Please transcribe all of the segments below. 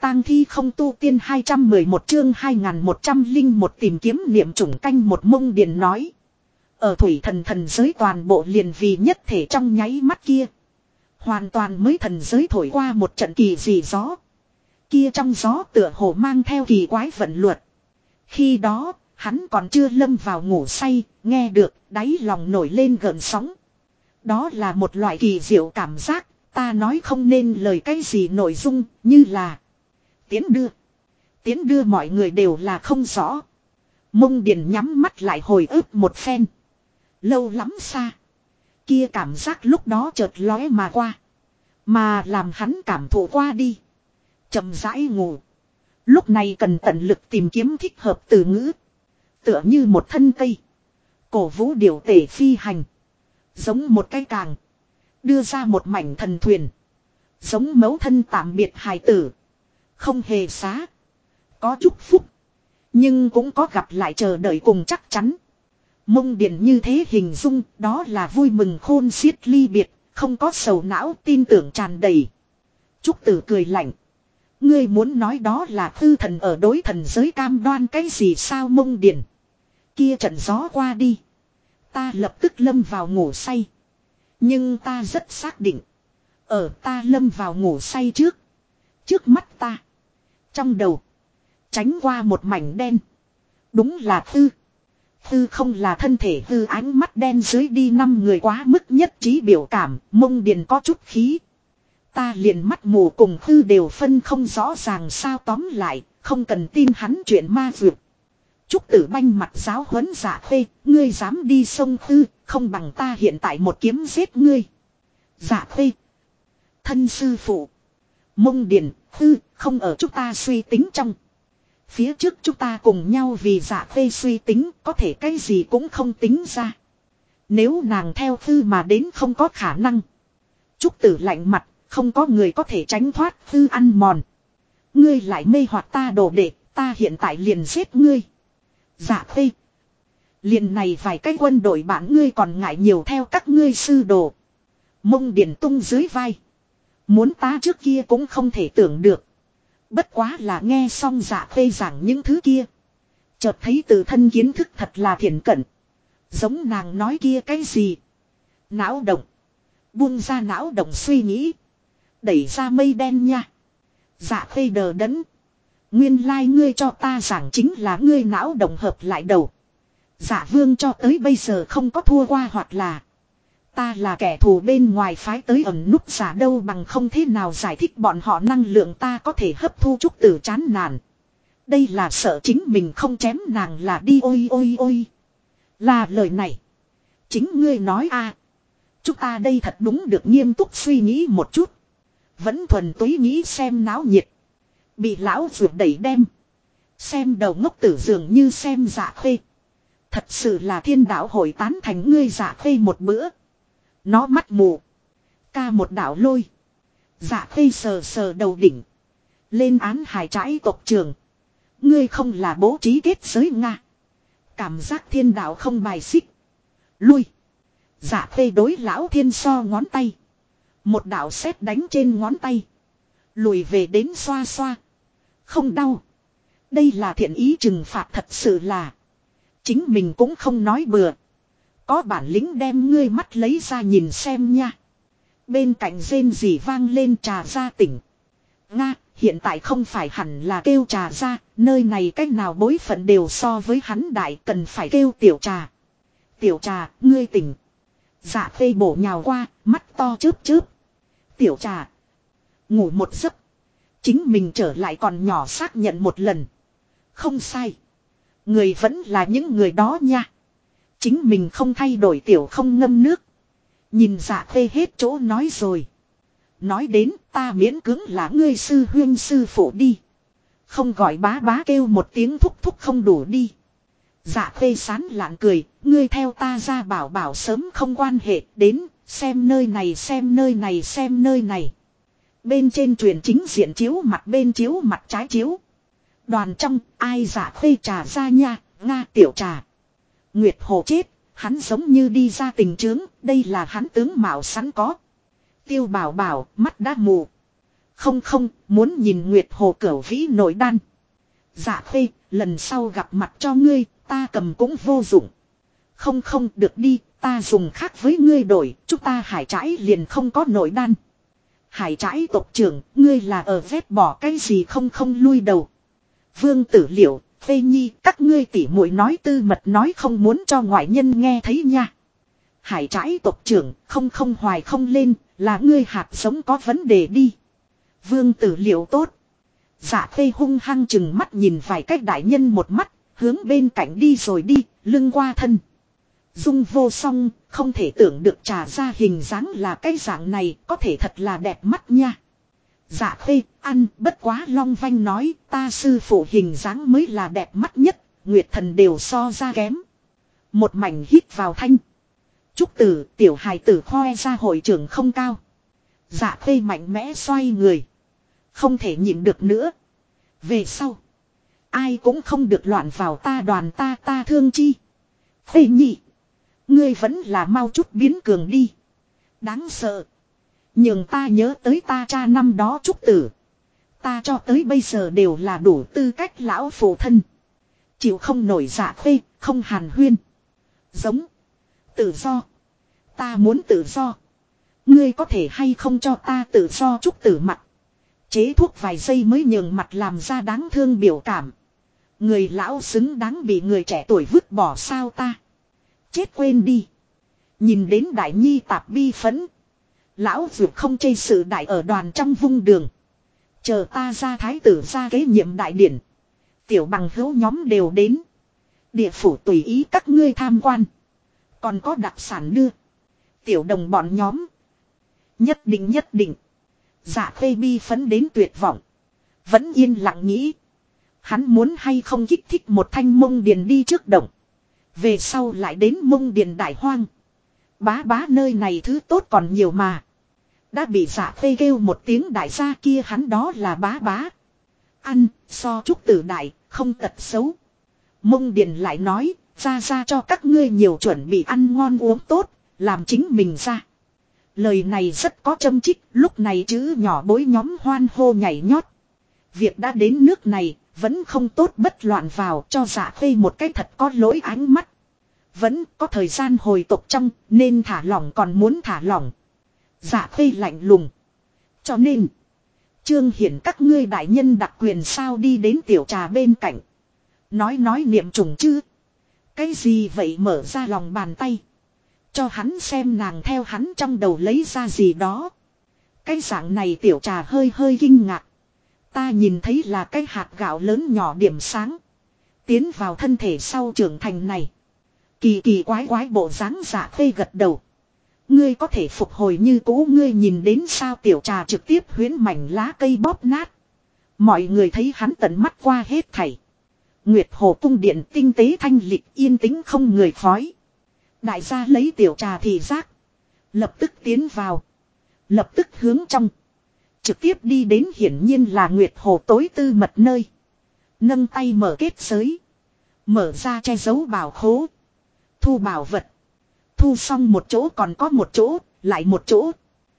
tang thi không tu tiên 211 chương 2101 tìm kiếm niệm chủng canh một Mông Điền nói. Ở thủy thần thần giới toàn bộ liền vì nhất thể trong nháy mắt kia. Hoàn toàn mới thần giới thổi qua một trận kỳ dị gió. Kia trong gió tựa hồ mang theo kỳ quái vận luật. Khi đó, hắn còn chưa lâm vào ngủ say, nghe được, đáy lòng nổi lên gợn sóng. Đó là một loại kỳ diệu cảm giác, ta nói không nên lời cái gì nội dung, như là Tiến đưa mọi người đều là không rõ. Mông Điền nhắm mắt lại hồi ức một phen. Lâu lắm xa. Kia cảm giác lúc đó chợt lóe mà qua. Mà làm hắn cảm thụ qua đi. Chậm rãi ngủ. Lúc này cần tận lực tìm kiếm thích hợp từ ngữ. Tựa như một thân cây. Cổ vũ điều tể phi hành. Giống một cái càng. Đưa ra một mảnh thần thuyền. Giống mẫu thân tạm biệt hài tử. Không hề xá. Có chúc phúc. Nhưng cũng có gặp lại chờ đợi cùng chắc chắn. Mông Điền như thế hình dung đó là vui mừng khôn xiết ly biệt. Không có sầu não tin tưởng tràn đầy. Trúc Tử cười lạnh. Ngươi muốn nói đó là tư thần ở đối thần giới cam đoan cái gì sao Mông Điền. Kia trận gió qua đi. Ta lập tức lâm vào ngủ say. Nhưng ta rất xác định. Ở ta lâm vào ngủ say trước. Trước mắt ta. Trong đầu. Tránh qua một mảnh đen. Đúng là tư. Tư không là thân thể tư ánh mắt đen dưới đi 5 người quá mức nhất trí biểu cảm. Mông Điền có chút khí. Ta liền mắt mù cùng tư đều phân không rõ ràng sao tóm lại. Không cần tin hắn chuyện ma vượt. Trúc Tử banh mặt giáo huấn Dạ Khê. Ngươi dám đi sông tư. Không bằng ta hiện tại một kiếm giết ngươi. Dạ Khê. Thân sư phụ. Mông Điền, tư, không ở chúng ta suy tính trong. Phía trước chúng ta cùng nhau vì Dạ Khê suy tính, có thể cái gì cũng không tính ra. Nếu nàng theo tư mà đến không có khả năng. Trúc Tử lạnh mặt, không có người có thể tránh thoát tư ăn mòn. Ngươi lại mê hoặc ta đồ đệ, ta hiện tại liền giết ngươi. Dạ Khê. Liền này vài cái quân đội bạn ngươi còn ngại nhiều theo các ngươi sư đồ. Mông Điền tung dưới vai. Muốn ta trước kia cũng không thể tưởng được. Bất quá là nghe xong Dạ Khê giảng những thứ kia. Chợt thấy từ thân kiến thức thật là thiển cận. Giống nàng nói kia cái gì. Não động. Buông ra não động suy nghĩ. Đẩy ra mây đen nha. Dạ Khê đờ đẫn. Nguyên lai ngươi cho ta giảng chính là ngươi não động hợp lại đầu. Dạ Vương cho tới bây giờ không có thua qua hoặc là. Ta là kẻ thù bên ngoài phái tới ẩn núp giả đâu bằng không thế nào giải thích bọn họ năng lượng ta có thể hấp thu Trúc Tử chán nản. Đây là sợ chính mình không chém nàng là đi ôi ôi ôi. Là lời này. Chính ngươi nói a. Chúng ta đây thật đúng được nghiêm túc suy nghĩ một chút. Vẫn thuần túy nghĩ xem náo nhiệt. Bị lão ruột đẩy đem. Xem đầu ngốc tử dường như xem Dạ Khê. Thật sự là thiên đạo hội tán thành ngươi Dạ Khê một bữa. Nó mắt mù. Ca một đạo lôi. Dạ Khê sờ sờ đầu đỉnh. Lên án hải trãi tộc trường. Ngươi không là bố trí kết giới Nga. Cảm giác thiên đạo không bài xích. Lui. Dạ Khê đối lão thiên so ngón tay. Một đạo sét đánh trên ngón tay. Lùi về đến xoa xoa. Không đau. Đây là thiện ý trừng phạt thật sự là. Chính mình cũng không nói bừa. Có bản lĩnh đem ngươi mắt lấy ra nhìn xem nha. Bên cạnh rên rỉ vang lên Trà Gia tỉnh. Nga, hiện tại không phải hẳn là kêu Trà Gia, nơi này cách nào bối phận đều so với hắn đại cần phải kêu Tiểu Trà. Tiểu Trà, ngươi tỉnh. Dạ Khê bổ nhào qua, mắt to chớp chớp. Tiểu Trà. Ngủ một giấc. Chính mình trở lại còn nhỏ xác nhận một lần. Không sai. Người vẫn là những người đó nha. Chính mình không thay đổi tiểu không ngâm nước. Nhìn Dạ Khê hết chỗ nói rồi. Nói đến ta miễn cưỡng là ngươi sư huynh sư phụ đi. Không gọi bá bá kêu một tiếng thúc thúc không đủ đi. Dạ Khê sán lạn cười. Ngươi theo ta ra bảo bảo sớm không quan hệ đến. Xem nơi này xem nơi này xem nơi này. Bên trên truyền chính diện chiếu mặt bên chiếu mặt trái chiếu. Đoàn trong ai Dạ Khê Trà Ra nha. Nga Tiểu Trà. Nguyệt Hồ chết, hắn giống như đi ra tình chướng, đây là hắn tướng mạo sẵn có. Tiêu Bảo Bảo, mắt đã mù. Không không, muốn nhìn Nguyệt Hồ Cửu Vĩ nội đan. Dạ Khê, lần sau gặp mặt cho ngươi, ta cầm cũng vô dụng. Không không, được đi, ta dùng khác với ngươi đổi, chúng ta Hải Trãi liền không có nội đan. Hải Trãi tộc trưởng, ngươi là ở vét bỏ cái gì không không lui đầu. Vương Tử Liệu, Phê Nhi, các ngươi tỉ muội nói tư mật nói không muốn cho ngoại nhân nghe thấy nha. Hải Trãi tộc trưởng, không không hoài không lên, là ngươi hạt giống có vấn đề đi. Vương Tử Liệu tốt. Dạ Khê hung hăng chừng mắt nhìn vài cách đại nhân một mắt, hướng bên cạnh đi rồi đi, lưng qua thân. Dung vô song, không thể tưởng được trà ra hình dáng là cái dạng này, có thể thật là đẹp mắt nha. Dạ Khê, ăn, bất quá long vanh nói, ta sư phụ hình dáng mới là đẹp mắt nhất, Nguyệt Thần đều so ra kém. Một mảnh hít vào thanh. Trúc Tử, tiểu hài tử khoe ra hội trưởng không cao. Dạ Khê mạnh mẽ xoay người. Không thể nhịn được nữa. Về sau. Ai cũng không được loạn vào ta đoàn ta thương chi. Khê nhị. Ngươi vẫn là mau chút biến cường đi. Đáng sợ. Nhưng ta nhớ tới ta cha năm đó Trúc Tử. Ta cho tới bây giờ đều là đủ tư cách lão phụ thân. Chịu không nổi Dạ Khê, không hàn huyên. Giống. Tự do. Ta muốn tự do. Ngươi có thể hay không cho ta tự do Trúc Tử mặt. Chế thuốc vài giây mới nhường mặt làm ra đáng thương biểu cảm. Người lão xứng đáng bị người trẻ tuổi vứt bỏ sao ta. Chết quên đi. Nhìn đến đại nhi tạp bi phấn. Lão vượt không chê sự đại ở đoàn trong vung đường. Chờ ta ra thái tử ra kế nhiệm đại điển. Tiểu bằng hữu nhóm đều đến. Địa phủ tùy ý các ngươi tham quan. Còn có đặc sản đưa. Tiểu đồng bọn nhóm. Nhất định. Dạ Khê bi phấn đến tuyệt vọng. Vẫn yên lặng nghĩ. Hắn muốn hay không kích thích một thanh mông điền đi trước động. Về sau lại đến mông điền đại hoang. Bá nơi này thứ tốt còn nhiều mà. Đã bị Dạ Khê kêu một tiếng đại gia kia hắn đó là bá. Ăn, so Trúc Tử đại, không tật xấu. Mông điền lại nói, ra cho các ngươi nhiều chuẩn bị ăn ngon uống tốt, làm chính mình ra. Lời này rất có châm chích, lúc này chữ nhỏ bối nhóm hoan hô nhảy nhót. Việc đã đến nước này, vẫn không tốt bất loạn vào cho Dạ Khê một cái thật có lỗi ánh mắt. Vẫn có thời gian hồi tục trong, nên thả lỏng còn muốn thả lỏng. Dạ Khê lạnh lùng. Cho nên, Trương Hiển các ngươi đại nhân đặc quyền sao đi đến tiểu trà bên cạnh. Nói niệm trùng chứ. Cái gì vậy mở ra lòng bàn tay. Cho hắn xem nàng theo hắn trong đầu lấy ra gì đó. Cái dạng này tiểu trà hơi kinh ngạc. Ta nhìn thấy là cái hạt gạo lớn nhỏ điểm sáng. Tiến vào thân thể sau trưởng thành này. Kỳ quái bộ dáng Dạ Khê gật đầu. Ngươi có thể phục hồi như cũ ngươi nhìn đến sao tiểu trà trực tiếp huyễn mảnh lá cây bóp nát. Mọi người thấy hắn tận mắt qua hết thảy. Nguyệt Hồ cung điện tinh tế thanh lịch yên tĩnh không người khói. Đại gia lấy tiểu trà thì giác. Lập tức tiến vào. Lập tức hướng trong. Trực tiếp đi đến hiển nhiên là Nguyệt Hồ tối tư mật nơi. Nâng tay mở kết giới. Mở ra che giấu bảo khố. Thu bảo vật. Thu xong một chỗ còn có một chỗ, lại một chỗ.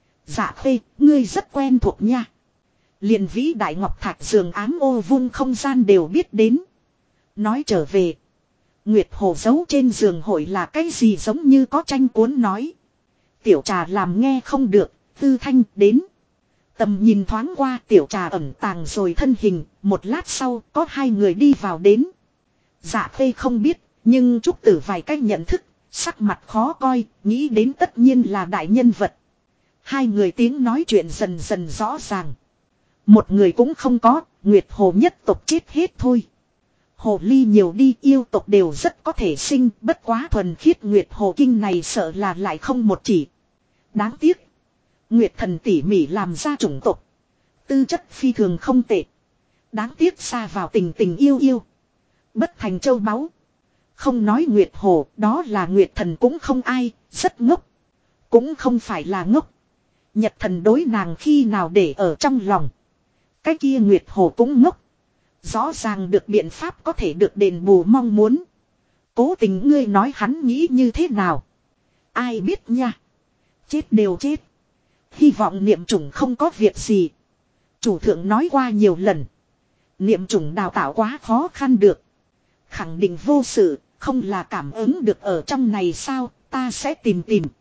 Dạ Khê, ngươi rất quen thuộc nha. Liền vĩ đại ngọc thạch giường ám ô vung không gian đều biết đến. Nói trở về. Nguyệt Hồ giấu trên giường hội là cái gì giống như có tranh cuốn nói. Tiểu trà làm nghe không được, tư thanh đến. Tầm nhìn thoáng qua tiểu trà ẩn tàng rồi thân hình, một lát sau có hai người đi vào đến. Dạ Khê không biết, nhưng Trúc Tử vài cách nhận thức, sắc mặt khó coi, nghĩ đến tất nhiên là đại nhân vật. Hai người tiếng nói chuyện dần dần rõ ràng. Một người cũng không có, Nguyệt Hồ nhất tộc chết hết thôi. Hồ ly nhiều đi yêu tộc đều rất có thể sinh, bất quá thuần khiết Nguyệt Hồ kinh này sợ là lại không một chỉ. Đáng tiếc. Nguyệt thần tỉ mỉ làm ra chủng tộc. Tư chất phi thường không tệ. Đáng tiếc xa vào tình yêu. Bất thành châu báu. Không nói Nguyệt Hồ, đó là Nguyệt thần cũng không ai, rất ngốc. Cũng không phải là ngốc. Nhật thần đối nàng khi nào để ở trong lòng. Cái kia Nguyệt Hồ cũng ngốc. Rõ ràng được biện pháp có thể được đền bù mong muốn. Cố tình ngươi nói hắn nghĩ như thế nào. Ai biết nha. Chết đều chết. Hy vọng niệm chủng không có việc gì. Chủ thượng nói qua nhiều lần. Niệm chủng đào tạo quá khó khăn được. Khẳng định vô sự, không là cảm ứng được ở trong này sao, ta sẽ tìm.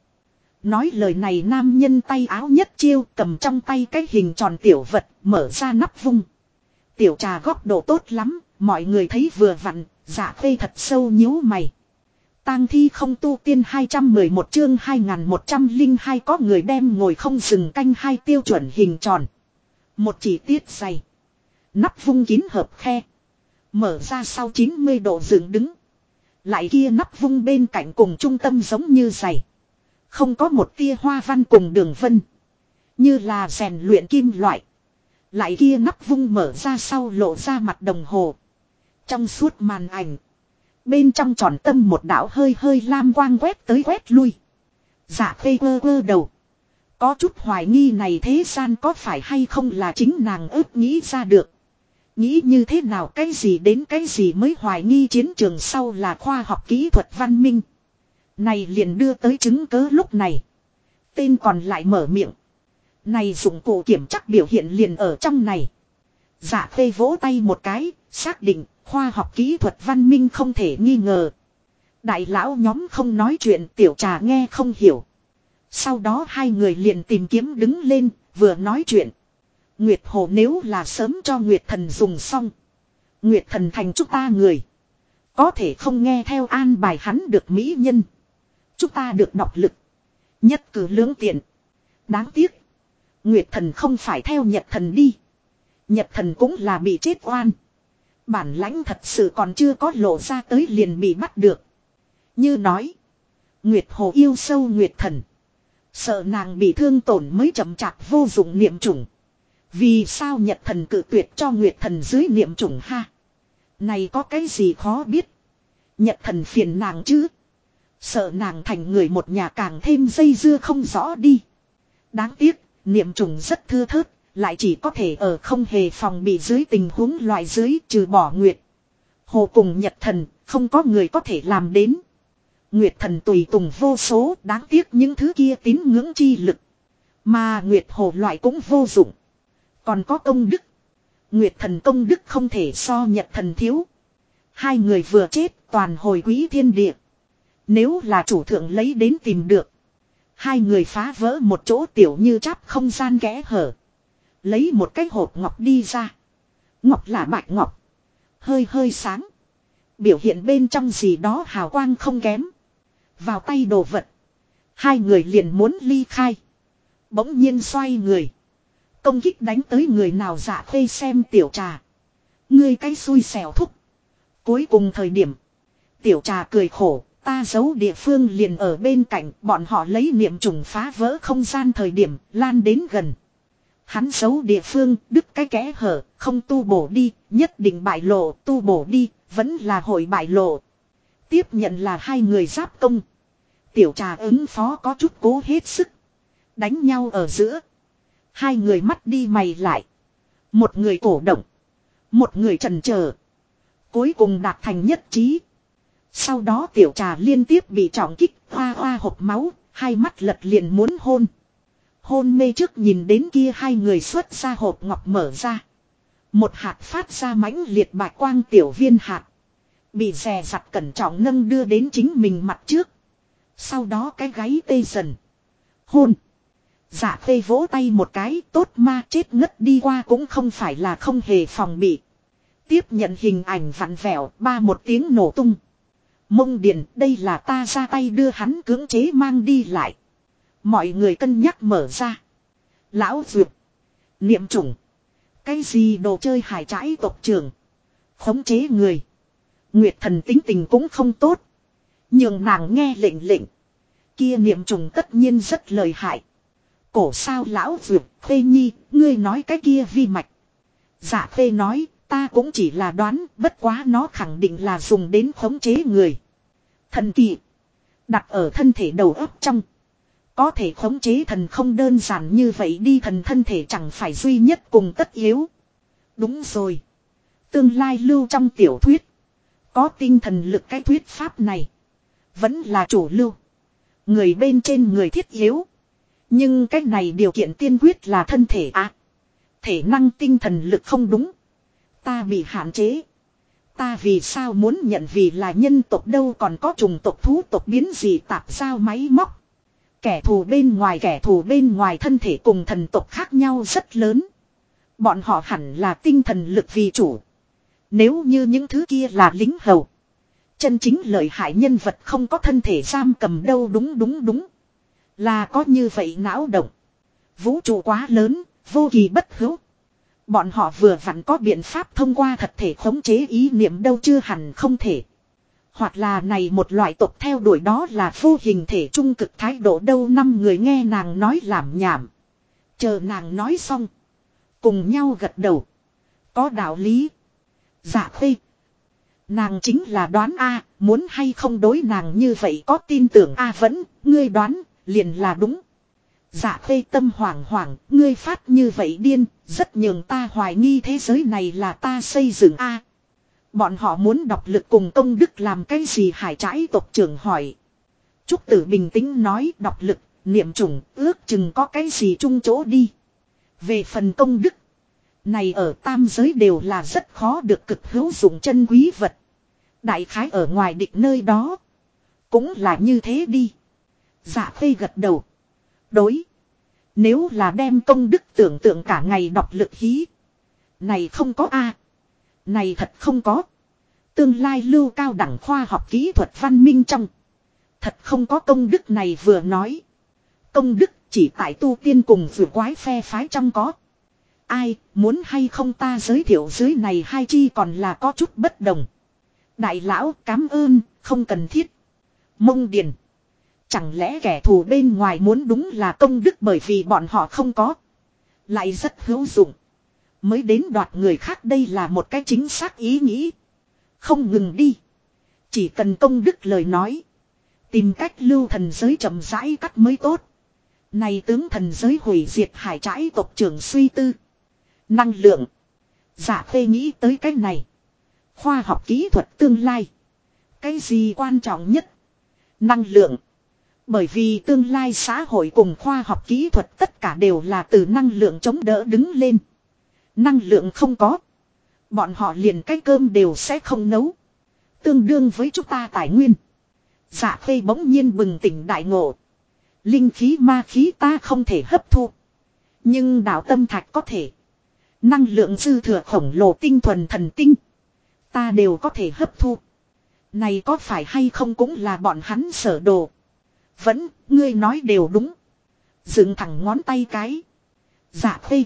Nói lời này nam nhân tay áo nhất chiêu cầm trong tay cái hình tròn tiểu vật, mở ra nắp vung. Tiểu trà góc độ tốt lắm, mọi người thấy vừa vặn, Dạ Khê thật sâu nhíu mày. Tang thi không tu tiên 211 chương 2102 có người đem ngồi không dừng canh hai tiêu chuẩn hình tròn. Một chỉ tiết dày. Nắp vung kín hợp khe. Mở ra sau 90 độ dựng đứng. Lại kia nắp vung bên cạnh cùng trung tâm giống như dày. Không có một tia hoa văn cùng đường vân. Như là rèn luyện kim loại. Lại kia nắp vung mở ra sau lộ ra mặt đồng hồ. Trong suốt màn ảnh. Bên trong tròn tâm một đạo hơi lam quang quét tới quét lui. Dạ Khê quơ đầu. Có chút hoài nghi này thế gian có phải hay không là chính nàng ước nghĩ ra được. Nghĩ như thế nào cái gì đến cái gì mới hoài nghi chiến trường sau là khoa học kỹ thuật văn minh. Này liền đưa tới chứng cớ lúc này. Tên còn lại mở miệng. Này dụng cụ kiểm chắc biểu hiện liền ở trong này. Dạ Khê vỗ tay một cái, xác định khoa học kỹ thuật văn minh không thể nghi ngờ. Đại lão nhóm không nói chuyện, tiểu trà nghe không hiểu. Sau đó hai người liền tìm kiếm đứng lên, vừa nói chuyện. Nguyệt Hồ nếu là sớm cho Nguyệt Thần dùng xong. Nguyệt Thần thành chúng ta người. Có thể không nghe theo an bài hắn được mỹ nhân. Chúng ta được độc lực. Nhất cử lưỡng tiện. Đáng tiếc. Nguyệt Thần không phải theo Nhật Thần đi. Nhật Thần cũng là bị chết oan. Bản lãnh thật sự còn chưa có lộ ra tới liền bị bắt được. Như nói. Nguyệt Hồ yêu sâu Nguyệt Thần. Sợ nàng bị thương tổn mới chậm chạp vô dụng niệm chủng. Vì sao Nhật Thần cự tuyệt cho Nguyệt Thần dưới niệm chủng ha? Này có cái gì khó biết? Nhật Thần phiền nàng chứ? Sợ nàng thành người một nhà càng thêm dây dưa không rõ đi. Đáng tiếc, niệm chủng rất thưa thớt, lại chỉ có thể ở không hề phòng bị dưới tình huống loại dưới trừ bỏ Nguyệt Hồ cùng Nhật Thần, không có người có thể làm đến. Nguyệt Thần tùy tùng vô số, đáng tiếc những thứ kia tín ngưỡng chi lực. Mà Nguyệt Hồ loại cũng vô dụng. Còn có công đức. Nguyệt Thần công đức không thể so Nhật Thần thiếu. Hai người vừa chết toàn hồi quý thiên địa. Nếu là chủ thượng lấy đến tìm được. Hai người phá vỡ một chỗ tiểu như cháp không gian kẽ hở. Lấy một cái hộp ngọc đi ra. Ngọc là bạch ngọc. Hơi sáng. Biểu hiện bên trong gì đó hào quang không kém. Vào tay đồ vật. Hai người liền muốn ly khai. Bỗng nhiên xoay người. Công kích đánh tới người nào Dạ Khê xem tiểu trà. Ngươi cái xui xẻo thúc. Cuối cùng thời điểm. Tiểu trà cười khổ. Ta giấu địa phương liền ở bên cạnh. Bọn họ lấy niệm trùng phá vỡ không gian thời điểm lan đến gần. Hắn giấu địa phương đứt cái kẽ hở. Không tu bổ đi. Nhất định bại lộ. Tu bổ đi. Vẫn là hội bại lộ. Tiếp nhận là hai người giáp công. Tiểu trà ứng phó có chút cố hết sức. Đánh nhau ở giữa. Hai người mắt đi mày lại. Một người cổ động. Một người chần chờ. Cuối cùng đạt thành nhất trí. Sau đó tiểu trà liên tiếp bị trọng kích. Hoa hộc máu. Hai mắt lật liền muốn hôn. Hôn mê trước nhìn đến kia hai người xuất ra hộp ngọc mở ra. Một hạt phát ra mãnh liệt bạch quang tiểu viên hạt. Bị dè dặt cẩn trọng nâng đưa đến chính mình mặt trước. Sau đó cái gáy tê dần. Hôn. Dạ Khê vỗ tay một cái tốt ma chết ngất đi qua cũng không phải là không hề phòng bị. Tiếp nhận hình ảnh vặn vẹo ba một tiếng nổ tung. Mông Điền đây là ta ra tay đưa hắn cưỡng chế mang đi lại. Mọi người cân nhắc mở ra. Lão Duyệt. Niệm chủng. Cái gì đồ chơi hải trãi tộc trưởng. Khống chế người. Nguyệt Thần tính tình cũng không tốt. Nhưng nàng nghe lệnh. Kia niệm trùng tất nhiên rất lợi hại. Cổ sao lão Duyệt, Khê Nhi, ngươi nói cái kia vi mạch. Dạ Khê nói, ta cũng chỉ là đoán, bất quá nó khẳng định là dùng đến khống chế người. Thần kỳ. Đặt ở thân thể đầu óc trong. Có thể khống chế thần không đơn giản như vậy đi thần thân thể chẳng phải duy nhất cùng tất yếu. Đúng rồi. Tương lai lưu trong tiểu thuyết. Có tinh thần lực cái thuyết pháp này. Vẫn là chủ lưu. Người bên trên người thiết yếu. Nhưng cái này điều kiện tiên quyết là thân thể Thể năng tinh thần lực không đúng. Ta bị hạn chế. Ta vì sao muốn nhận vì là nhân tộc đâu còn có trùng tộc thú tộc biến gì tạp giao máy móc. Kẻ thù bên ngoài thân thể cùng thần tộc khác nhau rất lớn. Bọn họ hẳn là tinh thần lực vì chủ. Nếu như những thứ kia là lính hầu. Chân chính lợi hại nhân vật không có thân thể giam cầm đâu đúng. Là có như vậy não động. Vũ trụ quá lớn, vô kỳ bất hữu. Bọn họ vừa vặn có biện pháp thông qua thật thể khống chế ý niệm đâu chưa hẳn không thể. Hoặc là này một loại tộc theo đuổi đó là vô hình thể trung cực thái độ đâu. 5 người nghe nàng nói làm nhảm. Chờ nàng nói xong. Cùng nhau gật đầu. Có đạo lý. Dạ Khê. Nàng chính là đoán A, muốn hay không đối nàng như vậy có tin tưởng A vẫn, ngươi đoán, liền là đúng. Dạ Khê tâm hoảng, ngươi phát như vậy điên, rất nhường ta hoài nghi thế giới này là ta xây dựng A. Bọn họ muốn độc lực cùng công đức làm cái gì Hải Trãi tộc trưởng hỏi. Trúc Tử bình tĩnh nói độc lực, niệm chủng, ước chừng có cái gì chung chỗ đi. Về phần công đức. Này ở tam giới đều là rất khó được cực hữu dụng chân quý vật. Đại khái ở ngoài địch nơi đó. Cũng là như thế đi. Dạ Khê gật đầu. Đối. Nếu là đem công đức tưởng tượng cả ngày đọc lực hí. Này không có A. Này thật không có. Tương lai lưu cao đẳng khoa học kỹ thuật văn minh trong. Thật không có công đức này vừa nói. Công đức chỉ tại tu tiên cùng vừa quái phe phái trong có. Ai, muốn hay không ta giới thiệu dưới này hai chi còn là có chút bất đồng. Đại lão cảm ơn, không cần thiết. Mông Điền. Chẳng lẽ kẻ thù bên ngoài muốn đúng là công đức bởi vì bọn họ không có. Lại rất hữu dụng. Mới đến đoạt người khác đây là một cái chính xác ý nghĩ. Không ngừng đi. Chỉ cần công đức lời nói. Tìm cách lưu thần giới chậm rãi cắt mới tốt. Này tướng thần giới hủy diệt Hải Trãi tộc trưởng suy tư. Năng lượng. Dạ Khê nghĩ tới cái này. Khoa học kỹ thuật tương lai. Cái gì quan trọng nhất? Năng lượng. Bởi vì tương lai xã hội cùng khoa học kỹ thuật tất cả đều là từ năng lượng chống đỡ đứng lên. Năng lượng không có. Bọn họ liền cái cơm đều sẽ không nấu. Tương đương với chúng ta tài nguyên. Dạ Khê bỗng nhiên bừng tỉnh đại ngộ. Linh khí ma khí ta không thể hấp thu. Nhưng đạo tâm thạch có thể. Năng lượng dư thừa khổng lồ tinh thuần thần tinh. Ta đều có thể hấp thu. Này có phải hay không cũng là bọn hắn sở đồ. Vẫn, ngươi nói đều đúng. Dựng thẳng ngón tay cái. Dạ Khê.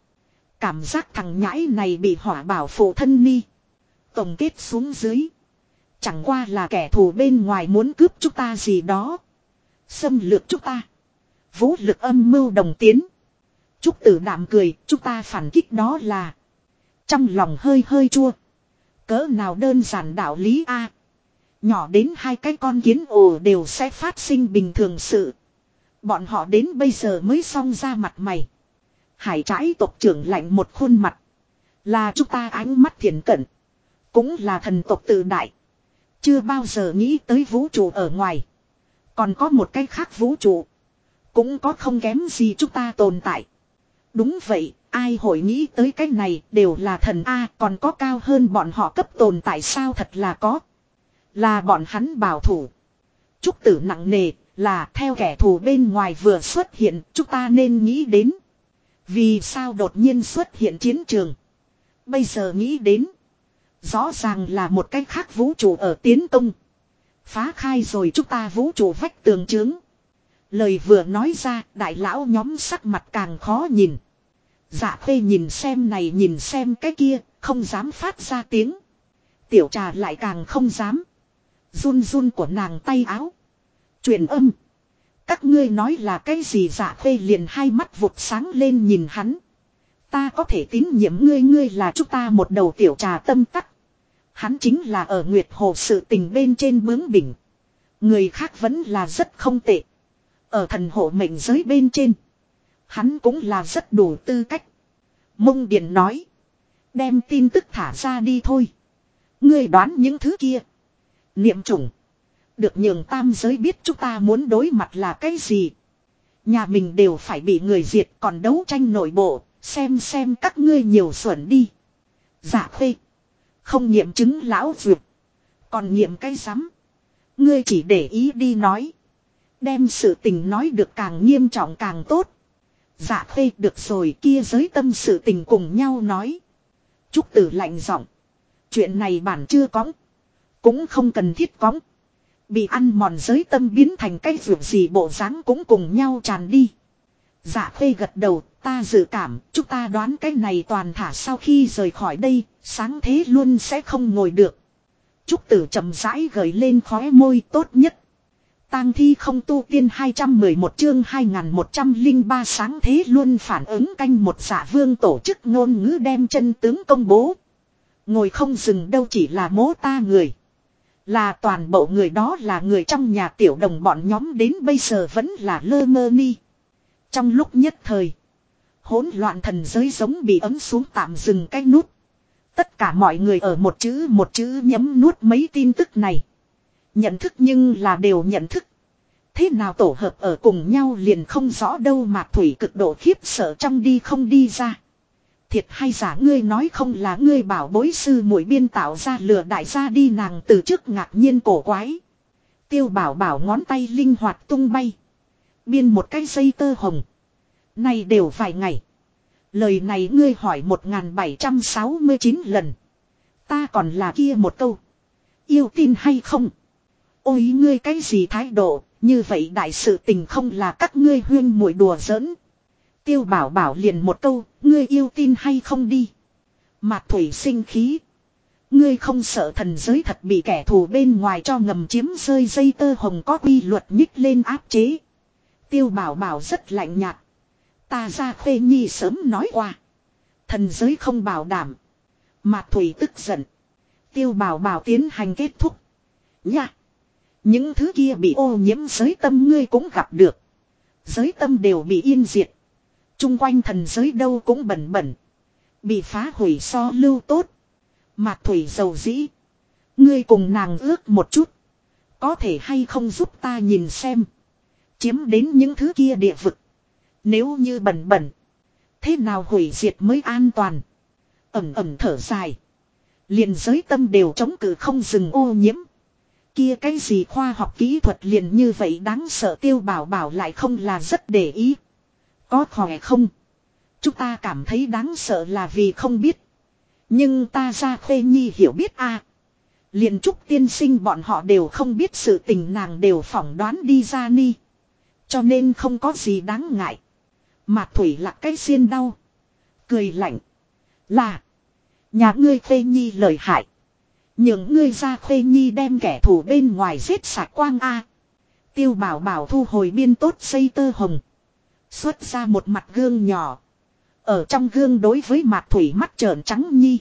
Cảm giác thằng nhãi này bị hỏa bảo phụ thân ni. Tổng kết xuống dưới. Chẳng qua là kẻ thù bên ngoài muốn cướp chúng ta gì đó. Xâm lược chúng ta. Vũ lực âm mưu đồng tiến. Trúc Tử đạm cười, chúng ta phản kích đó là. Trong lòng hơi hơi chua. Cỡ nào đơn giản đạo lý A. Nhỏ đến hai cái con kiến ồ đều sẽ phát sinh bình thường sự. Bọn họ đến bây giờ mới xong ra mặt mày. Hải Trãi tộc trưởng lạnh một khuôn mặt. Là chúng ta ánh mắt thiện cận. Cũng là thần tộc tự đại. Chưa bao giờ nghĩ tới vũ trụ ở ngoài. Còn có một cái khác vũ trụ. Cũng có không kém gì chúng ta tồn tại. Đúng vậy, ai hội nghĩ tới cái này đều là thần A còn có cao hơn bọn họ cấp tồn tại sao thật là có. Là bọn hắn bảo thủ. Trúc Tử nặng nề là theo kẻ thù bên ngoài vừa xuất hiện chúng ta nên nghĩ đến. Vì sao đột nhiên xuất hiện chiến trường. Bây giờ nghĩ đến. Rõ ràng là một cái khác vũ trụ ở tiến công. Phá khai rồi chúng ta vũ trụ vách tường chướng. Lời vừa nói ra đại lão nhóm sắc mặt càng khó nhìn. Dạ Khê nhìn xem này nhìn xem cái kia không dám phát ra tiếng. Tiểu Trà lại càng không dám. Run run của nàng tay áo. Truyền âm. Các ngươi nói là cái gì Dạ Khê liền hai mắt vụt sáng lên nhìn hắn. Ta có thể tín nhiệm ngươi là chúng ta một đầu Tiểu Trà tâm tắc. Hắn chính là ở Nguyệt Hồ sự tình bên trên bướng bỉnh. Người khác vẫn là rất không tệ. Ở thần hộ mệnh giới bên trên. Hắn cũng là rất đủ tư cách. Mông Điền nói. Đem tin tức thả ra đi thôi. Ngươi đoán những thứ kia. Niệm chủng. Được nhường tam giới biết chúng ta muốn đối mặt là cái gì. Nhà mình đều phải bị người diệt còn đấu tranh nội bộ. Xem các ngươi nhiều xuẩn đi. Dạ Khuê. Không nghiệm chứng lão dược. Còn nghiệm cái rắm. Ngươi chỉ để ý đi nói. Đem sự tình nói được càng nghiêm trọng càng tốt. Dạ Khuê được rồi, kia giới tâm sự tình cùng nhau nói. Trúc Tử lạnh giọng. Chuyện này bản chưa cõng. Cũng không cần thiết cõng. Bị ăn mòn giới tâm biến thành cái việc gì bộ dáng cũng cùng nhau tràn đi. Dạ Khuê gật đầu, ta dự cảm, chúng ta đoán cái này toàn thả sau khi rời khỏi đây, sáng thế luôn sẽ không ngồi được. Trúc Tử chậm rãi gợi lên khóe môi tốt nhất. Tang thi không tu tiên 211 chương 2103 sáng thế luôn phản ứng canh một Dạ Vương tổ chức ngôn ngữ đem chân tướng công bố. Ngồi không dừng đâu chỉ là mố ta người. Là toàn bộ người đó là người trong nhà tiểu đồng bọn nhóm đến bây giờ vẫn là lơ mơ ni. Trong lúc nhất thời. Hỗn loạn thần giới giống bị ấm xuống tạm dừng cái nút. Tất cả mọi người ở một chữ nhấm nuốt mấy tin tức này. Nhận thức nhưng là đều nhận thức. Thế nào tổ hợp ở cùng nhau liền không rõ đâu mà Thủy cực độ khiếp sợ trong đi không đi ra. Thiệt hay giả ngươi nói không là ngươi bảo bối sư muội biên tạo ra lừa đại gia đi nàng từ trước ngạc nhiên cổ quái. Tiêu bảo bảo ngón tay linh hoạt tung bay. Biên một cái dây tơ hồng. Này đều vài ngày. Lời này ngươi hỏi 1769 lần. Ta còn là kia một câu. Yêu tin hay không? Ôi ngươi cái gì thái độ, như vậy đại sự tình không là các ngươi huyên muội đùa giỡn. Tiêu bảo bảo liền một câu, ngươi yêu tin hay không đi. Mạc Thủy sinh khí. Ngươi không sợ thần giới thật bị kẻ thù bên ngoài cho ngầm chiếm rơi dây tơ hồng có quy luật nhích lên áp chế. Tiêu bảo bảo rất lạnh nhạt. Ta ra Khuê Nhi sớm nói qua. Thần giới không bảo đảm. Mạc Thủy tức giận. Tiêu bảo bảo tiến hành kết thúc. Nha. Những thứ kia bị ô nhiễm giới tâm ngươi cũng gặp được. Giới tâm đều bị yên diệt. Trung quanh thần giới đâu cũng bẩn bẩn. Bị phá hủy so lưu tốt. Mạc Thủy dầu dĩ. Ngươi cùng nàng ước một chút. Có thể hay không giúp ta nhìn xem. Chiếm đến những thứ kia địa vực. Nếu như bẩn bẩn. Thế nào hủy diệt mới an toàn. Ẩm ẩm thở dài. Liền giới tâm đều chống cự không dừng ô nhiễm. Kia cái gì khoa học kỹ thuật liền như vậy đáng sợ Tiêu bảo bảo lại không là rất để ý. Có khỏe không? Chúng ta cảm thấy đáng sợ là vì không biết. Nhưng ta ra Khuê Nhi hiểu biết a. Liền Trúc tiên sinh bọn họ đều không biết sự tình nàng đều phỏng đoán đi ra ni. Cho nên không có gì đáng ngại. Mạc Thủy là cái xiên đau. Cười lạnh. Là. Nhà ngươi Khuê Nhi lợi hại. Những ngươi ra Khuê Nhi đem kẻ thù bên ngoài giết sạch quang a. Tiêu bảo bảo thu hồi biên tốt dây tơ hồng. Xuất ra một mặt gương nhỏ. Ở trong gương đối với Mạc Thủy mắt trợn trắng nhi.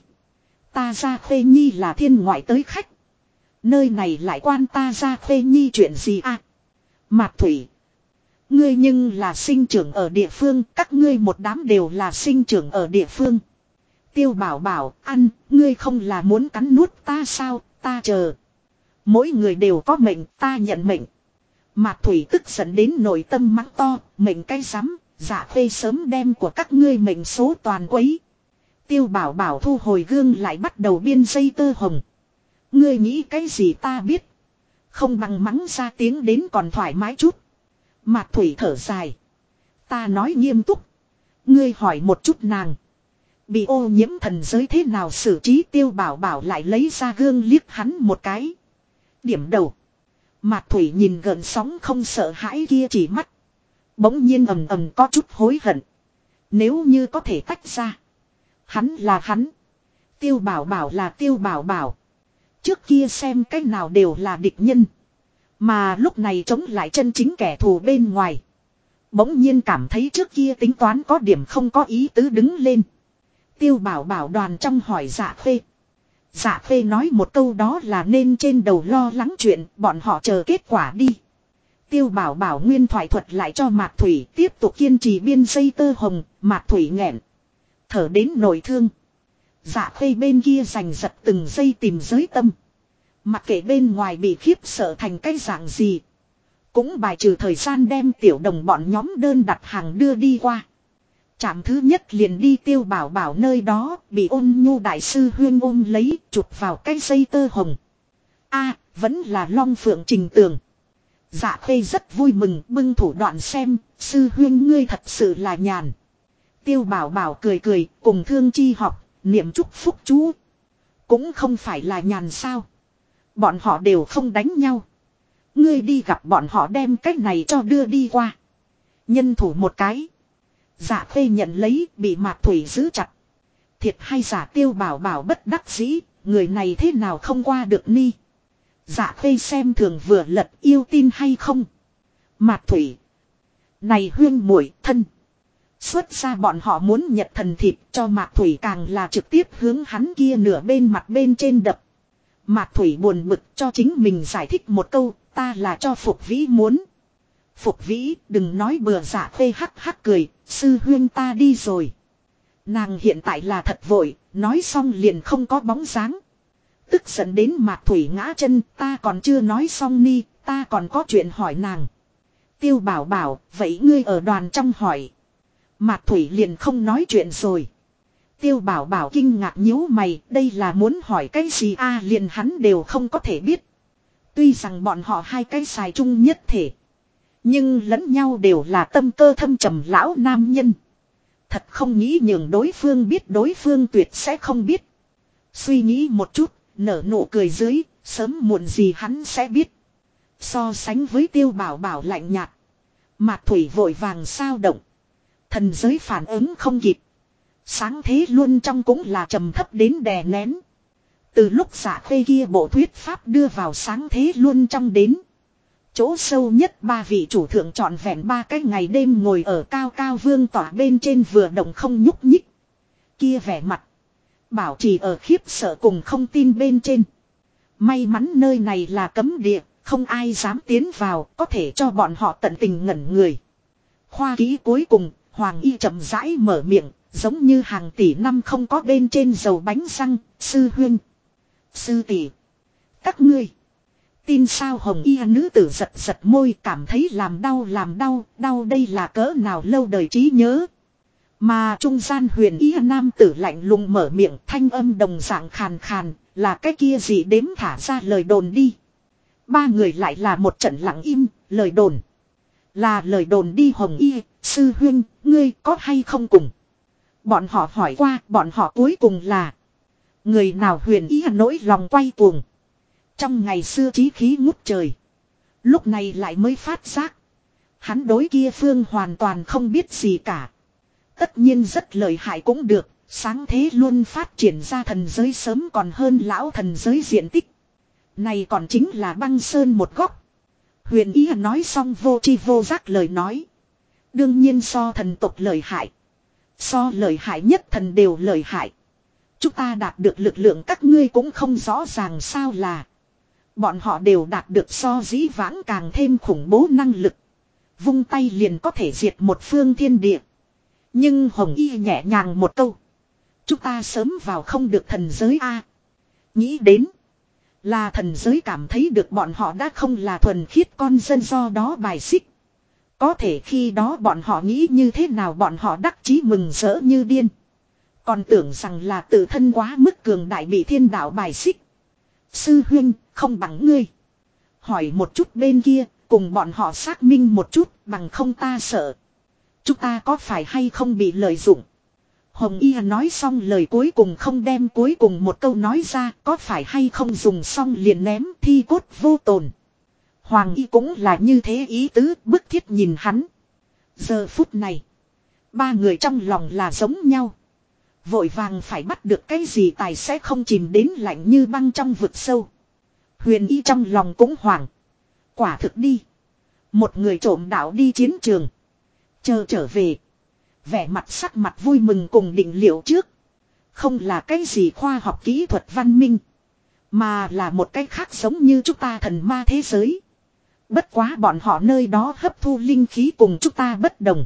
Ta ra Khuê Nhi là thiên ngoại tới khách. Nơi này lại quan ta ra Khuê Nhi chuyện gì a? Mạc Thủy. Ngươi nhưng là sinh trưởng ở địa phương. Các ngươi một đám đều là sinh trưởng ở địa phương. Tiêu bảo bảo ăn. Ngươi không là muốn cắn nuốt ta sao? Ta chờ. Mỗi người đều có mệnh. Ta nhận mệnh. Mạc Thủy tức giận đến nội tâm mắng to. Mệnh cái rắm. Dạ Khuê sớm đem của các ngươi mệnh số toàn quấy. Tiêu bảo bảo thu hồi gương lại bắt đầu biên dây tơ hồng. Ngươi nghĩ cái gì ta biết. Không bằng mắng ra tiếng đến còn thoải mái chút. Mạc Thủy thở dài. Ta nói nghiêm túc. Ngươi hỏi một chút nàng. Bị ô nhiễm thần giới thế nào xử trí Tiêu bảo bảo lại lấy ra gương liếc hắn một cái. Điểm đầu. Mạc Thủy nhìn gợn sóng không sợ hãi kia chỉ mắt. Bỗng nhiên ầm ầm có chút hối hận. Nếu như có thể tách ra. Hắn là hắn. Tiêu bảo bảo là Tiêu bảo bảo. Trước kia xem cách nào đều là địch nhân. Mà lúc này chống lại chân chính kẻ thù bên ngoài. Bỗng nhiên cảm thấy trước kia tính toán có điểm không có ý tứ đứng lên. Tiêu bảo bảo đoàn trong hỏi Dạ Khuê. Dạ Khuê nói một câu đó là nên trên đầu lo lắng chuyện bọn họ chờ kết quả đi. Tiêu bảo bảo nguyên thoại thuật lại cho Mạc Thủy tiếp tục kiên trì biên dây tơ hồng. Mạc Thủy nghẹn. Thở đến nổi thương. Dạ Khuê bên kia giành giật từng giây tìm giới tâm. Mặc kệ bên ngoài bị khiếp sợ thành cái dạng gì. Cũng bài trừ thời gian đem tiểu đồng bọn nhóm đơn đặt hàng đưa đi qua. Trạm thứ nhất liền đi Tiêu Bảo Bảo nơi đó, bị Ôn Nhu đại sư huyên ôm lấy, chụp vào cái dây tơ hồng. Vẫn là Long Phượng Trình Tường. Dạ Khê rất vui mừng, bưng thủ đoạn xem, sư huyên ngươi thật sự là nhàn. Tiêu Bảo Bảo cười cười, cùng Thương Chi học, niệm chúc phúc chú. Cũng không phải là nhàn sao. Bọn họ đều không đánh nhau. Ngươi đi gặp bọn họ đem cách này cho đưa đi qua. Nhân thủ một cái. Dạ Khê nhận lấy, bị Mạc Thủy giữ chặt. Thiệt hay giả Tiêu Bảo Bảo bất đắc dĩ, người này thế nào không qua được ni. Dạ Khê xem thường vừa lật, yêu tin hay không. Mạc Thủy. Này huyên muội thân. Xuất ra bọn họ muốn nhật thần thịt, cho Mạc Thủy càng là trực tiếp hướng hắn kia nửa bên mặt bên trên đập. Mạc Thủy buồn bực cho chính mình giải thích một câu, ta là cho Phục Vĩ muốn. Phục Vĩ đừng nói bừa. Dạ Khê hắc hắc cười, sư huyên ta đi rồi. Nàng hiện tại là thật vội, nói xong liền không có bóng dáng. Tức giận đến Mạc Thủy ngã chân, ta còn chưa nói xong ni, ta còn có chuyện hỏi nàng. Tiêu Bảo Bảo, vậy ngươi ở đoàn trong hỏi. Mạc Thủy liền không nói chuyện rồi. Tiêu Bảo Bảo kinh ngạc nhíu mày, đây là muốn hỏi cái gì liền hắn đều không có thể biết. Tuy rằng bọn họ hai cái xài chung nhất thể. Nhưng lẫn nhau đều là tâm cơ thâm trầm lão nam nhân. Thật không nghĩ nhường đối phương biết, đối phương tuyệt sẽ không biết. Suy nghĩ một chút, nở nụ cười dưới, sớm muộn gì hắn sẽ biết. So sánh với Tiêu Bảo Bảo lạnh nhạt, Mạc Thủy vội vàng sao động. Thần giới phản ứng không kịp. Sáng thế luôn trong cũng là trầm thấp đến đè nén. Từ lúc Dạ Khê kia bộ thuyết pháp đưa vào sáng thế luôn trong đến. Chỗ sâu nhất ba vị chủ thượng trọn vẹn 3 cái ngày đêm ngồi ở cao cao vương tỏa bên trên vừa động không nhúc nhích. Kia vẻ mặt. Bảo trì ở khiếp sợ cùng không tin bên trên. May mắn nơi này là cấm địa, không ai dám tiến vào, có thể cho bọn họ tận tình ngẩn người. Khoa ký cuối cùng, Hoàng Y chậm rãi mở miệng, giống như hàng tỷ năm không có bên trên dầu bánh răng, sư huynh. Sư tỷ. Các ngươi. Tin sao Hồng Y nữ tử giật giật môi cảm thấy làm đau, đau đây là cỡ nào lâu đời trí nhớ. Mà trung gian Huyền Y nam tử lạnh lùng mở miệng thanh âm đồng dạng khàn khàn, là cái kia gì đếm thả ra lời đồn đi. Ba người lại là một trận lặng im, lời đồn. Là lời đồn đi Hồng Y, sư huynh, ngươi có hay không cùng. Bọn họ hỏi qua, bọn họ cuối cùng là. Người nào Huyền Y nỗi lòng quay cuồng. Trong ngày xưa chí khí ngút trời. Lúc này lại mới phát giác. Hắn đối kia phương hoàn toàn không biết gì cả. Tất nhiên rất lợi hại cũng được. Sáng thế luôn phát triển ra thần giới sớm còn hơn lão thần giới diện tích. Này còn chính là băng sơn một góc. Huyền Y nói xong vô tri vô giác lời nói. Đương nhiên so thần tộc lợi hại. So lợi hại nhất thần đều lợi hại. Chúng ta đạt được lực lượng các ngươi cũng không rõ ràng sao là. Bọn họ đều đạt được so dĩ vãng càng thêm khủng bố năng lực. Vung tay liền có thể diệt một phương thiên địa. Nhưng Hồng Y nhẹ nhàng một câu. Chúng ta sớm vào không được thần giới Nghĩ đến. Là thần giới cảm thấy được bọn họ đã không là thuần khiết con dân do đó bài xích. Có thể khi đó bọn họ nghĩ như thế nào bọn họ đắc chí mừng rỡ như điên. Còn tưởng rằng là tự thân quá mức cường đại bị thiên đạo bài xích. Sư huynh, không bằng ngươi. Hỏi một chút bên kia, cùng bọn họ xác minh một chút, bằng không ta sợ. Chúng ta có phải hay không bị lợi dụng? Hồng Y nói xong lời cuối cùng không đem cuối cùng một câu nói ra, có phải hay không dùng xong liền ném thi cốt vô tồn. Hoàng Y cũng là như thế ý tứ, bức thiết nhìn hắn. Giờ phút này, ba người trong lòng là giống nhau. Vội vàng phải bắt được cái gì tài sẽ không chìm đến lạnh như băng trong vực sâu. Huyền Y trong lòng cũng hoảng. Quả thực đi. Một người trộm đạo đi chiến trường. Chờ trở về. Vẻ mặt sắc mặt vui mừng cùng định liệu trước. Không là cái gì khoa học kỹ thuật văn minh. Mà là một cái khác giống như chúng ta thần ma thế giới. Bất quá bọn họ nơi đó hấp thu linh khí cùng chúng ta bất đồng.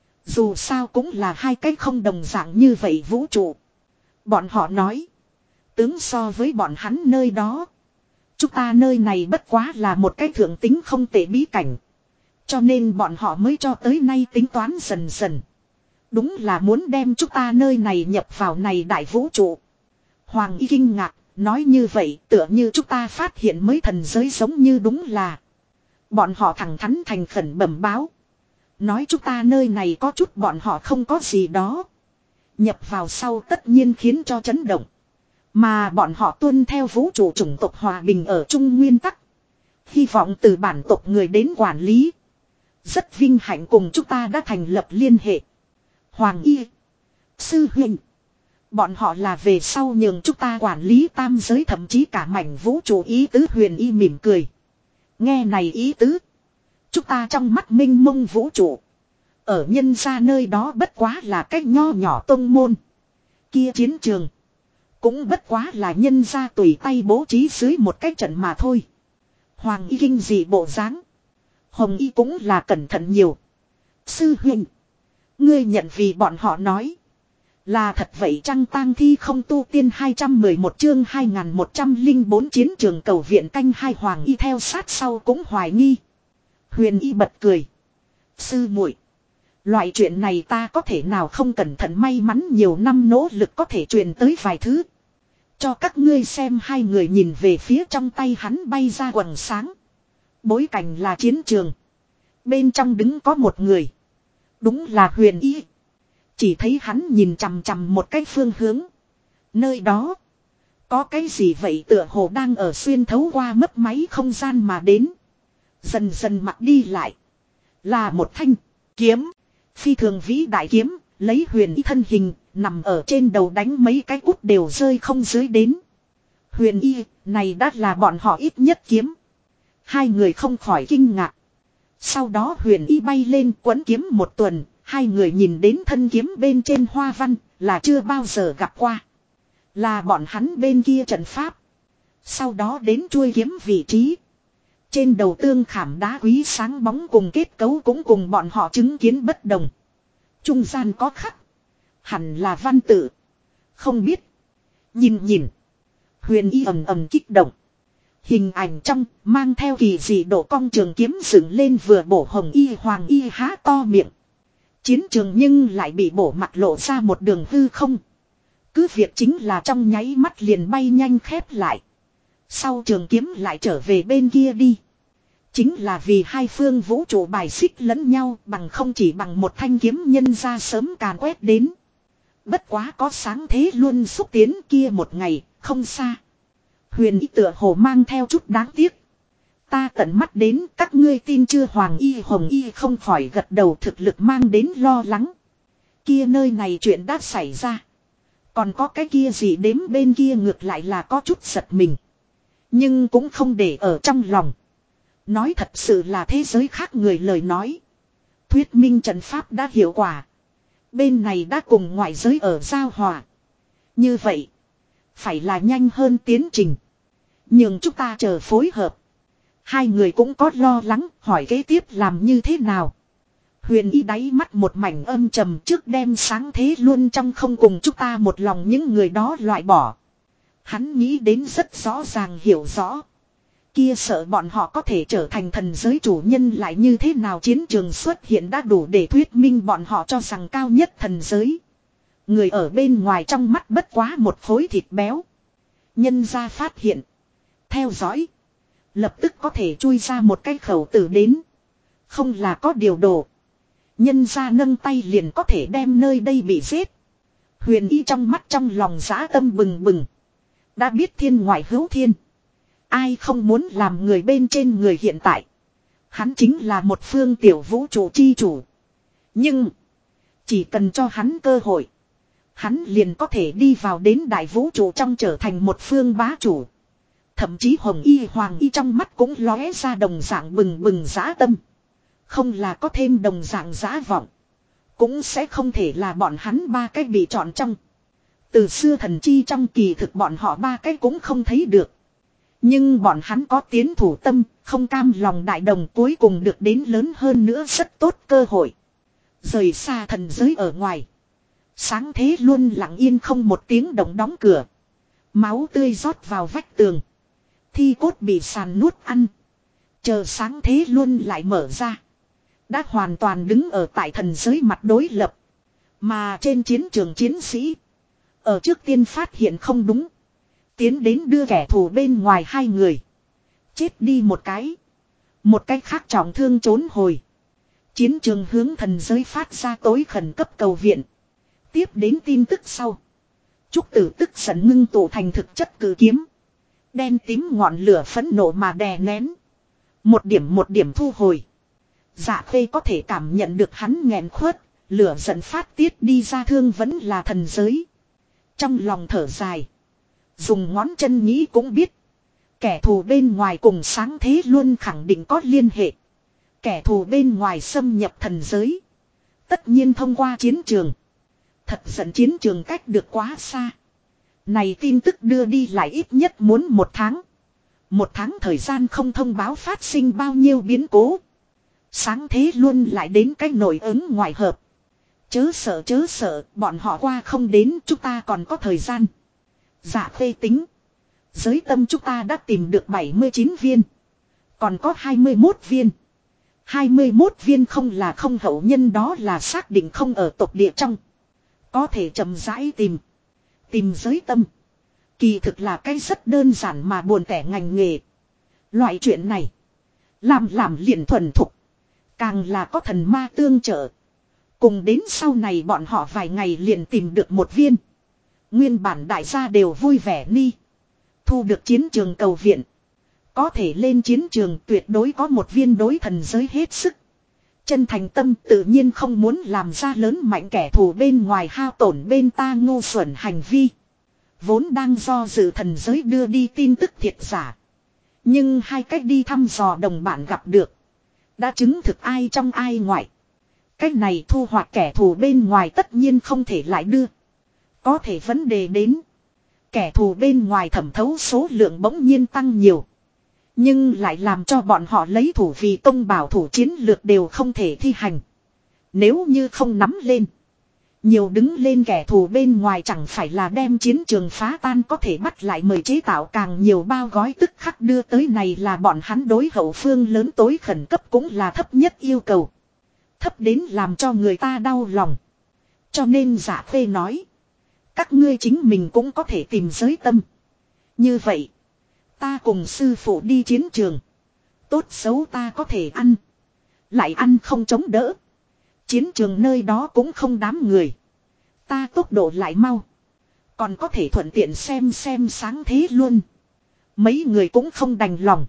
Dù sao cũng là hai cái không đồng dạng như vậy vũ trụ. Bọn họ nói. Tướng so với bọn hắn nơi đó. Chúng ta nơi này bất quá là một cái thượng tính không tệ bí cảnh. Cho nên bọn họ mới cho tới nay tính toán dần dần. Đúng là muốn đem chúng ta nơi này nhập vào này đại vũ trụ. Hoàng Y kinh ngạc, nói như vậy tựa như chúng ta phát hiện mới thần giới giống như đúng là. Bọn họ thẳng thắn thành khẩn bẩm báo. Nói chúng ta nơi này có chút bọn họ không có gì đó. Nhập vào sau tất nhiên khiến cho chấn động. Mà bọn họ tuân theo vũ trụ chủng tộc hòa bình ở chung nguyên tắc. Hy vọng từ bản tộc người đến quản lý. Rất vinh hạnh cùng chúng ta đã thành lập liên hệ. Hoàng Y, sư huynh, bọn họ là về sau nhường chúng ta quản lý tam giới thậm chí cả mảnh vũ trụ ý tứ. Huyền Y mỉm cười. Nghe này ý tứ. Chúng ta trong mắt minh mông vũ trụ. Ở nhân gia nơi đó bất quá là cách nho nhỏ tông môn. Kia chiến trường. Cũng bất quá là nhân gia tùy tay bố trí dưới một cái trận mà thôi. Hoàng Y kinh dị bộ dáng. Hồng Y cũng là cẩn thận nhiều. Sư huynh, ngươi nhận vì bọn họ nói là thật vậy chăng? Tang thi không tu tiên 211 chương 2104 chiến trường cầu viện canh hai. Hoàng Y theo sát sau cũng hoài nghi. Huyền Y bật cười. Sư muội, loại chuyện này ta có thể nào không cẩn thận, may mắn nhiều năm nỗ lực có thể truyền tới vài thứ. Cho các ngươi xem. Hai người nhìn về phía trong tay hắn bay ra quầng sáng. Bối cảnh là chiến trường. Bên trong đứng có một người. Đúng là Huyền Y. Chỉ thấy hắn nhìn chằm chằm một cái phương hướng. Nơi đó có cái gì vậy, tựa hồ đang ở xuyên thấu qua mấp máy không gian mà đến. Dần dần mặt đi lại. Là một thanh kiếm. Phi thường vĩ đại kiếm. Lấy Huyền Y thân hình nằm ở trên đầu đánh mấy cái cút đều rơi không dưới đến. Huyền Y, này đã là bọn họ ít nhất kiếm. Hai người không khỏi kinh ngạc. Sau đó Huyền Y bay lên quấn kiếm một tuần. Hai người nhìn đến thân kiếm bên trên hoa văn là chưa bao giờ gặp qua. Là bọn hắn bên kia trận pháp. Sau đó đến chuôi kiếm vị trí. Trên đầu tương khảm đá quý sáng bóng cùng kết cấu cũng cùng bọn họ chứng kiến bất đồng. Trung gian có khắc. Hẳn là văn tự. Không biết. Nhìn. Huyền Y ầm ầm kích động. Hình ảnh trong mang theo kỳ dị độ cong trường kiếm dựng lên vừa bổ Hồng Y. Hoàng Y há to miệng. Chiến trường nhưng lại bị bổ mặt lộ ra một đường hư không. Cứ việc chính là trong nháy mắt liền bay nhanh khép lại. Sau trường kiếm lại trở về bên kia đi. Chính là vì hai phương vũ trụ bài xích lẫn nhau, bằng không chỉ bằng một thanh kiếm nhân ra sớm càn quét đến. Bất quá có sáng thế luôn xúc tiến kia một ngày, không xa. Huyền Y tựa hồ mang theo chút đáng tiếc. Ta tận mắt đến, các ngươi tin chưa? Hoàng Y Hồng Y không khỏi gật đầu, thực lực mang đến lo lắng. Kia nơi này chuyện đã xảy ra. Còn có cái kia gì đếm bên kia ngược lại là có chút giật mình. Nhưng cũng không để ở trong lòng. Nói thật sự là thế giới khác người lời nói. Thuyết minh trận pháp đã hiệu quả. Bên này đã cùng ngoại giới ở giao hòa. Như vậy, phải là nhanh hơn tiến trình. Nhưng chúng ta chờ phối hợp. Hai người cũng có lo lắng, hỏi kế tiếp làm như thế nào. Huyền Y đáy mắt một mảnh âm trầm, trước đem sáng thế luôn trong không cùng chúng ta một lòng những người đó loại bỏ. Hắn nghĩ đến rất rõ ràng hiểu rõ. Kia sợ bọn họ có thể trở thành thần giới chủ nhân lại như thế nào, chiến trường xuất hiện đã đủ để thuyết minh bọn họ cho rằng cao nhất thần giới. Người ở bên ngoài trong mắt bất quá một khối thịt béo. Nhân gia phát hiện. Theo dõi. Lập tức có thể chui ra một cái khẩu tử đến. Không là có điều đồ. Nhân gia nâng tay liền có thể đem nơi đây bị giết. Huyền Y trong mắt trong lòng dã tâm bừng bừng. Đã biết thiên ngoại hữu thiên. Ai không muốn làm người bên trên người hiện tại. Hắn chính là một phương tiểu vũ trụ chi chủ. Nhưng. Chỉ cần cho hắn cơ hội. Hắn liền có thể đi vào đến đại vũ trụ trong trở thành một phương bá chủ. Thậm chí Hồng Y Hoàng Y trong mắt cũng lóe ra đồng dạng bừng bừng dã tâm. Không là có thêm đồng dạng dã vọng. Cũng sẽ không thể là bọn hắn ba cái bị chọn trong. Từ xưa thần chi trong kỳ thực bọn họ ba cái cũng không thấy được. Nhưng bọn hắn có tiến thủ tâm, không cam lòng đại đồng, cuối cùng được đến lớn hơn nữa rất tốt cơ hội. Rời xa thần giới ở ngoài. Sáng thế luôn lặng yên không một tiếng động đóng cửa. Máu tươi rót vào vách tường. Thi cốt bị sàn nuốt ăn. Chờ sáng thế luôn lại mở ra. Đã hoàn toàn đứng ở tại thần giới mặt đối lập. Mà trên chiến trường chiến sĩ. Ở trước tiên phát hiện không đúng. Tiến đến đưa kẻ thù bên ngoài hai người. Chết đi một cái. Một cái khác trọng thương trốn hồi. Chiến trường hướng thần giới phát ra tối khẩn cấp cầu viện. Tiếp đến tin tức sau. Trúc Tử tức giận ngưng tụ thành thực chất cử kiếm. Đen tím ngọn lửa phẫn nộ mà đè nén. Một điểm thu hồi. Dạ Khê có thể cảm nhận được hắn nghẹn khuất. Lửa giận phát tiết đi ra thương vẫn là thần giới. Trong lòng thở dài. Dùng ngón chân nghĩ cũng biết. Kẻ thù bên ngoài cùng sáng thế luôn khẳng định có liên hệ. Kẻ thù bên ngoài xâm nhập thần giới. Tất nhiên thông qua chiến trường. Thật giận chiến trường cách được quá xa. Này tin tức đưa đi lại ít nhất muốn 1 tháng. 1 tháng thời gian không thông báo phát sinh bao nhiêu biến cố. Sáng thế luôn lại đến cái nội ứng ngoại hợp. Chớ sợ, bọn họ qua không đến, chúng ta còn có thời gian. Dạ Khê tính. Giới tâm chúng ta đã tìm được 79 viên. Còn có 21 viên. 21 viên không là không hậu nhân, đó là xác định không ở tộc địa trong. Có thể chậm rãi tìm. Tìm giới tâm. Kỳ thực là cái rất đơn giản mà buồn tẻ ngành nghề. Loại chuyện này. Làm liền thuần thục. Càng là có thần ma tương trợ. Cùng đến sau này bọn họ vài ngày liền tìm được một viên. Nguyên bản đại gia đều vui vẻ ni. Thu được chiến trường cầu viện. Có thể lên chiến trường tuyệt đối có một viên đối thần giới hết sức. Chân thành tâm tự nhiên không muốn làm ra lớn mạnh kẻ thù bên ngoài hao tổn bên ta ngu xuẩn hành vi. Vốn đang do dự thần giới đưa đi tin tức thiệt giả. Nhưng hai cách đi thăm dò đồng bạn gặp được. Đã chứng thực ai trong ai ngoại. Cách này thu hoạch kẻ thù bên ngoài tất nhiên không thể lại đưa. Có thể vấn đề đến. Kẻ thù bên ngoài thẩm thấu số lượng bỗng nhiên tăng nhiều. Nhưng lại làm cho bọn họ lấy thủ vì công bảo thủ chiến lược đều không thể thi hành. Nếu như không nắm lên. Nhiều đứng lên kẻ thù bên ngoài chẳng phải là đem chiến trường phá tan, có thể bắt lại mời chế tạo càng nhiều bao gói tức khắc đưa tới, này là bọn hắn đối hậu phương lớn tối khẩn cấp cũng là thấp nhất yêu cầu. Thấp đến làm cho người ta đau lòng. Cho nên Dạ Khê nói. Các ngươi chính mình cũng có thể tìm giới tâm. Như vậy. Ta cùng sư phụ đi chiến trường. Tốt xấu ta có thể ăn. Lại ăn không chống đỡ. Chiến trường nơi đó cũng không đám người. Ta tốc độ lại mau. Còn có thể thuận tiện xem sáng thế luôn. Mấy người cũng không đành lòng.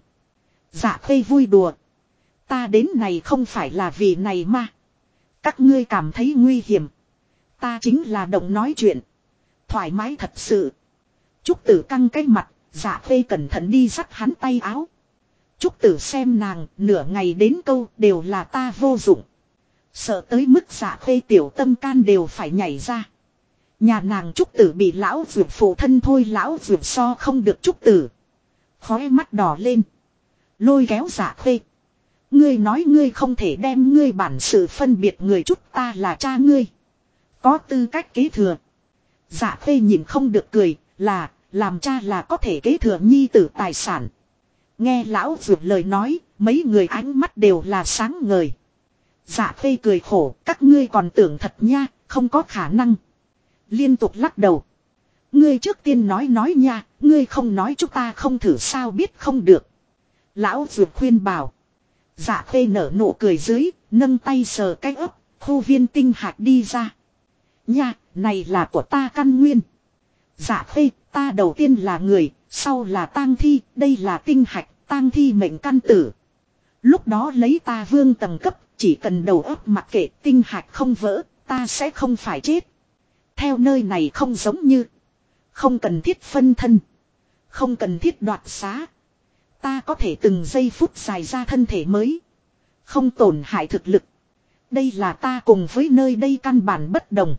Dạ Khê vui đùa. Ta đến này không phải là vì này mà. Các ngươi cảm thấy nguy hiểm. Ta chính là động nói chuyện. Thoải mái thật sự. Trúc Tử căng cái mặt. Dạ Khê cẩn thận đi dắt hắn tay áo. Trúc Tử xem nàng nửa ngày đến câu đều là ta vô dụng. Sợ tới mức Dạ Khê tiểu tâm can đều phải nhảy ra. Nhà nàng Trúc Tử bị lão vượt phụ thân thôi, lão vượt so không được Trúc Tử. Khóe mắt đỏ lên. Lôi kéo Dạ Khê. Ngươi nói ngươi không thể đem ngươi bản sự phân biệt người chút, ta là cha ngươi. Có tư cách kế thừa. Dạ Khê nhìn không được cười, là, làm cha là có thể kế thừa nhi tử tài sản. Nghe lão vượt lời nói, mấy người ánh mắt đều là sáng ngời. Dạ Khê cười khổ, các ngươi còn tưởng thật nha, không có khả năng. Liên tục lắc đầu. Ngươi trước tiên nói nha, ngươi không nói chúng ta không thử sao biết không được. Lão vượt khuyên bảo. Dạ Khê nở nụ cười dưới, nâng tay sờ cái ấp, khu viên tinh hạt đi ra. Nha, này là của ta căn nguyên. Dạ Khê, ta đầu tiên là người, sau là tang thi, đây là tinh hạch, tang thi mệnh căn tử. Lúc đó lấy ta vương tầng cấp, chỉ cần đầu óc mặc kệ tinh hạch không vỡ, ta sẽ không phải chết. Theo nơi này không giống như, không cần thiết phân thân, không cần thiết đoạt xá. Ta có thể từng giây phút dài ra thân thể mới, không tổn hại thực lực. Đây là ta cùng với nơi đây căn bản bất đồng.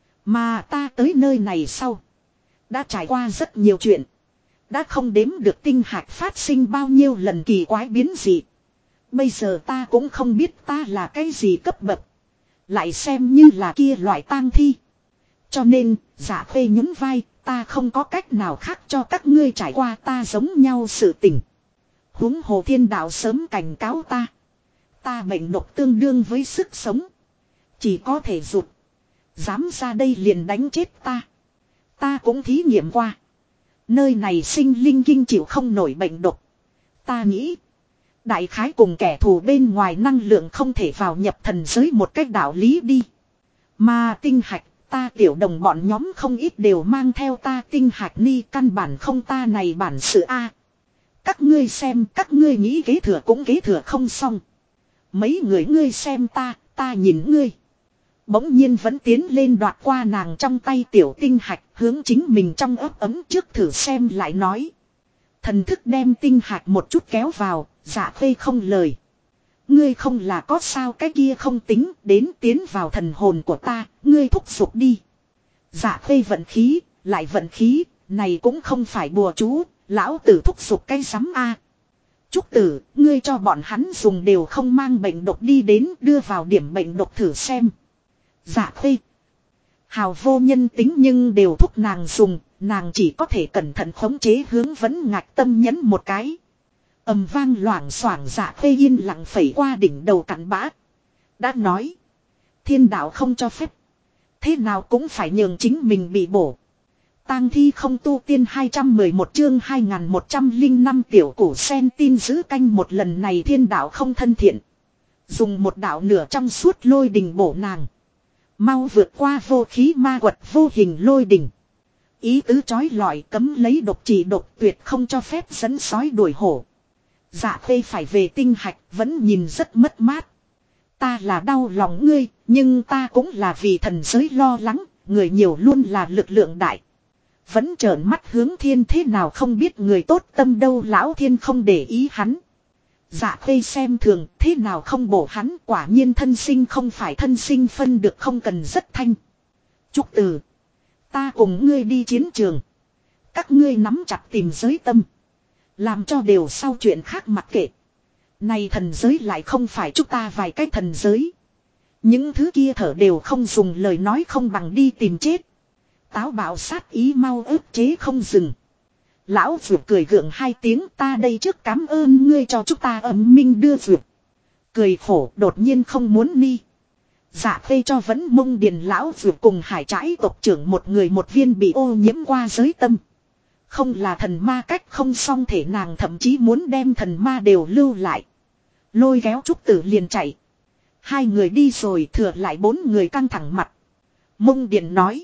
Mà ta tới nơi này sau, đã trải qua rất nhiều chuyện. Đã không đếm được tinh hạch phát sinh bao nhiêu lần kỳ quái biến dị. Bây giờ ta cũng không biết ta là cái gì cấp bậc. Lại xem như là kia loại tang thi. Cho nên, Dạ Khê nhún vai, ta không có cách nào khác cho các ngươi trải qua ta giống nhau sự tình. Huống hồ thiên đạo sớm cảnh cáo ta. Ta bệnh độc tương đương với sức sống. Chỉ có thể rụt Dám ra đây liền đánh chết ta. Ta cũng thí nghiệm qua. Nơi này sinh linh kinh chịu không nổi bệnh độc. Ta nghĩ. Đại khái cùng kẻ thù bên ngoài năng lượng không thể vào nhập thần giới một cách đạo lý đi. Mà tinh hạch, ta tiểu đồng bọn nhóm không ít đều mang theo ta tinh hạch ni, căn bản không ta này bản sự a. Các ngươi xem, các ngươi nghĩ kế thừa cũng kế thừa không xong. Mấy người ngươi xem ta nhìn ngươi. Bỗng nhiên vẫn tiến lên đoạt qua nàng trong tay tiểu tinh hạch, hướng chính mình trong ấp ấm trước thử xem lại nói. Thần thức đem tinh hạch một chút kéo vào, Dạ Khê không lời. Ngươi không là có sao, cái kia không tính, đến tiến vào thần hồn của ta, ngươi thúc giục đi. Dạ Khê vận khí, lại vận khí, này cũng không phải bùa chú, lão tử thúc giục cái rắm a. Trúc tử, ngươi cho bọn hắn dùng đều không mang bệnh độc đi đến, đưa vào điểm bệnh độc thử xem. Dạ Khê hào vô nhân tính nhưng đều thúc nàng dùng, nàng chỉ có thể cẩn thận khống chế hướng vấn ngạch tâm nhấn một cái. Ầm vang loảng xoảng. Dạ Khê yên lặng phẩy qua đỉnh đầu cặn bã. Đã nói. Thiên đạo không cho phép. Thế nào cũng phải nhường chính mình bị bổ. Tang thi không tu tiên 211 chương 2105 tiểu củ sen tin giữ canh một lần này thiên đạo không thân thiện. Dùng một đạo nửa trong suốt lôi đình bổ nàng. Mau vượt qua vô khí ma quật vô hình lôi đình. Ý tứ chói lọi cấm lấy độc chỉ độc tuyệt không cho phép dẫn sói đuổi hổ. Dạ Khê phải về tinh hạch vẫn nhìn rất mất mát. Ta là đau lòng ngươi, nhưng ta cũng là vì thần giới lo lắng, người nhiều luôn là lực lượng đại. Vẫn trợn mắt hướng thiên thế nào không biết người tốt tâm đâu, lão thiên không để ý hắn. Dạ Khê xem thường thế nào không bổ hắn, quả nhiên thân sinh không phải thân sinh phân được không cần rất thanh. Trúc Từ, ta cùng ngươi đi chiến trường. Các ngươi nắm chặt tìm giới tâm. Làm cho đều sau chuyện khác mặc kệ. Này thần giới lại không phải chúng ta vài cái thần giới. Những thứ kia thở đều không dùng lời nói không bằng đi tìm chết. Táo bạo sát ý mau ức chế không dừng. Lão Vượt cười gượng hai tiếng, ta đây trước cảm ơn ngươi cho chúng ta ấm minh đưa Vượt. Cười khổ đột nhiên không muốn đi. Dạ Khê cho vẫn mông điền lão Vượt cùng hải trãi tộc trưởng một người một viên bị ô nhiễm qua giới tâm. Không là thần ma cách không xong thể nàng thậm chí muốn đem thần ma đều lưu lại. Lôi kéo Trúc Tử liền chạy. Hai người đi rồi thừa lại 4 người căng thẳng mặt. Mông Điện nói.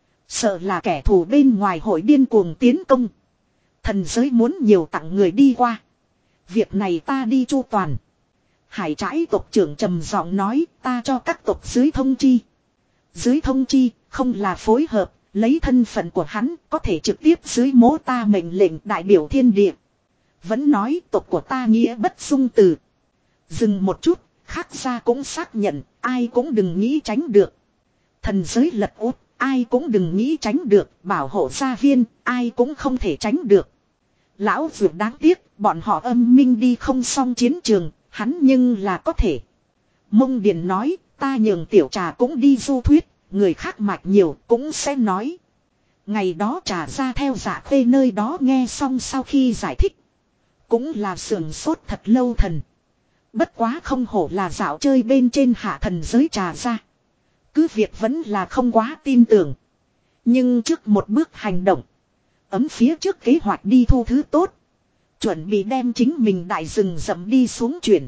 Sợ là kẻ thù bên ngoài hội điên cuồng tiến công. Thần giới muốn nhiều tặng người đi qua. Việc này ta đi chu toàn. Hải trãi tộc trưởng trầm giọng nói ta cho các tộc dưới thông chi. Dưới thông chi không là phối hợp. Lấy thân phận của hắn có thể trực tiếp dưới mố ta mệnh lệnh đại biểu thiên địa. Vẫn nói tộc của ta nghĩa bất dung từ. Dừng một chút, khác ra cũng xác nhận, ai cũng đừng nghĩ tránh được. Thần giới lật út, ai cũng đừng nghĩ tránh được, bảo hộ gia viên, ai cũng không thể tránh được. Lão Vượt đáng tiếc, bọn họ âm minh đi không xong chiến trường, hắn nhưng là có thể. Mông Điền nói, ta nhường tiểu trà cũng đi du thuyết. Người khác mạch nhiều cũng sẽ nói. Ngày đó Trà ra theo Dạ Khê nơi đó nghe xong sau khi giải thích. Cũng là sườn sốt thật lâu thần. Bất quá không hổ là dạo chơi bên trên hạ thần giới Trà ra. Cứ việc vẫn là không quá tin tưởng. Nhưng trước một bước hành động. Ấm phía trước kế hoạch đi thu thứ tốt. Chuẩn bị đem chính mình đại rừng rậm đi xuống chuyển.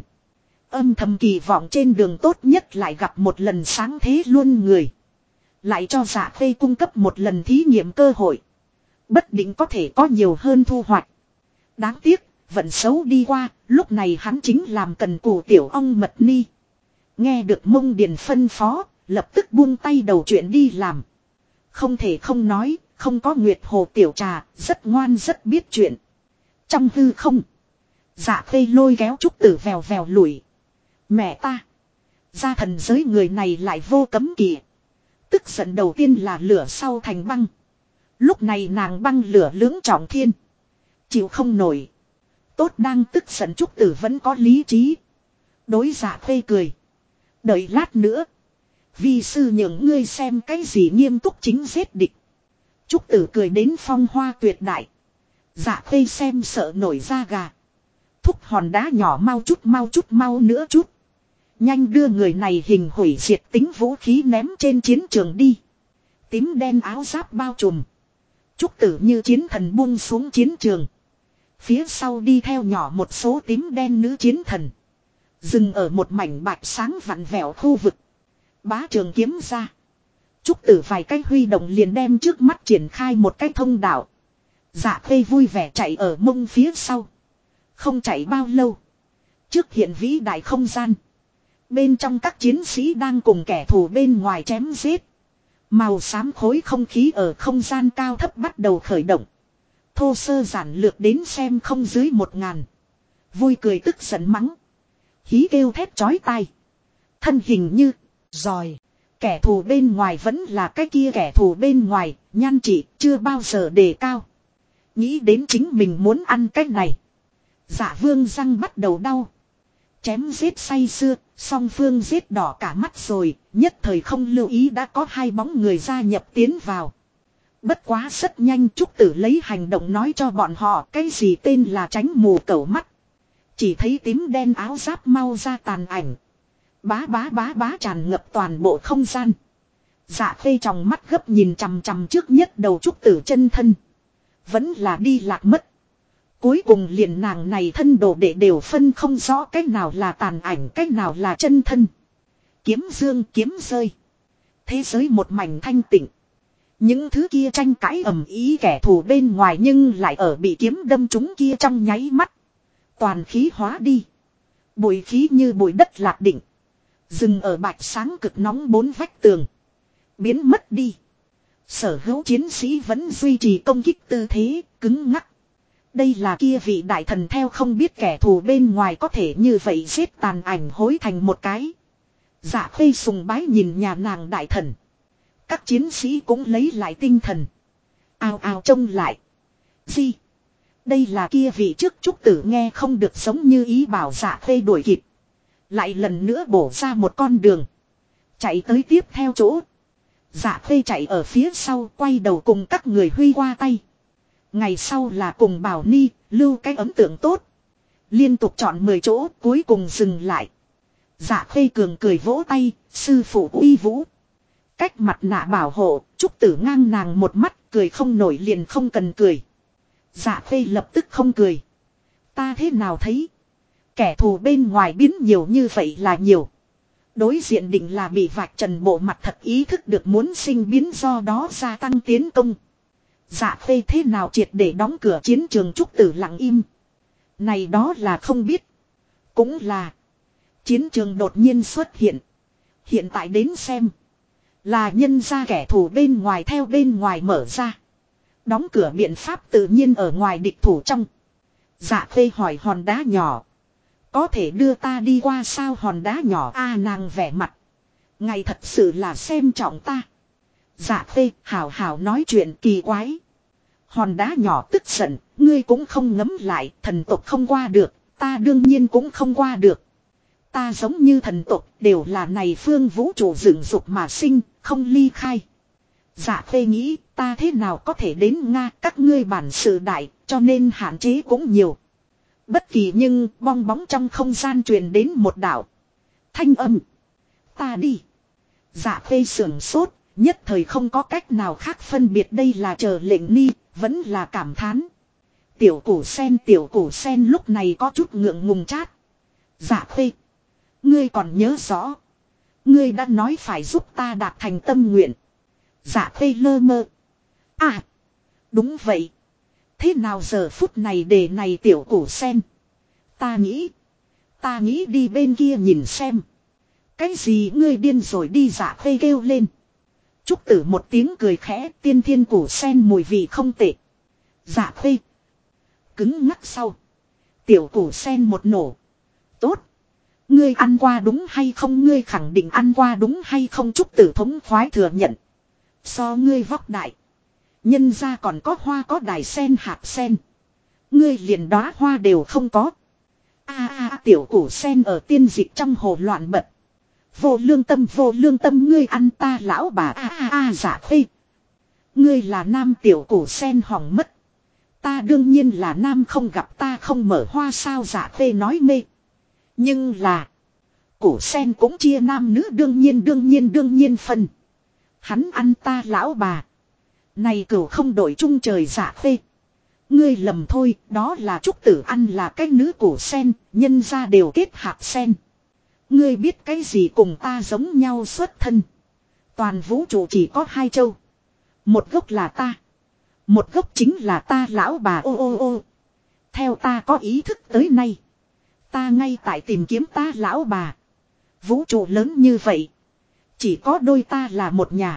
Âm thầm kỳ vọng trên đường tốt nhất lại gặp một lần sáng thế luôn người. Lại cho Dạ Khê cung cấp một lần thí nghiệm cơ hội. Bất định có thể có nhiều hơn thu hoạch. Đáng tiếc, vận xấu đi qua, lúc này hắn chính làm cần cù tiểu ong mật ni. Nghe được Mông Điền phân phó, lập tức buông tay đầu chuyện đi làm. Không thể không nói, không có Nguyệt Hồ tiểu trà, rất ngoan rất biết chuyện. Trong hư không, Dạ Khê lôi kéo Trúc Tử vèo vèo lủi. Mẹ ta, ra thần giới người này lại vô cấm kỵ. Tức giận đầu tiên là lửa sau thành băng. Lúc này nàng băng lửa lưỡng trọng thiên. Chịu không nổi. Tốt đang tức giận Trúc Tử vẫn có lý trí. Đối Dạ Khê cười. Đợi lát nữa. Vi sư nhường ngươi xem cái gì nghiêm túc chính giết địch. Trúc Tử cười đến phong hoa tuyệt đại. Dạ Khê xem sợ nổi da gà. Thúc hòn đá nhỏ mau chút mau nữa chút. Nhanh đưa người này hình hủy diệt tính vũ khí ném trên chiến trường đi. Tím đen áo giáp bao trùm. Trúc Tử như chiến thần buông xuống chiến trường. Phía sau đi theo nhỏ một số tím đen nữ chiến thần. Dừng ở một mảnh bạch sáng vặn vẹo khu vực. Bá trường kiếm ra. Trúc Tử vài cái huy động liền đem trước mắt triển khai một cái thông đạo. Dạ Khê vui vẻ chạy ở mông phía sau. Không chạy bao lâu. Trước hiện vĩ đại không gian. Bên trong các chiến sĩ đang cùng kẻ thù bên ngoài chém giết. Màu xám khối không khí ở không gian cao thấp bắt đầu khởi động. Thô sơ giản lược đến xem không dưới 1000. Vui cười tức giận mắng. Hí kêu thét chói tai. Thân hình như giòi. Kẻ thù bên ngoài vẫn là cái kia kẻ thù bên ngoài, nhan trị chưa bao giờ đề cao. Nghĩ đến chính mình muốn ăn cái này. Dạ Vương răng bắt đầu đau. Chém giết say sưa, song phương giết đỏ cả mắt rồi, nhất thời không lưu ý đã có 2 bóng người gia nhập tiến vào. Bất quá rất nhanh Trúc Tử lấy hành động nói cho bọn họ cái gì tên là tránh mù cẩu mắt. Chỉ thấy tím đen áo giáp mau ra tàn ảnh. Bá bá tràn ngập toàn bộ không gian. Dạ Khê trong mắt gấp nhìn chằm chằm trước nhất đầu Trúc Tử chân thân. Vẫn là đi lạc mất. Cuối cùng liền nàng này thân đồ đệ đều phân không rõ cách nào là tàn ảnh, cách nào là chân thân. Kiếm dương kiếm rơi. Thế giới một mảnh thanh tịnh. Những thứ kia tranh cãi ầm ý kẻ thù bên ngoài nhưng lại ở bị kiếm đâm chúng kia trong nháy mắt. Toàn khí hóa đi. Bụi khí như bụi đất lạc định. Dừng ở bạch sáng cực nóng 4 vách tường. Biến mất đi. Sở hữu chiến sĩ vẫn duy trì công kích tư thế, cứng ngắc. Đây là kia vị đại thần theo không biết kẻ thù bên ngoài có thể như vậy giết tàn ảnh hối thành một cái. Dạ Khê sùng bái nhìn nhà nàng đại thần. Các chiến sĩ cũng lấy lại tinh thần. Ào ào trông lại. Gì? Đây là kia vị trước Trúc Tử nghe không được giống như ý bảo Dạ Khê đuổi kịp. Lại lần nữa bổ ra một con đường. Chạy tới tiếp theo chỗ. Dạ Khê chạy ở phía sau quay đầu cùng các người huy qua tay. Ngày sau là cùng Bảo Ni, lưu cái ấn tượng tốt. Liên tục chọn 10 chỗ cuối cùng dừng lại. Dạ Khê cường cười vỗ tay, sư phụ uy vũ. Cách mặt nạ bảo hộ, Trúc Tử ngang nàng một mắt, cười không nổi liền không cần cười. Dạ Khê lập tức không cười. Ta thế nào thấy? Kẻ thù bên ngoài biến nhiều như vậy là nhiều. Đối diện định là bị vạch trần bộ mặt thật ý thức được muốn sinh biến do đó gia tăng tiến công. Dạ Khê thế nào triệt để đóng cửa chiến trường Trúc Tử lặng im. Này đó là không biết. Cũng là. Chiến trường đột nhiên xuất hiện. Hiện tại đến xem. Là nhân ra kẻ thù bên ngoài theo bên ngoài mở ra. Đóng cửa biện pháp tự nhiên ở ngoài địch thủ trong. Dạ Khê hỏi hòn đá nhỏ. Có thể đưa ta đi qua sao hòn đá nhỏ nàng vẻ mặt. Ngày thật sự là xem trọng ta. Dạ Khê hảo hảo nói chuyện kỳ quái. Hòn đá nhỏ tức giận, ngươi cũng không ngấm lại, thần tộc không qua được, ta đương nhiên cũng không qua được. Ta giống như thần tộc đều là này phương vũ trụ dựng dục mà sinh, không ly khai. Dạ Khê nghĩ ta thế nào có thể đến Nga các ngươi bản sự đại, cho nên hạn chế cũng nhiều. Bất kỳ nhưng bong bóng trong không gian truyền đến một đạo. Thanh âm. Ta đi. Dạ Khê sưởng sốt, nhất thời không có cách nào khác phân biệt đây là chờ lệnh ni, vẫn là cảm thán. Tiểu củ sen lúc này có chút ngượng ngùng chát. Dạ Khê. Ngươi còn nhớ rõ. Ngươi đã nói phải giúp ta đạt thành tâm nguyện. Dạ Khê lơ mơ. À. Đúng vậy. Thế nào giờ phút này để này tiểu củ sen. Ta nghĩ đi bên kia nhìn xem. Cái gì ngươi điên rồi đi Dạ Khê kêu lên. Trúc Tử một tiếng cười khẽ tiên thiên củ sen mùi vị không tệ. Dạ Khê. Cứng ngắc sau. Tiểu củ sen một nổ. Tốt. Ngươi ăn qua đúng hay không ngươi khẳng định ăn qua đúng hay không Trúc Tử thống khoái thừa nhận. So ngươi vóc đại. Nhân ra còn có hoa có đài sen hạt sen. Ngươi liền đóa hoa đều không có. Tiểu củ sen ở tiên dịch trong hồ loạn bật. Vô lương tâm ngươi ăn ta lão bà Dạ Khê. Ngươi là nam tiểu củ sen hỏng mất. Ta đương nhiên là nam không gặp ta không mở hoa sao Dạ Khê nói mê. Nhưng là. củ sen cũng chia nam nữ đương nhiên phân. Hắn ăn ta lão bà. Này cửu không đổi chung trời dạ phê. Ngươi lầm thôi, đó là trúc tử ăn là cái nữ củ sen, nhân ra đều kết hạt sen. Ngươi biết cái gì cùng ta giống nhau xuất thân. Toàn vũ trụ chỉ có 2 châu. Một gốc là ta. Một gốc chính là ta lão bà ô. Theo ta có ý thức tới nay. Ta ngay tại tìm kiếm ta lão bà. Vũ trụ lớn như vậy. Chỉ có đôi ta là một nhà.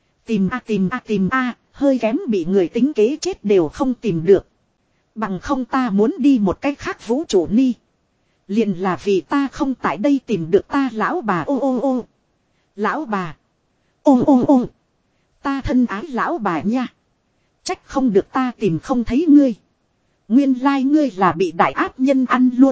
Tìm a, hơi kém bị người tính kế chết đều không tìm được. Bằng không ta muốn đi một cách khác vũ trụ ni. Liền là vì ta không tại đây tìm được ta lão bà ô. Lão bà. Ô. Ta thân ái lão bà nha. Trách không được ta tìm không thấy ngươi. Nguyên lai ngươi là bị đại ác nhân ăn luôn.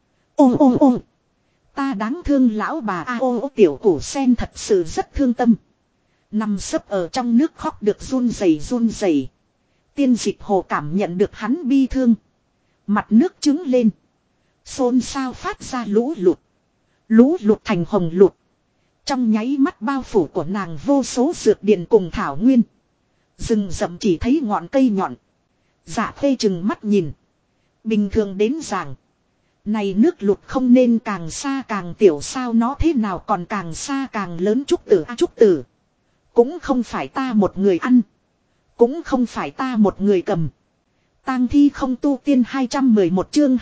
Ô. Ta đáng thương lão bà ô tiểu củ sen thật sự rất thương tâm. Nằm sấp ở trong nước khóc được run rẩy. Tiên dịch hồ cảm nhận được hắn bi thương. Mặt nước trứng lên. Xôn xao phát ra lũ lụt. Lũ lụt thành hồng lụt. Trong nháy mắt bao phủ của nàng vô số dược điển cùng thảo nguyên. Rừng rậm chỉ thấy ngọn cây nhọn. Dạ phê chừng mắt nhìn. Bình thường đến giảng. Này nước lụt không nên càng xa càng tiểu sao nó thế nào còn càng xa càng lớn trúc tử. Cũng không phải ta một người ăn. Cũng không phải ta một người cầm. Tang thi không tu tiên 211 chương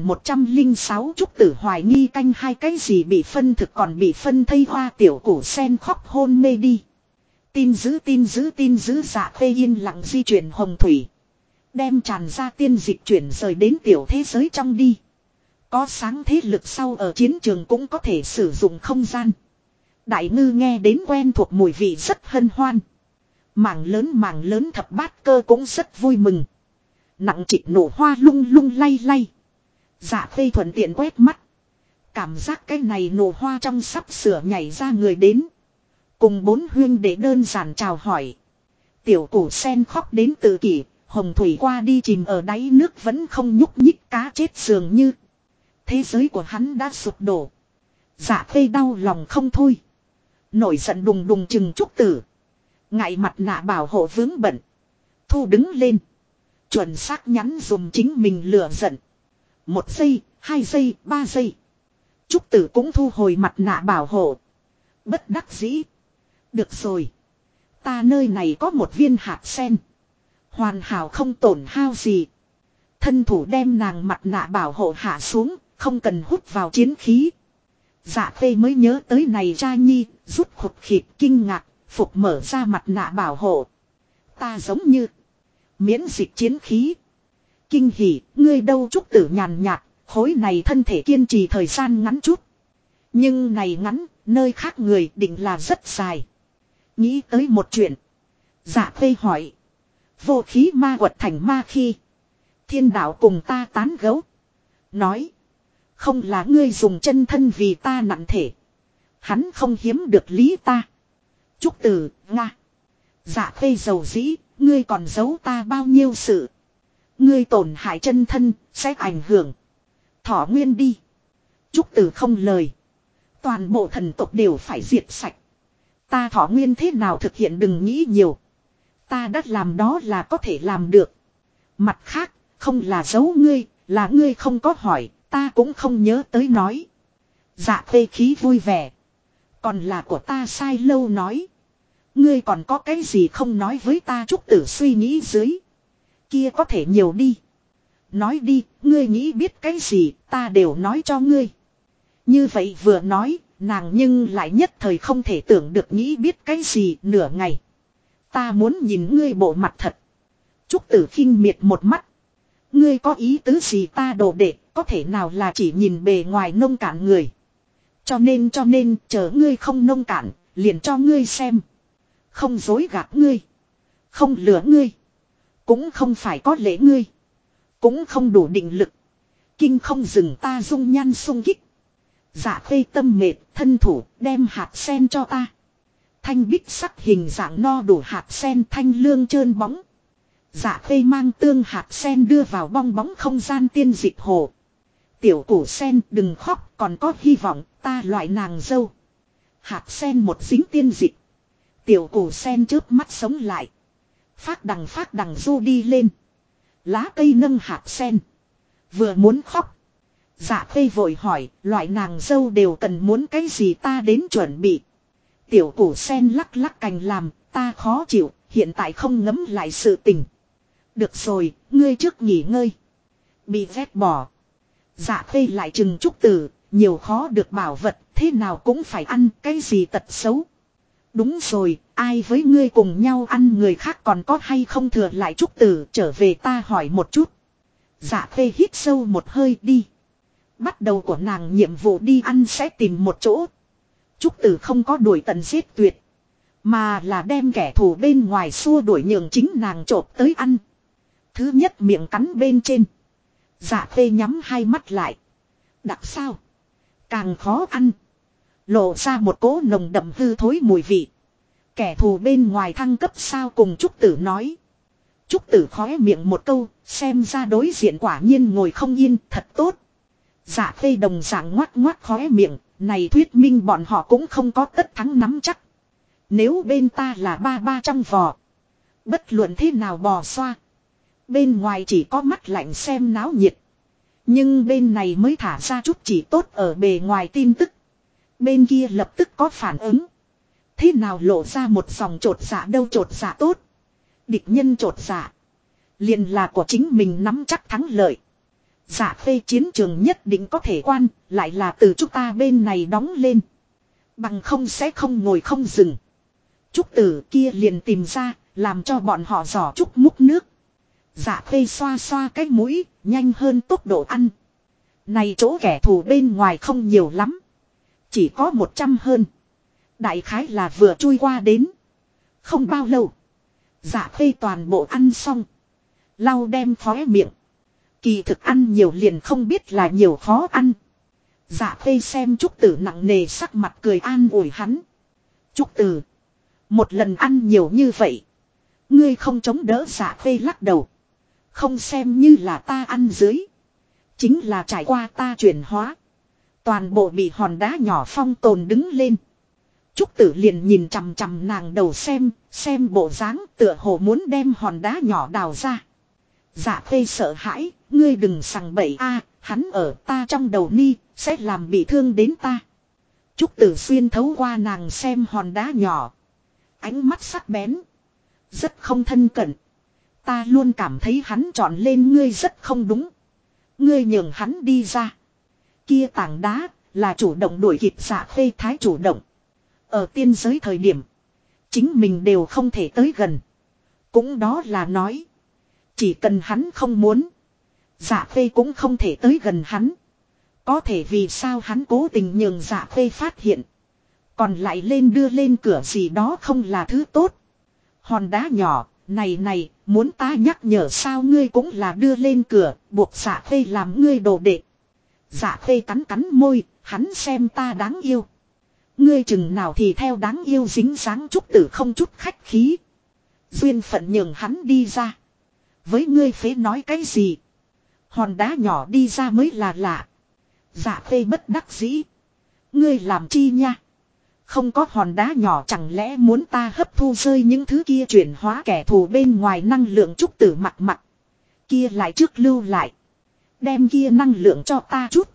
2106 trúc tử hoài nghi canh hai cái gì bị phân thực còn bị phân thây hoa tiểu củ sen khóc hôn mê đi. Tin giữ dạ phê yên lặng di chuyển hồng thủy. Đem tràn ra tiên dịch chuyển rời đến tiểu thế giới trong đi. Có sáng thế lực sau ở chiến trường cũng có thể sử dụng không gian. Đại ngư nghe đến quen thuộc mùi vị rất hân hoan. Mảng lớn thập bát cơ cũng rất vui mừng. Nặng trịch nổ hoa lung lay. Dạ phê thuận tiện quét mắt. Cảm giác cái này nổ hoa trong sắp sửa nhảy ra người đến. Cùng 4 huynh để đơn giản chào hỏi. Tiểu củ sen khóc đến tự kỷ. Hồng thủy qua đi chìm ở đáy nước vẫn không nhúc nhích cá chết dường như. Thế giới của hắn đã sụp đổ. Dạ phê đau lòng không thôi. Nổi giận đùng chừng trúc tử. Ngại mặt nạ bảo hộ vướng bận. Thu đứng lên. Chuẩn xác nhắn dùm chính mình lừa giận. 1 giây, 2 giây, 3 giây. Trúc tử cũng thu hồi mặt nạ bảo hộ. Bất đắc dĩ. Được rồi. Ta nơi này có một viên hạt sen. Hoàn hảo không tổn hao gì. Thân thủ đem nàng mặt nạ bảo hộ hạ xuống. Không cần hút vào chiến khí. Dạ phê mới nhớ tới này cha nhi. Rút khục khịt kinh ngạc. Phục mở ra mặt nạ bảo hộ. Ta giống như miễn dịch chiến khí. Kinh hỉ, ngươi đâu trúc tử nhàn nhạt, khối này thân thể kiên trì thời gian ngắn chút. Nhưng này ngắn, nơi khác người định là rất dài. Nghĩ tới một chuyện. Dạ phê hỏi. Vô khí ma quật thành ma khi. Thiên đạo cùng ta tán gẫu. Nói. Không là ngươi dùng chân thân vì ta nặng thể. Hắn không hiếm được lý ta. Trúc tử, Nga. Dạ phê dầu dĩ, ngươi còn giấu ta bao nhiêu sự. Ngươi tổn hại chân thân, sẽ ảnh hưởng. Thỏ nguyên đi. Trúc tử không lời. Toàn bộ thần tộc đều phải diệt sạch. Ta thỏ nguyên thế nào thực hiện đừng nghĩ nhiều. Ta đã làm đó là có thể làm được. Mặt khác, không là giấu ngươi, là ngươi không có hỏi, ta cũng không nhớ tới nói. Dạ phê khí vui vẻ. Còn là của ta sai lâu nói. Ngươi còn có cái gì không nói với ta trúc tử suy nghĩ dưới. Kia có thể nhiều đi. Nói đi, ngươi nghĩ biết cái gì, ta đều nói cho ngươi. Như vậy vừa nói, nàng nhưng lại nhất thời không thể tưởng được nghĩ biết cái gì nửa ngày. Ta muốn nhìn ngươi bộ mặt thật. Trúc tử khinh miệt một mắt. Ngươi có ý tứ gì ta đồ đệ, có thể nào là chỉ nhìn bề ngoài nông cạn người. Cho nên chờ ngươi không nông cạn, liền cho ngươi xem. Không dối gạt ngươi. Không lừa ngươi. Cũng không phải có lễ ngươi. Cũng không đủ định lực. Kinh không dừng ta dung nhan sung kích. Dạ phê tâm mệt, thân thủ, đem hạt sen cho ta. Thanh bích sắc hình dạng no đủ hạt sen thanh lương trơn bóng. Dạ phê mang tương hạt sen đưa vào bong bóng không gian tiên dịch hồ. Tiểu củ sen đừng khóc còn có hy vọng, Ta loại nàng dâu. Hạt sen một dính tiên dịch. Tiểu củ sen chớp mắt sống lại. Phát đằng du đi lên. Lá cây nâng hạt sen. Vừa muốn khóc. Dạ Khê vội hỏi, loại nàng dâu đều cần muốn cái gì ta đến chuẩn bị. Tiểu củ sen lắc lắc cành làm, ta khó chịu, hiện tại không ngấm lại sự tình. Được rồi, ngươi trước nghỉ ngơi. Bị vét bỏ. Dạ Khê lại chừng Trúc Tử, nhiều khó được bảo vật, thế nào cũng phải ăn, cái gì tật xấu. Đúng rồi, ai với ngươi cùng nhau ăn người khác còn có hay không thừa lại Trúc Tử, trở về ta hỏi một chút. Dạ Khê hít sâu một hơi đi. Bắt đầu của nàng nhiệm vụ đi ăn sẽ tìm một chỗ. Trúc Tử không có đuổi tận giết tuyệt. Mà là đem kẻ thù bên ngoài xua đuổi nhường chính nàng trộp tới ăn. Thứ nhất miệng cắn bên trên. Dạ Khê nhắm hai mắt lại. Đặc sao? Càng khó ăn. Lộ ra một cỗ nồng đậm hư thối mùi vị. Kẻ thù bên ngoài thăng cấp sao cùng Trúc Tử nói. Trúc Tử khóe miệng một câu, xem ra đối diện quả nhiên ngồi không yên, thật tốt. Dạ Khê đồng dạng ngoát ngoát khóe miệng, này thuyết minh bọn họ cũng không có tất thắng nắm chắc. Nếu bên ta là ba trong vò. Bất luận thế nào bò xoa. Bên ngoài chỉ có mắt lạnh xem náo nhiệt. Nhưng bên này mới thả ra chút chỉ tốt ở bề ngoài tin tức. Bên kia lập tức có phản ứng. Thế nào lộ ra một dòng trột dạ đâu trột dạ tốt. Địch nhân trột dạ. Liền là của chính mình nắm chắc thắng lợi. Dạ Khê chiến trường nhất định có thể quan, lại là từ chúng ta bên này đóng lên. Bằng không sẽ không ngồi không dừng. Trúc Tử kia liền tìm ra, làm cho bọn họ giỏ trúc múc nước. Dạ Khê xoa xoa cái mũi, nhanh hơn tốc độ ăn. Này chỗ kẻ thù bên ngoài không nhiều lắm. Chỉ có 100 hơn. Đại khái là vừa chui qua đến. Không bao lâu. Dạ Khê toàn bộ ăn xong. Lau đem khóe miệng. Kỳ thực ăn nhiều liền không biết là nhiều khó ăn. Dạ Khê xem Trúc Tử nặng nề sắc mặt cười an ủi hắn. Trúc Tử. Một lần ăn nhiều như vậy. Ngươi không chống đỡ. Dạ Khê lắc đầu. Không xem như là ta ăn dưới. Chính là trải qua ta chuyển hóa. Toàn bộ bị hòn đá nhỏ phong tồn đứng lên. Trúc Tử liền nhìn chằm chằm nàng đầu xem bộ dáng tựa hồ muốn đem hòn đá nhỏ đào ra. Dạ Khê sợ hãi, ngươi đừng sằng bậy a, hắn ở ta trong đầu ni, sẽ làm bị thương đến ta. Trúc Tử xuyên thấu qua nàng xem hòn đá nhỏ. Ánh mắt sắc bén. Rất không thân cận. Ta luôn cảm thấy hắn chọn lên ngươi rất không đúng. Ngươi nhường hắn đi ra. Kia tảng đá là chủ động đuổi kịp. Dạ Khê thái chủ động. Ở tiên giới thời điểm. Chính mình đều không thể tới gần. Cũng đó là nói. Chỉ cần hắn không muốn. Dạ Khê cũng không thể tới gần hắn. Có thể vì sao hắn cố tình nhường Dạ Khê phát hiện. Còn lại lên đưa lên cửa gì đó không là thứ tốt. Hòn đá nhỏ, này, muốn ta nhắc nhở sao ngươi cũng là đưa lên cửa, buộc Dạ Khê làm ngươi đồ đệ. Dạ Khê cắn môi, hắn xem ta đáng yêu. Ngươi chừng nào thì theo đáng yêu dính dáng. Trúc Tử không chút khách khí. Duyên phận nhường hắn đi ra. Với ngươi phế nói cái gì? Hòn đá nhỏ đi ra mới là lạ. Dạ Khê bất đắc dĩ. Ngươi làm chi nha? Không có hòn đá nhỏ chẳng lẽ muốn ta hấp thu rơi những thứ kia chuyển hóa kẻ thù bên ngoài năng lượng. Trúc Tử mặt. Kia lại trước lưu lại. Đem kia năng lượng cho ta chút.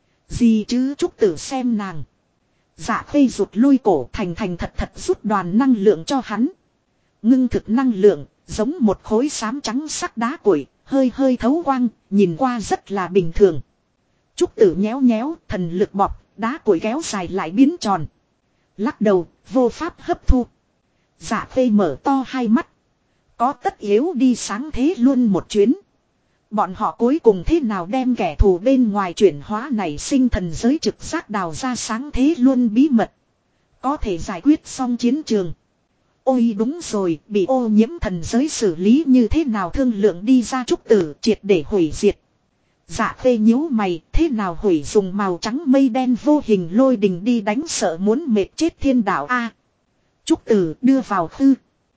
Gì chứ? Trúc Tử xem nàng. Dạ Khê rụt lui cổ thành thật rút đoàn năng lượng cho hắn. Ngưng thực năng lượng, giống một khối xám trắng sắc đá củi, hơi thấu quang, nhìn qua rất là bình thường. Trúc Tử nhéo, thần lực bọc, đá củi kéo dài lại biến tròn. Lắc đầu, vô pháp hấp thu. Dạ Khê mở to hai mắt. Có tất yếu đi sáng thế luôn một chuyến. Bọn họ cuối cùng thế nào đem kẻ thù bên ngoài chuyển hóa này sinh thần giới trực giác đào ra sáng thế luôn bí mật. Có thể giải quyết xong chiến trường. Ôi đúng rồi, bị ô nhiễm thần giới xử lý như thế nào thương lượng đi ra. Trúc Tử triệt để hủy diệt. Dạ Khê nhíu mày, thế nào hủy dùng màu trắng mây đen vô hình lôi đình đi đánh sợ muốn mệt chết thiên đạo a. Trúc Tử đưa vào hư.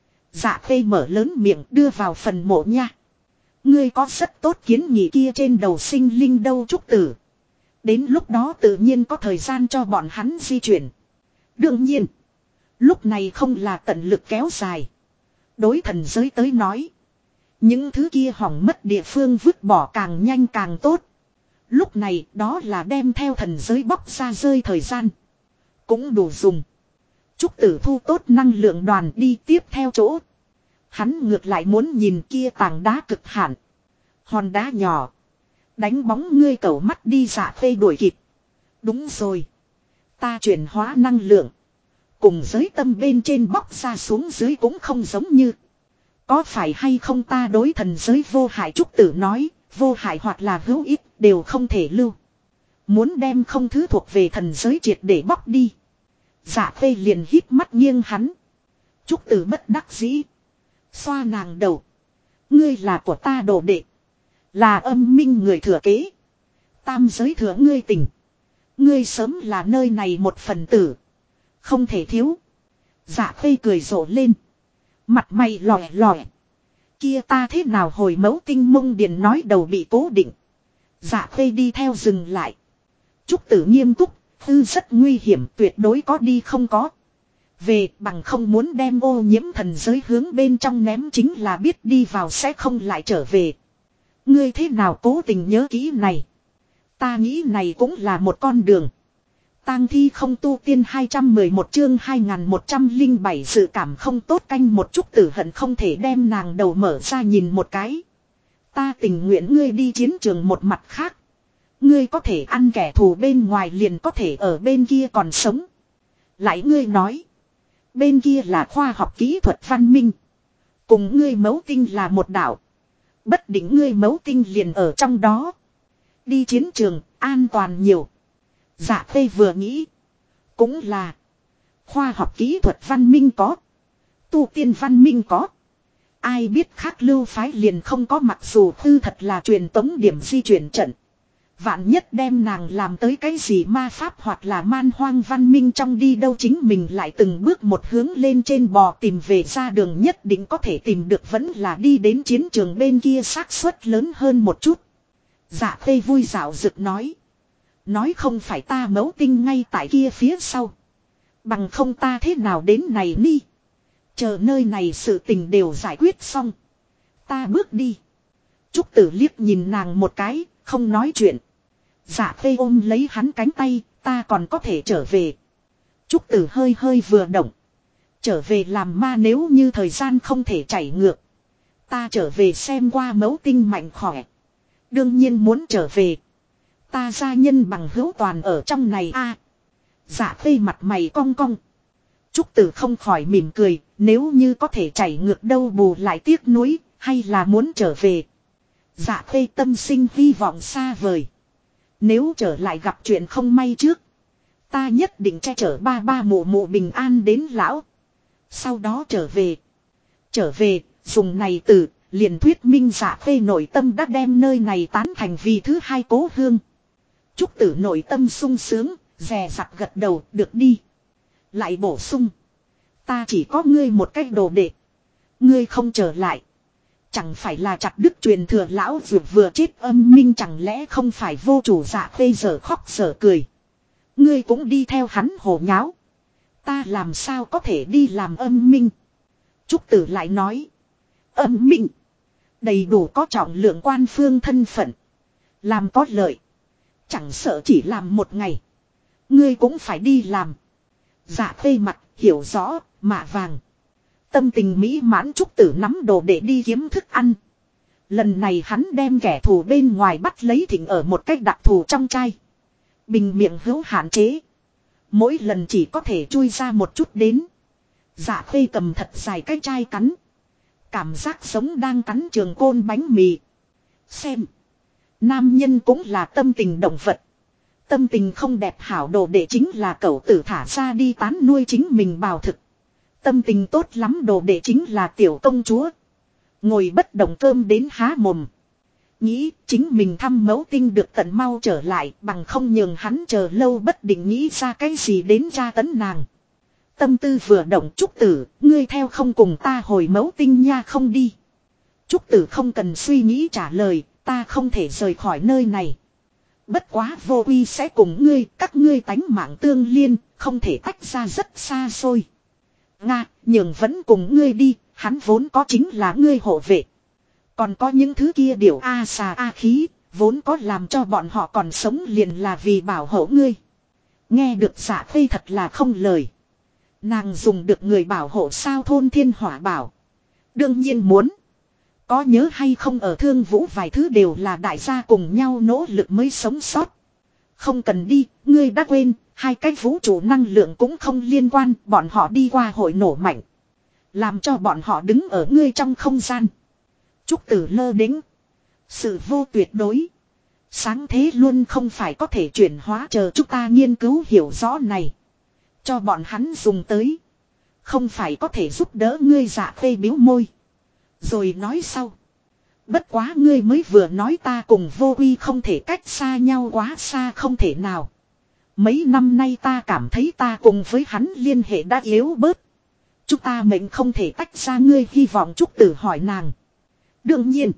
Dạ Khê mở lớn miệng đưa vào phần mộ nha. Ngươi có rất tốt kiến nghị kia trên đầu sinh linh đâu. Trúc Tử. Đến lúc đó tự nhiên có thời gian cho bọn hắn di chuyển. Đương nhiên. Lúc này không là tận lực kéo dài. Đối thần giới tới nói. Những thứ kia hỏng mất địa phương vứt bỏ càng nhanh càng tốt. Lúc này đó là đem theo thần giới bóc ra rơi thời gian. Cũng đủ dùng. Trúc Tử thu tốt năng lượng đoàn đi tiếp theo chỗ. Hắn ngược lại muốn nhìn kia tảng đá cực hạn. Hòn đá nhỏ. Đánh bóng ngươi cẩu mắt đi Dạ Phê đuổi kịp. Đúng rồi. Ta chuyển hóa năng lượng. Cùng giới tâm bên trên bóc ra xuống dưới cũng không giống như. Có phải hay không ta đối thần giới vô hại Trúc Tử nói. Vô hại hoặc là hữu ích đều không thể lưu. Muốn đem không thứ thuộc về thần giới triệt để bóc đi. Dạ Phê liền hít mắt nghiêng hắn. Trúc Tử bất đắc dĩ. Xoa nàng đầu. Ngươi là của ta đồ đệ. Là âm minh người thừa kế. Tam giới thừa ngươi tình. Ngươi sớm là nơi này một phần tử. Không thể thiếu. Dạ Phê cười rộ lên. Mặt mày lòe lòe. Kia ta thế nào hồi mẫu tinh mông điền nói đầu bị cố định. Dạ Phê đi theo dừng lại. Trúc Tử nghiêm túc. Tư rất nguy hiểm tuyệt đối có đi không có. Về bằng không muốn đem ô nhiễm thần giới hướng bên trong ném chính là biết đi vào sẽ không lại trở về. Ngươi thế nào cố tình nhớ kỹ này. Ta nghĩ này cũng là một con đường. Tang thi không tu tiên 211 chương 2107 dự cảm không tốt canh một chút Tử hận không thể đem nàng đầu mở ra nhìn một cái. Ta tình nguyện ngươi đi chiến trường một mặt khác. Ngươi có thể ăn kẻ thù bên ngoài liền có thể ở bên kia còn sống. Lại ngươi nói. Bên kia là khoa học kỹ thuật văn minh. Cùng ngươi mấu tinh là một đảo. Bất định ngươi mấu tinh liền ở trong đó. Đi chiến trường an toàn nhiều. Dạ Phê vừa nghĩ. Cũng là. Khoa học kỹ thuật văn minh có. Tu tiên văn minh có. Ai biết khác lưu phái liền không có mặc dù tư thật là truyền tống điểm di chuyển trận. Vạn nhất đem nàng làm tới cái gì ma pháp hoặc là man hoang văn minh trong đi đâu chính mình lại từng bước một hướng lên trên bò tìm về ra đường nhất định có thể tìm được vẫn là đi đến chiến trường bên kia xác suất lớn hơn một chút. Dạ Phê vui dạo rực nói. Nói không phải ta mẫu tinh ngay tại kia phía sau. Bằng không ta thế nào đến này ni. Chờ nơi này sự tình đều giải quyết xong. Ta bước đi. Trúc Tử liếc nhìn nàng một cái, không nói chuyện. Dạ Phê ôm lấy hắn cánh tay, ta còn có thể trở về. Trúc Tử hơi hơi vừa động. Trở về làm ma nếu như thời gian không thể chảy ngược. Ta trở về xem qua mẫu tinh mạnh khỏe. Đương nhiên muốn trở về. Ta gia nhân bằng hữu toàn ở trong này a. Dạ Phê mặt mày cong cong. Trúc Tử không khỏi mỉm cười, nếu như có thể chảy ngược đâu bù lại tiếc nuối, hay là muốn trở về. Dạ Phê tâm sinh hy vọng xa vời. Nếu trở lại gặp chuyện không may trước. Ta nhất định che chở ba ba mụ mụ bình an đến lão. Sau đó trở về. Trở về, dùng này từ, liền thuyết minh Dạ Phê nội tâm đã đem nơi này tán thành vì thứ hai cố hương. Trúc Tử nội tâm sung sướng, dè dặt gật đầu, được đi. Lại bổ sung. Ta chỉ có ngươi một cách đồ đệ. Ngươi không trở lại. Chẳng phải là chặt đứt truyền thừa lão dược vừa chết âm minh chẳng lẽ không phải vô chủ Dạ Phê giờ khóc giờ cười. Ngươi cũng đi theo hắn hồ nháo. Ta làm sao có thể đi làm âm minh. Trúc Tử lại nói. Âm minh. Đầy đủ có trọng lượng quan phương thân phận. Làm có lợi. Chẳng sợ chỉ làm một ngày. Ngươi cũng phải đi làm. Dạ Phê mặt hiểu rõ mạ vàng. Tâm tình mỹ mãn Trúc Tử nắm đồ để đi kiếm thức ăn. Lần này hắn đem kẻ thù bên ngoài bắt lấy thỉnh ở một cách đặc thù trong chai. Bình miệng hữu hạn chế. Mỗi lần chỉ có thể chui ra một chút đến. Dạ Phê cầm thật dài cái chai cắn. Cảm giác giống đang cắn trường côn bánh mì. Xem. Nam nhân cũng là tâm tình động vật. Tâm tình không đẹp hảo đồ để chính là cậu tử thả ra đi tán nuôi chính mình bào thực. Tâm tình tốt lắm đồ đệ chính là tiểu công chúa. Ngồi bất động cơm đến há mồm. Nghĩ chính mình thăm mẫu tinh được tận mau trở lại bằng không nhường hắn chờ lâu bất định nghĩ ra cái gì đến tra tấn nàng. Tâm tư vừa động Trúc Tử, ngươi theo không cùng ta hồi mẫu tinh nha không đi. Trúc Tử không cần suy nghĩ trả lời, ta không thể rời khỏi nơi này. Bất quá vô uy sẽ cùng ngươi, các ngươi tánh mạng tương liên, không thể tách ra rất xa xôi. Nga, nhưng vẫn cùng ngươi đi, hắn vốn có chính là ngươi hộ vệ. Còn có những thứ kia điều A xà A khí, vốn có làm cho bọn họ còn sống liền là vì bảo hộ ngươi. Nghe được Dạ Khê thật là không lời. Nàng dùng được người bảo hộ sao thôn thiên hỏa bảo. Đương nhiên muốn. Có nhớ hay không ở Thương Vũ vài thứ đều là đại gia cùng nhau nỗ lực mới sống sót. Không cần đi, ngươi đã quên, hai cái vũ trụ năng lượng cũng không liên quan, bọn họ đi qua hội nổ mạnh. Làm cho bọn họ đứng ở ngươi trong không gian. Trúc Tử lơ đĩnh. Sự vô tuyệt đối. Sáng thế luôn không phải có thể chuyển hóa chờ chúng ta nghiên cứu hiểu rõ này. Cho bọn hắn dùng tới. Không phải có thể giúp đỡ ngươi Dạ Khê biếu môi. Rồi nói sau. Bất quá ngươi mới vừa nói ta cùng vô uy không thể cách xa nhau quá xa không thể nào. Mấy năm nay ta cảm thấy ta cùng với hắn liên hệ đã yếu bớt. Chúng ta mệnh không thể tách ra ngươi hy vọng Trúc Tử hỏi nàng. Đương nhiên.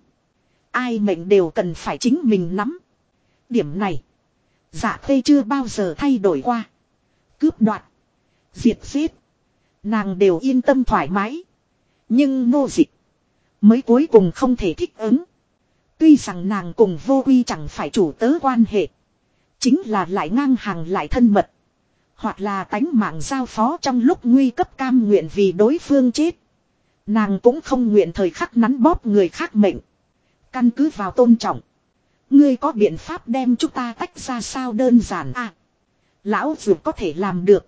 Ai mệnh đều cần phải chính mình nắm. Điểm này. Dạ Khê chưa bao giờ thay đổi qua. Cướp đoạt. Diệt giết. Nàng đều yên tâm thoải mái. Nhưng nô dịch. Mới cuối cùng không thể thích ứng. Tuy rằng nàng cùng vô uy chẳng phải chủ tớ quan hệ. Chính là lại ngang hàng lại thân mật. Hoặc là tánh mạng giao phó trong lúc nguy cấp cam nguyện vì đối phương chết. Nàng cũng không nguyện thời khắc nắn bóp người khác mệnh. Căn cứ vào tôn trọng. Ngươi có biện pháp đem chúng ta tách ra sao đơn giản à? Lão dù có thể làm được.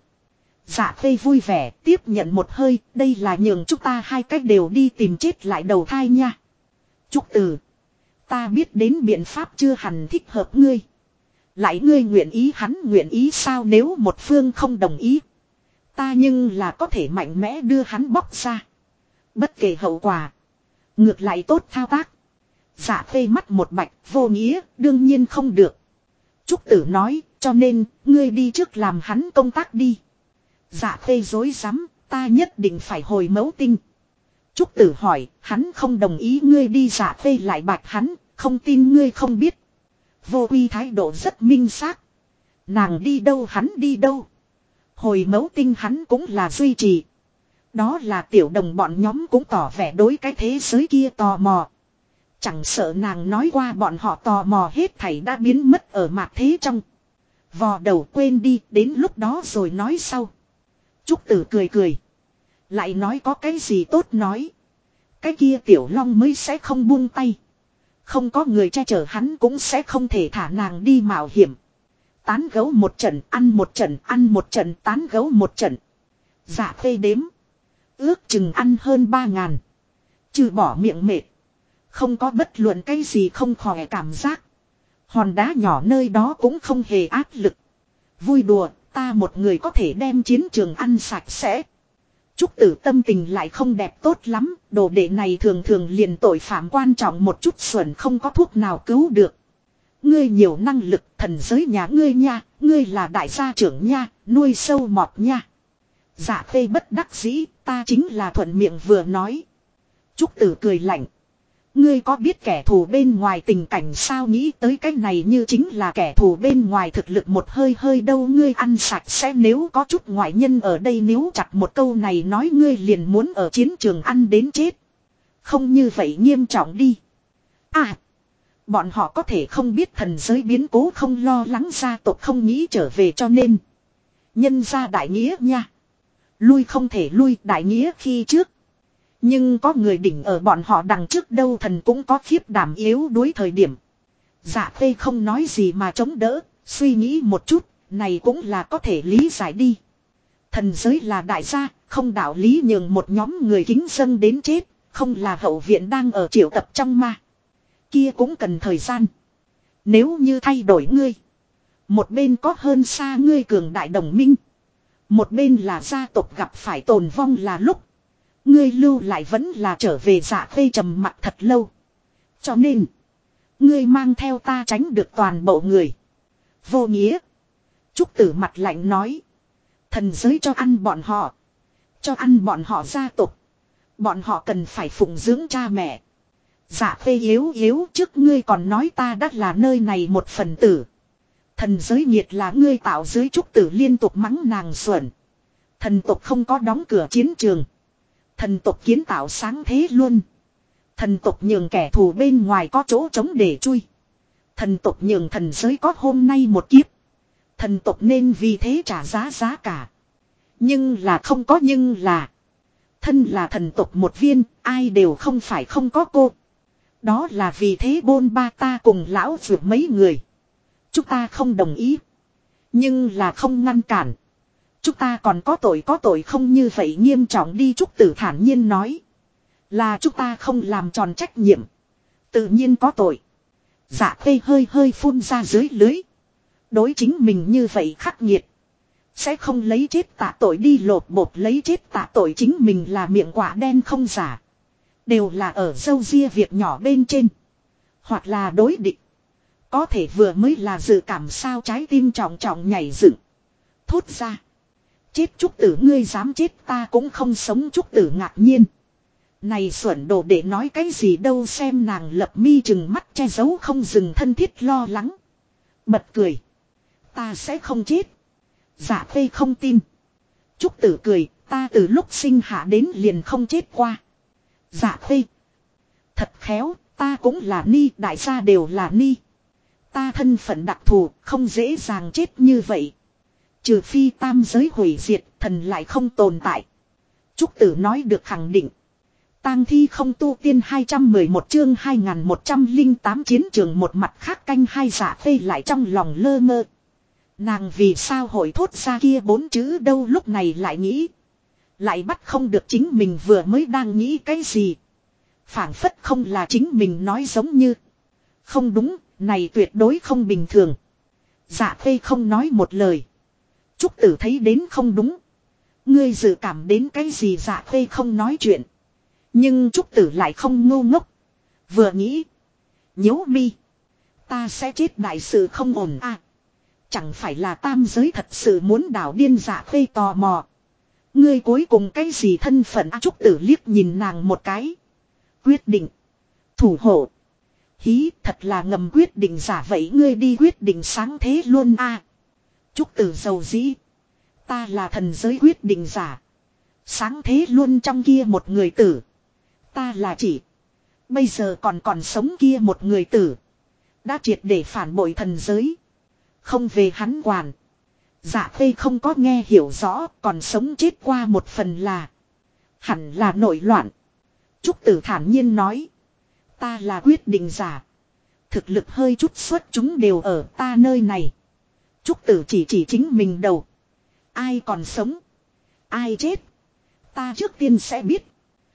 Dạ Khê vui vẻ tiếp nhận một hơi. Đây là nhường chúng ta hai cách đều đi tìm chết lại đầu thai nha. Trúc Từ. Ta biết đến biện pháp chưa hẳn thích hợp ngươi. Lại ngươi nguyện ý hắn nguyện ý sao nếu một phương không đồng ý. Ta nhưng là có thể mạnh mẽ đưa hắn bóc ra. Bất kể hậu quả. Ngược lại tốt thao tác. Dạ Khê mắt một bạch vô nghĩa đương nhiên không được. Trúc Tử nói cho nên ngươi đi trước làm hắn công tác đi. Dạ Khê dối rắm ta nhất định phải hồi mẫu tinh. Trúc Tử hỏi hắn không đồng ý ngươi đi Dạ Khê lại bạch hắn không tin ngươi không biết. Vô uy thái độ rất minh xác. Nàng đi đâu hắn đi đâu. Hồi mẫu tinh hắn cũng là duy trì. Đó là tiểu đồng bọn nhóm cũng tỏ vẻ đối cái thế giới kia tò mò. Chẳng sợ nàng nói qua bọn họ tò mò hết thảy đã biến mất ở mạt thế trong. Vò đầu quên đi đến lúc đó rồi nói sau. Trúc Tử cười cười. Lại nói có cái gì tốt nói. Cái kia tiểu long mới sẽ không buông tay. Không có người che chở hắn cũng sẽ không thể thả nàng đi mạo hiểm. Tán gấu một trận, ăn một trận, tán gấu một trận. Dạ Khê đếm. Ước chừng ăn hơn 3.000. Trừ bỏ miệng mệt. Không có bất luận cái gì không khỏe cảm giác. Hòn đá nhỏ nơi đó cũng không hề áp lực. Vui đùa, ta một người có thể đem chiến trường ăn sạch sẽ. Trúc Tử tâm tình lại không đẹp tốt lắm, đồ đệ này thường thường liền tội phạm quan trọng một chút xuẩn không có thuốc nào cứu được. Ngươi nhiều năng lực thần giới nhà ngươi nha, ngươi là đại gia trưởng nha, nuôi sâu mọt nha. Dạ Khê bất đắc dĩ, ta chính là thuận miệng vừa nói. Trúc Tử cười lạnh. Ngươi có biết kẻ thù bên ngoài tình cảnh sao nghĩ tới cái này như chính là kẻ thù bên ngoài thực lực một hơi hơi đâu ngươi ăn sạch sẽ nếu có chút ngoại nhân ở đây nếu chặt một câu này nói ngươi liền muốn ở chiến trường ăn đến chết. Không như vậy nghiêm trọng đi. À, bọn họ có thể không biết thần giới biến cố không lo lắng gia tộc không nghĩ trở về cho nên. Nhân ra đại nghĩa nha. Lui không thể lui đại nghĩa khi trước. Nhưng có người đỉnh ở bọn họ đằng trước đâu thần cũng có khiếp đảm yếu đuối thời điểm. Dạ Khê không nói gì mà chống đỡ, suy nghĩ một chút, này cũng là có thể lý giải đi. Thần giới là đại gia, không đạo lý nhường một nhóm người kính dâng đến chết, không là hậu viện đang ở triệu tập trong ma. Kia cũng cần thời gian. Nếu như thay đổi ngươi, một bên có hơn xa ngươi cường đại đồng minh. Một bên là gia tộc gặp phải tồn vong là lúc. Ngươi lưu lại vẫn là trở về Dạ Khê trầm mặt thật lâu. Cho nên. Ngươi mang theo ta tránh được toàn bộ người. Vô nghĩa. Trúc Tử mặt lạnh nói. Thần giới cho ăn bọn họ. Cho ăn bọn họ gia tộc. Bọn họ cần phải phụng dưỡng cha mẹ. Dạ Khê yếu trước ngươi còn nói ta đã là nơi này một phần tử. Thần giới nghiệt là ngươi tạo dưới. Trúc Tử liên tục mắng nàng xuẩn. Thần tộc không có đóng cửa chiến trường. Thần tộc kiến tạo sáng thế luôn. Thần tộc nhường kẻ thù bên ngoài có chỗ trống để chui. Thần tộc nhường thần giới có hôm nay một kiếp. Thần tộc nên vì thế trả giá cả. Nhưng là không có nhưng là. Thân là thần tộc một viên, ai đều không phải không có cô. Đó là vì thế bôn ba ta cùng lão vượt mấy người. Chúng ta không đồng ý. Nhưng là không ngăn cản. Chúng ta còn có tội không như vậy nghiêm trọng đi. Trúc Tử thản nhiên nói. Là chúng ta không làm tròn trách nhiệm. Tự nhiên có tội. Dạ Khê hơi phun ra dưới lưới. Đối chính mình như vậy khắc nghiệt. Sẽ không lấy chết tạ tội đi lột bột lấy chết tạ tội chính mình là miệng quả đen không giả. Đều là ở dâu ria việc nhỏ bên trên. Hoặc là đối địch. Có thể vừa mới là dự cảm sao trái tim trọng trọng nhảy dựng. Thốt ra. Chết Trúc Tử ngươi dám chết ta cũng không sống. Trúc Tử ngạc nhiên. Này xuẩn đồ để nói cái gì đâu xem nàng lập mi chừng mắt che giấu không dừng thân thiết lo lắng. Bật cười. Ta sẽ không chết. Dạ Khê không tin. Trúc Tử cười ta từ lúc sinh hạ đến liền không chết qua. Dạ Khê. Thật khéo ta cũng là ni đại gia đều là ni. Ta thân phận đặc thù không dễ dàng chết như vậy. Trừ phi tam giới hủy diệt thần lại không tồn tại. Trúc Tử nói được khẳng định. Tang thi không tu tiên 211 chương 2108 chiến trường một mặt khác canh hai. Dạ Khê lại trong lòng lơ mơ. Nàng vì sao hội thốt ra kia 4 chữ đâu lúc này lại nghĩ. Lại bắt không được chính mình vừa mới đang nghĩ cái gì. Phảng phất không là chính mình nói giống như. Không đúng, này tuyệt đối không bình thường. Dạ Khê không nói một lời. Trúc Tử thấy đến không đúng. Ngươi dự cảm đến cái gì? Dạ Khê không nói chuyện. Nhưng Trúc Tử lại không ngu ngốc. Vừa nghĩ. Nhếu mi. Ta sẽ chết đại sự không ổn à. Chẳng phải là tam giới thật sự muốn đảo điên. Dạ Khê tò mò. Ngươi cuối cùng cái gì thân phận à? Trúc Tử liếc nhìn nàng một cái. Quyết định. Thủ hộ. Hí thật là ngầm quyết định giả vậy ngươi đi quyết định sáng thế luôn à. Trúc Tử dầu dĩ. Ta là thần giới quyết định giả. Sáng thế luôn trong kia một người tử. Ta là chỉ. Bây giờ còn sống kia một người tử. Đã triệt để phản bội thần giới. Không về hắn quản. Dạ Khê không có nghe hiểu rõ. Còn sống chết qua một phần là. Hẳn là nổi loạn. Trúc Tử thản nhiên nói. Ta là quyết định giả. Thực lực hơi chút xuất chúng đều ở ta nơi này. Trúc Tử chỉ chính mình đầu. Ai còn sống. Ai chết. Ta trước tiên sẽ biết.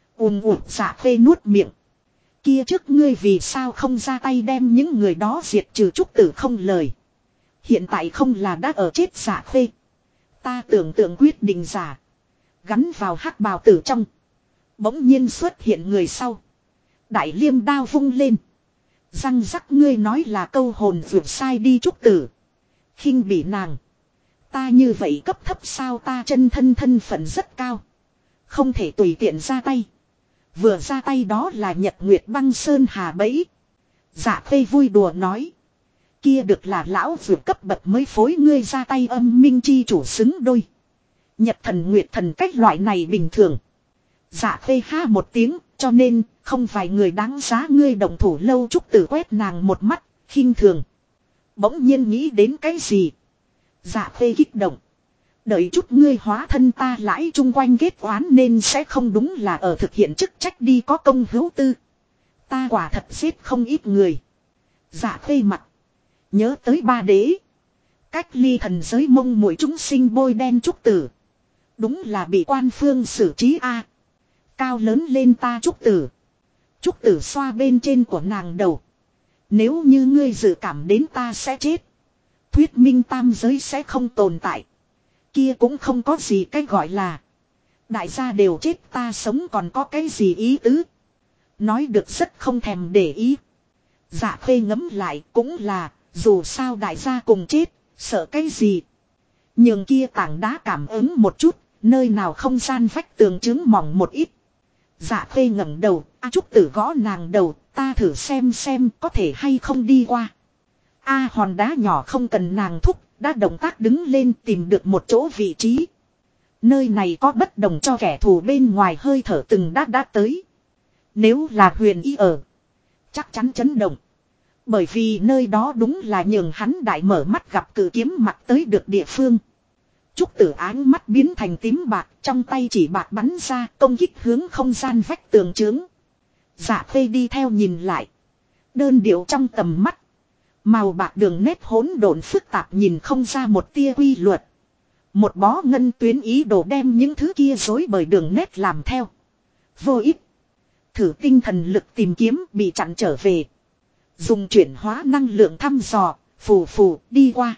Dạ Khê nuốt miệng. Kia trước ngươi vì sao không ra tay đem những người đó diệt trừ? Trúc Tử không lời. Hiện tại không là đã ở chết. Dạ Khê. Ta tưởng tượng quyết định giả. Gắn vào hắc bào tử trong. Bỗng nhiên xuất hiện người sau. Đại liêm đao vung lên. Răng rắc ngươi nói là câu hồn vượt sai đi. Trúc Tử. Khinh bỉ nàng. Ta như vậy cấp thấp sao? Ta chân thân phận rất cao. Không thể tùy tiện ra tay. Vừa ra tay đó là Nhật Nguyệt Băng Sơn Hà bẫy. Dạ Khê vui đùa nói. Kia được là lão vượt cấp bậc mới phối ngươi ra tay. Âm minh chi chủ xứng đôi. Nhật thần Nguyệt thần cách loại này bình thường. Dạ Khê ha một tiếng. Cho nên không vài người đáng giá ngươi động thủ lâu. Trúc Tử quét nàng một mắt. Khinh thường. Bỗng nhiên nghĩ đến cái gì. Dạ Khê kích động. Đợi chút ngươi hóa thân ta lãi chung quanh kết oán nên sẽ không đúng là ở thực hiện chức trách đi có công hữu tư. Ta quả thật giết không ít người. Dạ Khê mặt. Nhớ tới ba đế. Cách ly thần giới mông muội chúng sinh bôi đen. Trúc Tử. Đúng là bị quan phương xử trí a. Cao lớn lên ta Trúc Tử. Trúc Tử xoa bên trên của nàng đầu. Nếu như ngươi dự cảm đến ta sẽ chết. Thuyết minh tam giới sẽ không tồn tại. Kia cũng không có gì cái gọi là. Đại gia đều chết ta sống còn có cái gì ý tứ. Nói được rất không thèm để ý. Dạ Khê ngấm lại cũng là. Dù sao đại gia cùng chết. Sợ cái gì. Nhường kia tảng đá cảm ứng một chút. Nơi nào không gian vách tường chứng mỏng một ít. Dạ Khê ngẩng đầu. Trúc Tử gõ nàng đầu. Ta thử xem có thể hay không đi qua. Hòn đá nhỏ không cần nàng thúc, đã động tác đứng lên tìm được một chỗ vị trí. Nơi này có bất đồng cho kẻ thù bên ngoài hơi thở từng đã tới. Nếu là Huyền Ý ở, chắc chắn chấn động. Bởi vì nơi đó đúng là nhường hắn đại mở mắt gặp cự kiếm mặt tới được địa phương. Trúc Tử áng mắt biến thành tím bạc, trong tay chỉ bạc bắn ra, công kích hướng không gian vách tường trướng. Dạ Khê đi theo nhìn lại. Đơn điệu trong tầm mắt. Màu bạc đường nét hỗn độn phức tạp nhìn không ra một tia quy luật. Một bó ngân tuyến ý đồ đem những thứ kia rối bởi đường nét làm theo. Vô ích. Thử tinh thần lực tìm kiếm bị chặn trở về. Dùng chuyển hóa năng lượng thăm dò, phù phù đi qua.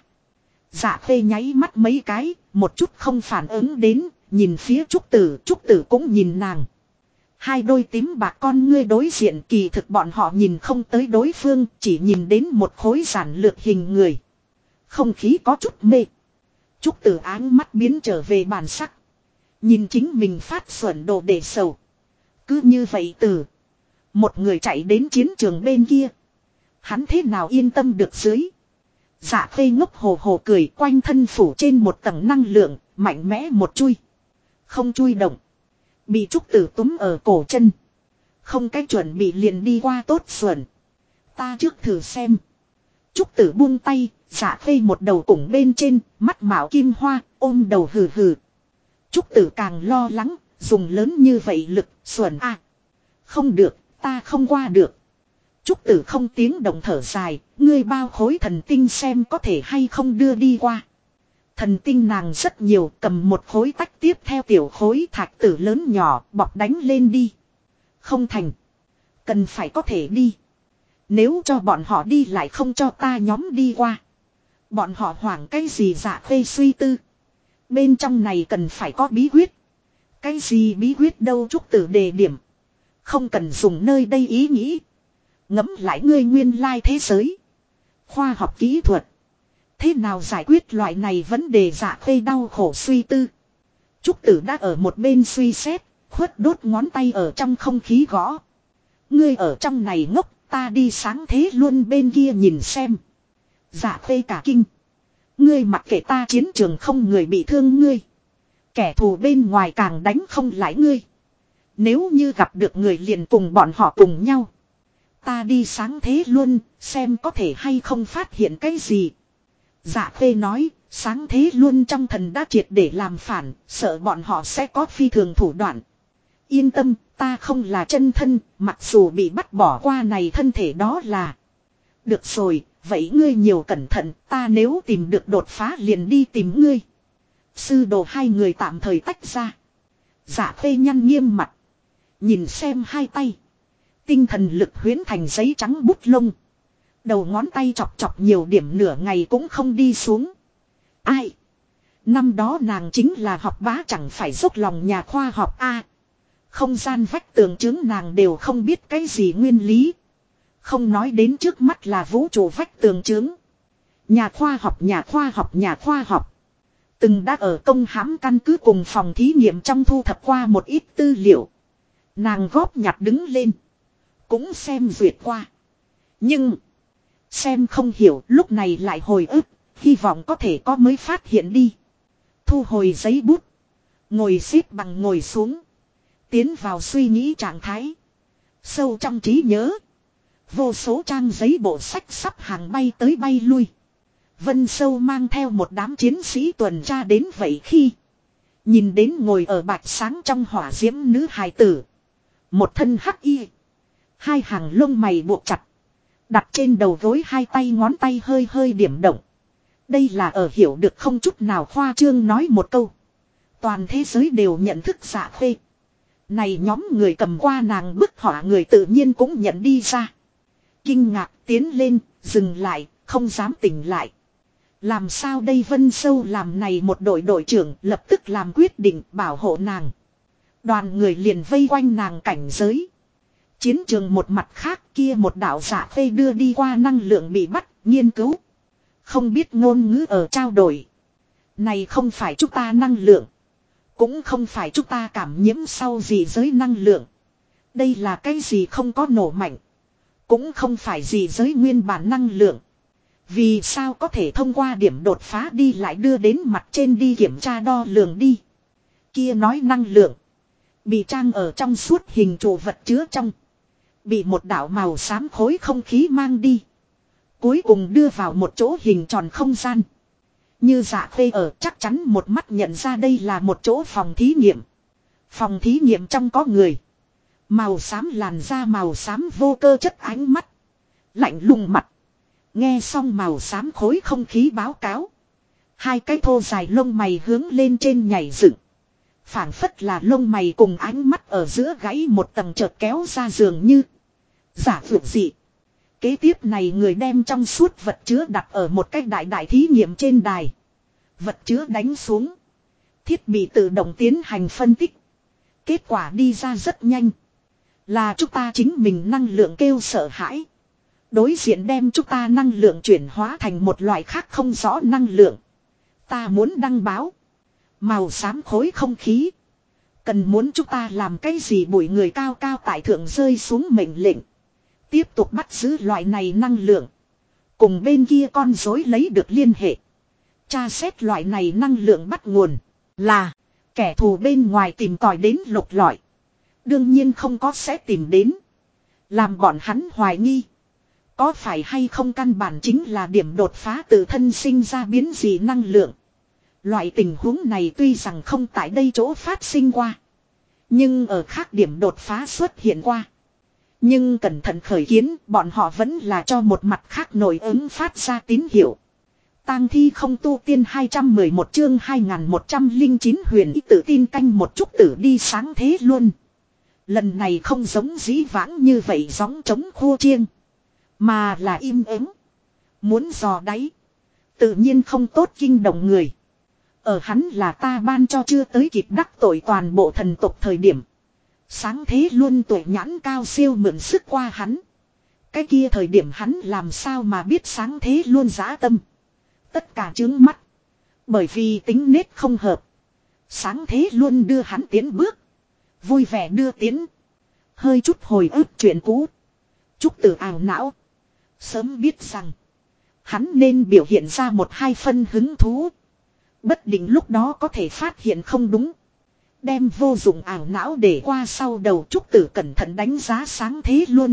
Dạ Khê nháy mắt mấy cái, một chút không phản ứng đến, nhìn phía Trúc Tử cũng nhìn nàng. Hai đôi tím bạc con ngươi đối diện kỳ thực bọn họ nhìn không tới đối phương, chỉ nhìn đến một khối giản lược hình người. Không khí có chút mê. Trúc Tử áng mắt biến trở về bản sắc. Nhìn chính mình phát xuẩn đồ để sầu. Cứ như vậy một người chạy đến chiến trường bên kia. Hắn thế nào yên tâm được dưới. Dạ Khê ngốc hồ hồ cười quanh thân phủ trên một tầng năng lượng, mạnh mẽ một chui. Không chui động. Bị Trúc Tử túm ở cổ chân. Không cái chuẩn bị liền đi qua tốt xuẩn. Ta trước thử xem. Trúc Tử buông tay, Dạ Khê một đầu củng bên trên, mắt mạo kim hoa, ôm đầu hừ hừ. Trúc Tử càng lo lắng, dùng lớn như vậy lực, xuẩn à. Không được, ta không qua được. Trúc Tử không tiếng động thở dài, ngươi bao khối thần tinh xem có thể hay không đưa đi qua. Thần tinh nàng rất nhiều, cầm một khối tách tiếp theo tiểu khối thạch tử lớn nhỏ, bọc đánh lên đi. Không thành. Cần phải có thể đi. Nếu cho bọn họ đi lại không cho ta nhóm đi qua. Bọn họ hoảng cái gì Dạ Khê suy tư. Bên trong này cần phải có bí quyết. Cái gì bí quyết đâu Trúc Tử đề điểm. Không cần dùng nơi đây ý nghĩ. Ngẫm lại ngươi nguyên lai thế giới. Khoa học kỹ thuật. Thế nào giải quyết loại này vấn đề Dạ Khê đau khổ suy tư. Trúc Tử đã ở một bên suy xét. Khuất đốt ngón tay ở trong không khí gõ. Ngươi ở trong này ngốc. Ta đi sáng thế luôn bên kia nhìn xem. Dạ Khê cả kinh. Ngươi mặc kệ ta chiến trường không người bị thương ngươi. Kẻ thù bên ngoài càng đánh không lại ngươi. Nếu như gặp được người liền cùng bọn họ cùng nhau. Ta đi sáng thế luôn, xem có thể hay không phát hiện cái gì. Dạ Khê nói, sáng thế luôn trong thần đã triệt để làm phản, sợ bọn họ sẽ có phi thường thủ đoạn. Yên tâm, ta không là chân thân, mặc dù bị bắt bỏ qua này thân thể đó là. Được rồi, vậy ngươi nhiều cẩn thận, ta nếu tìm được đột phá liền đi tìm ngươi. Sư đồ hai người tạm thời tách ra. Dạ Khê nhăn nghiêm mặt. Nhìn xem hai tay. Tinh thần lực huyễn thành giấy trắng bút lông. Đầu ngón tay chọc chọc nhiều điểm nửa ngày cũng không đi xuống. Ai? Năm đó nàng chính là học bá chẳng phải dốc lòng nhà khoa học a. Không gian vách tường chứng nàng đều không biết cái gì nguyên lý. Không nói đến trước mắt là vũ trụ vách tường chứng. Nhà khoa học nhà khoa học nhà khoa học. Từng đã ở công hãm căn cứ cùng phòng thí nghiệm trong thu thập qua một ít tư liệu. Nàng góp nhặt đứng lên. Cũng xem duyệt qua. Nhưng. Xem không hiểu lúc này lại hồi ức. Hy vọng có thể có mới phát hiện đi. Thu hồi giấy bút. Ngồi xếp bằng ngồi xuống. Tiến vào suy nghĩ trạng thái. Sâu trong trí nhớ. Vô số trang giấy bộ sách sắp hàng bay tới bay lui. Vân Sâu mang theo một đám chiến sĩ tuần tra đến vậy khi. Nhìn đến ngồi ở bạch sáng trong hỏa diễm nữ hài tử. Một thân hắc y. Hai hàng lông mày buộc chặt. Đặt trên đầu gối hai tay ngón tay hơi hơi điểm động. Đây là ở hiểu được không chút nào khoa trương nói một câu. Toàn thế giới đều nhận thức Dạ Khê. Này nhóm người cầm qua nàng bức họa người tự nhiên cũng nhận đi ra. Kinh ngạc tiến lên, dừng lại, không dám tỉnh lại. Làm sao đây Vân Sâu làm này một đội đội trưởng lập tức làm quyết định bảo hộ nàng. Đoàn người liền vây quanh nàng cảnh giới. Chiến trường một mặt khác kia một đạo Dạ Khê đưa đi qua năng lượng bị bắt, nghiên cứu. Không biết ngôn ngữ ở trao đổi. Này không phải chúng ta năng lượng. Cũng không phải chúng ta cảm nhiễm sau gì giới năng lượng. Đây là cái gì không có nổ mạnh. Cũng không phải gì giới nguyên bản năng lượng. Vì sao có thể thông qua điểm đột phá đi lại đưa đến mặt trên đi kiểm tra đo lường đi. Kia nói năng lượng. Bị trang ở trong suốt hình trụ vật chứa trong. Bị một đạo màu xám khối không khí mang đi. Cuối cùng đưa vào một chỗ hình tròn không gian. Như Dạ Khê ở chắc chắn một mắt nhận ra đây là một chỗ phòng thí nghiệm. Phòng thí nghiệm trong có người. Màu xám làn da màu xám vô cơ chất ánh mắt. Lạnh lùng mặt. Nghe xong màu xám khối không khí báo cáo. Hai cái thô dài lông mày hướng lên trên nhảy dựng. Phảng phất là lông mày cùng ánh mắt ở giữa gãy một tầng chợt kéo ra dường như. Giả vượt dị. Kế tiếp này người đem trong suốt vật chứa đặt ở một cái đại thí nghiệm trên đài. Vật chứa đánh xuống. Thiết bị tự động tiến hành phân tích. Kết quả đi ra rất nhanh. Là chúng ta chính mình năng lượng kêu sợ hãi. Đối diện đem chúng ta năng lượng chuyển hóa thành một loại khác không rõ năng lượng. Ta muốn đăng báo. Màu xám khối không khí. Cần muốn chúng ta làm cái gì bụi người cao cao tại thượng rơi xuống mệnh lệnh. Tiếp tục bắt giữ loại này năng lượng. Cùng bên kia con rối lấy được liên hệ. Tra xét loại này năng lượng bắt nguồn. Là kẻ thù bên ngoài tìm tòi đến lục lọi. Đương nhiên không có sẽ tìm đến. Làm bọn hắn hoài nghi. Có phải hay không căn bản chính là điểm đột phá tự thân sinh ra biến dị năng lượng. Loại tình huống này tuy rằng không tại đây chỗ phát sinh qua. Nhưng ở khác điểm đột phá xuất hiện qua. Nhưng cẩn thận khởi kiến bọn họ vẫn là cho một mặt khác nổi ứng phát ra tín hiệu. Tang thi không tu tiên 211 chương 2109 huyền ý tự tin canh một chút tử đi sáng thế luôn. Lần này không giống dĩ vãng như vậy gióng trống khua chiêng. Mà là im ắng. Muốn dò đáy. Tự nhiên không tốt kinh động người. Ở hắn là ta ban cho chưa tới kịp đắc tội toàn bộ thần tộc thời điểm. Sáng thế luôn tuổi nhãn cao siêu mượn sức qua hắn. Cái kia thời điểm hắn làm sao mà biết sáng thế luôn dã tâm. Tất cả chướng mắt. Bởi vì tính nết không hợp. Sáng thế luôn đưa hắn tiến bước. Vui vẻ đưa tiến. Hơi chút hồi ức chuyện cũ. Trúc Tử ảo não. Sớm biết rằng. Hắn nên biểu hiện ra một hai phân hứng thú. Bất định lúc đó có thể phát hiện không đúng. Đem vô dụng ảo não để qua sau đầu Trúc Tử cẩn thận đánh giá sáng thế luôn.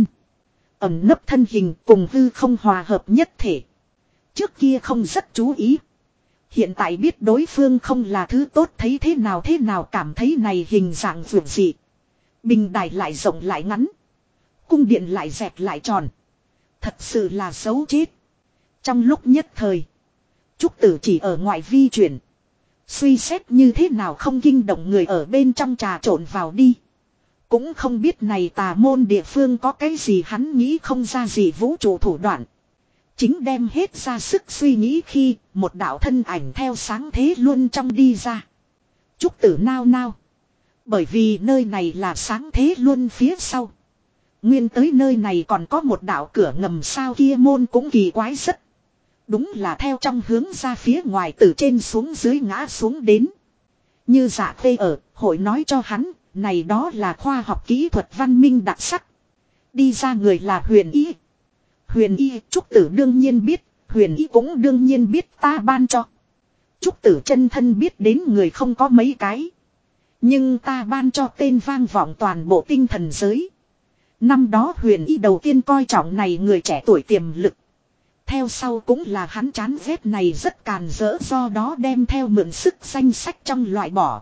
Ẩn nấp thân hình cùng hư không hòa hợp nhất thể. Trước kia không rất chú ý. Hiện tại biết đối phương không là thứ tốt thấy thế nào cảm thấy này hình dạng vượt dị. Bình đài lại rộng lại ngắn. Cung điện lại dẹp lại tròn. Thật sự là xấu chết. Trong lúc nhất thời. Trúc Tử chỉ ở ngoại vi chuyển. Suy xét như thế nào không kinh động người ở bên trong trà trộn vào đi. Cũng không biết này tà môn địa phương có cái gì hắn nghĩ không ra gì vũ trụ thủ đoạn. Chính đem hết ra sức suy nghĩ khi một đạo thân ảnh theo sáng thế luôn trong đi ra. Trúc Tử nao nao. Bởi vì nơi này là sáng thế luôn phía sau. Nguyên tới nơi này còn có một đạo cửa ngầm sao kia môn cũng kỳ quái rất. Đúng là theo trong hướng ra phía ngoài từ trên xuống dưới ngã xuống đến. Như Dạ Khê ở, hội nói cho hắn, này đó là khoa học kỹ thuật văn minh đặc sắc. Đi ra người là Huyền Y. Huyền Y, Trúc Tử đương nhiên biết, Huyền Y cũng đương nhiên biết ta ban cho. Trúc Tử chân thân biết đến người không có mấy cái. Nhưng ta ban cho tên vang vọng toàn bộ tinh thần giới. Năm đó Huyền Y đầu tiên coi trọng này người trẻ tuổi tiềm lực. Theo sau cũng là hắn chán ghét này rất càn rỡ do đó đem theo mượn sức danh sách trong loại bỏ.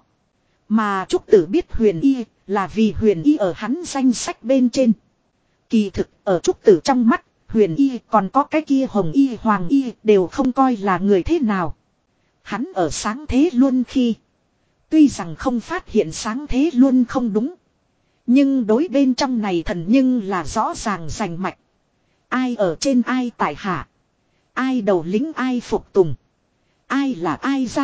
Mà Trúc Tử biết Huyền Y là vì Huyền Y ở hắn danh sách bên trên. Kỳ thực ở Trúc Tử trong mắt, Huyền Y còn có cái kia Hồng Y Hoàng Y đều không coi là người thế nào. Hắn ở sáng thế luôn khi. Tuy rằng không phát hiện sáng thế luôn không đúng. Nhưng đối bên trong này thần nhưng là rõ ràng rành mạch. Ai ở trên ai tại hạ. Ai đầu lính ai phục tùng. Ai là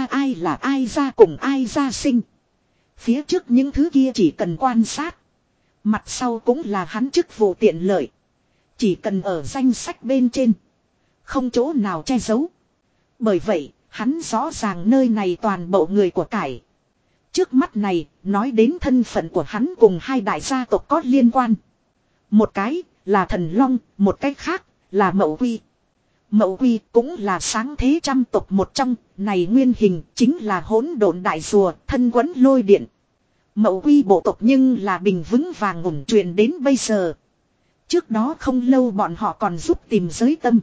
ai ra cùng ai ra sinh. Phía trước những thứ kia chỉ cần quan sát. Mặt sau cũng là hắn chức vụ tiện lợi. Chỉ cần ở danh sách bên trên. Không chỗ nào che giấu. Bởi vậy, hắn rõ ràng nơi này toàn bộ người của cải. Trước mắt này, nói đến thân phận của hắn cùng hai đại gia tộc có liên quan. Một cái là Thần Long, một cái khác là Mậu Quy. Mậu Quy cũng là sáng thế trăm tộc một trong, này nguyên hình chính là hỗn độn đại rùa, thân quấn lôi điện. Mậu Quy bộ tộc nhưng là bình vững vàng ổn truyền đến bây giờ. Trước đó không lâu bọn họ còn giúp tìm giới tâm.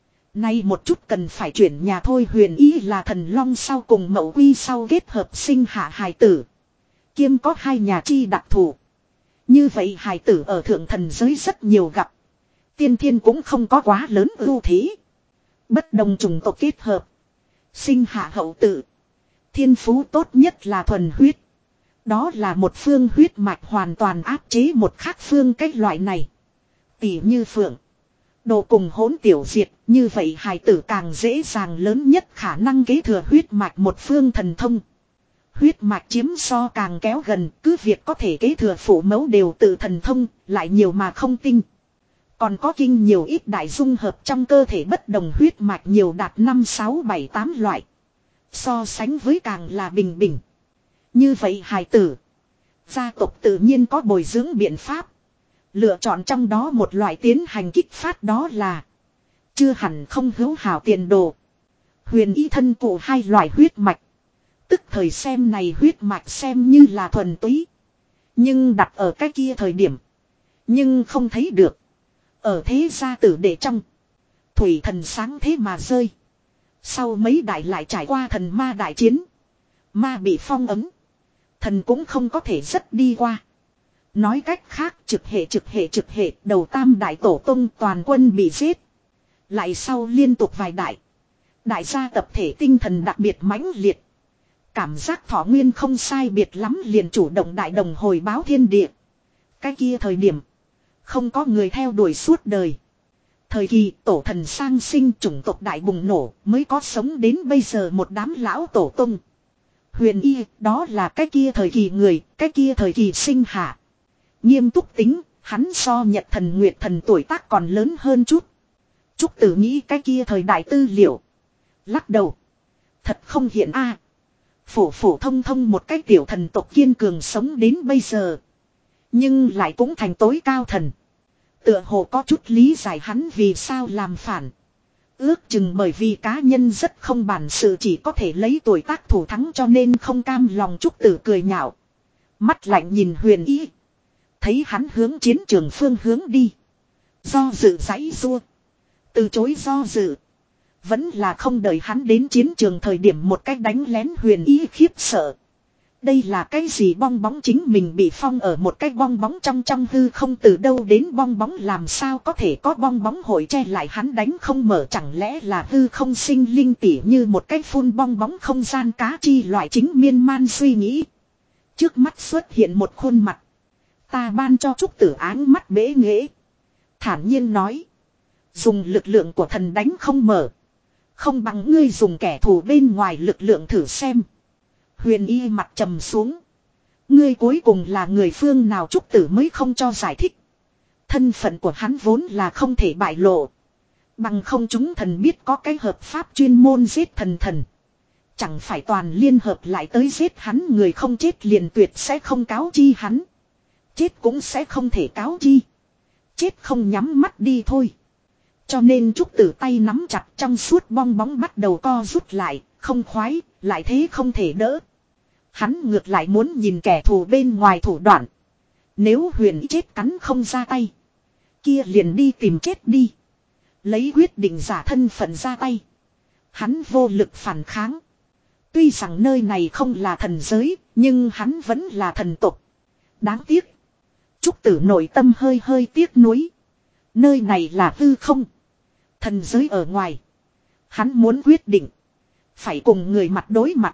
Nay một chút cần phải chuyển nhà thôi. Huyền ý là thần long sau cùng Mậu Quy sau kết hợp sinh hạ hài tử. Kiêm có hai nhà chi đặc thù. Như vậy hài tử ở thượng thần giới rất nhiều gặp. Tiên thiên cũng không có quá lớn ưu thế. Bất đồng chủng tộc kết hợp. Sinh hạ hậu tử. Thiên phú tốt nhất là thuần huyết. Đó là một phương huyết mạch hoàn toàn áp chế một khác phương cách loại này. Tỉ như phượng. Đồ cùng hỗn tiểu diệt. Như vậy hài tử càng dễ dàng lớn nhất khả năng kế thừa huyết mạch một phương thần thông. Huyết mạch chiếm so càng kéo gần. Cứ việc có thể kế thừa phủ mẫu đều tự thần thông. Lại nhiều mà không tinh. Còn có kinh nhiều ít đại dung hợp trong cơ thể bất đồng huyết mạch nhiều đạt 5, 6, 7, 8 loại. So sánh với càng là bình bình. Như vậy hài tử. Gia tộc tự nhiên có bồi dưỡng biện pháp. Lựa chọn trong đó một loại tiến hành kích phát đó là. Chưa hẳn không hữu hảo tiền đồ. Huyền y thân cụ hai loại huyết mạch. Tức thời xem này huyết mạch xem như là thuần túy. Nhưng đặt ở cái kia thời điểm. Nhưng không thấy được. Ở thế gia tử đệ trong. Thủy thần sáng thế mà rơi. Sau mấy đại lại trải qua thần ma đại chiến. Ma bị phong ấm. Thần cũng không có thể rất đi qua. Nói cách khác trực hệ đầu tam đại tổ tông toàn quân bị giết. Lại sau liên tục vài đại gia tập thể tinh thần đặc biệt mãnh liệt. Cảm giác thọ nguyên không sai biệt lắm liền chủ động đại đồng hồi báo thiên địa. Cái kia thời điểm. Không có người theo đuổi suốt đời. Thời kỳ tổ thần sang sinh chủng tộc đại bùng nổ mới có sống đến bây giờ một đám lão tổ tung. Huyền y đó là cái kia thời kỳ người, cái kia thời kỳ sinh hạ. Nghiêm túc tính, hắn so Nhật thần Nguyệt thần tuổi tác còn lớn hơn chút. Trúc Tử nghĩ cái kia thời đại tư liệu. Lắc đầu. Thật không hiện a. Phổ thông một cái tiểu thần tộc kiên cường sống đến bây giờ. Nhưng lại cũng thành tối cao thần. Tựa hồ có chút lý giải hắn vì sao làm phản. Ước chừng bởi vì cá nhân rất không bản sự chỉ có thể lấy tuổi tác thủ thắng cho nên không cam lòng. Trúc Tử cười nhạo. Mắt lạnh nhìn Huyền ý. Thấy hắn hướng chiến trường phương hướng đi. Do dự giãy giụa. Từ chối do dự. Vẫn là không đợi hắn đến chiến trường thời điểm một cách đánh lén Huyền ý khiếp sợ. Đây là cái gì bong bóng chính mình bị phong ở một cái bong bóng trong hư không từ đâu đến bong bóng làm sao có thể có bong bóng hội che lại hắn đánh không mở chẳng lẽ là hư không sinh linh tỉ như một cái phun bong bóng không gian cá chi loại chính miên man suy nghĩ. Trước mắt xuất hiện một khuôn mặt. Ta ban cho Trúc Tử áng mắt bế nghễ. Thản nhiên nói. Dùng lực lượng của thần đánh không mở. Không bằng ngươi dùng kẻ thù bên ngoài lực lượng thử xem. Huyền y mặt trầm xuống. Ngươi cuối cùng là người phương nào Trúc Tử mới không cho giải thích. Thân phận của hắn vốn là không thể bại lộ. Bằng không chúng thần biết có cái hợp pháp chuyên môn giết thần. Chẳng phải toàn liên hợp lại tới giết hắn người không chết liền tuyệt sẽ không cáo chi hắn. Chết cũng sẽ không thể cáo chi. Chết không nhắm mắt đi thôi. Cho nên Trúc Tử tay nắm chặt trong suốt bong bóng bắt đầu co rút lại, không khoái, lại thế không thể đỡ. Hắn ngược lại muốn nhìn kẻ thù bên ngoài thủ đoạn. Nếu Huyền chết cắn không ra tay. Kia liền đi tìm chết đi. Lấy quyết định giả thân phận ra tay. Hắn vô lực phản kháng. Tuy rằng nơi này không là thần giới, nhưng hắn vẫn là thần tộc. Đáng tiếc. Trúc Tử nội tâm hơi tiếc nuối. Nơi này là hư không. Thần giới ở ngoài. Hắn muốn quyết định. Phải cùng người mặt đối mặt.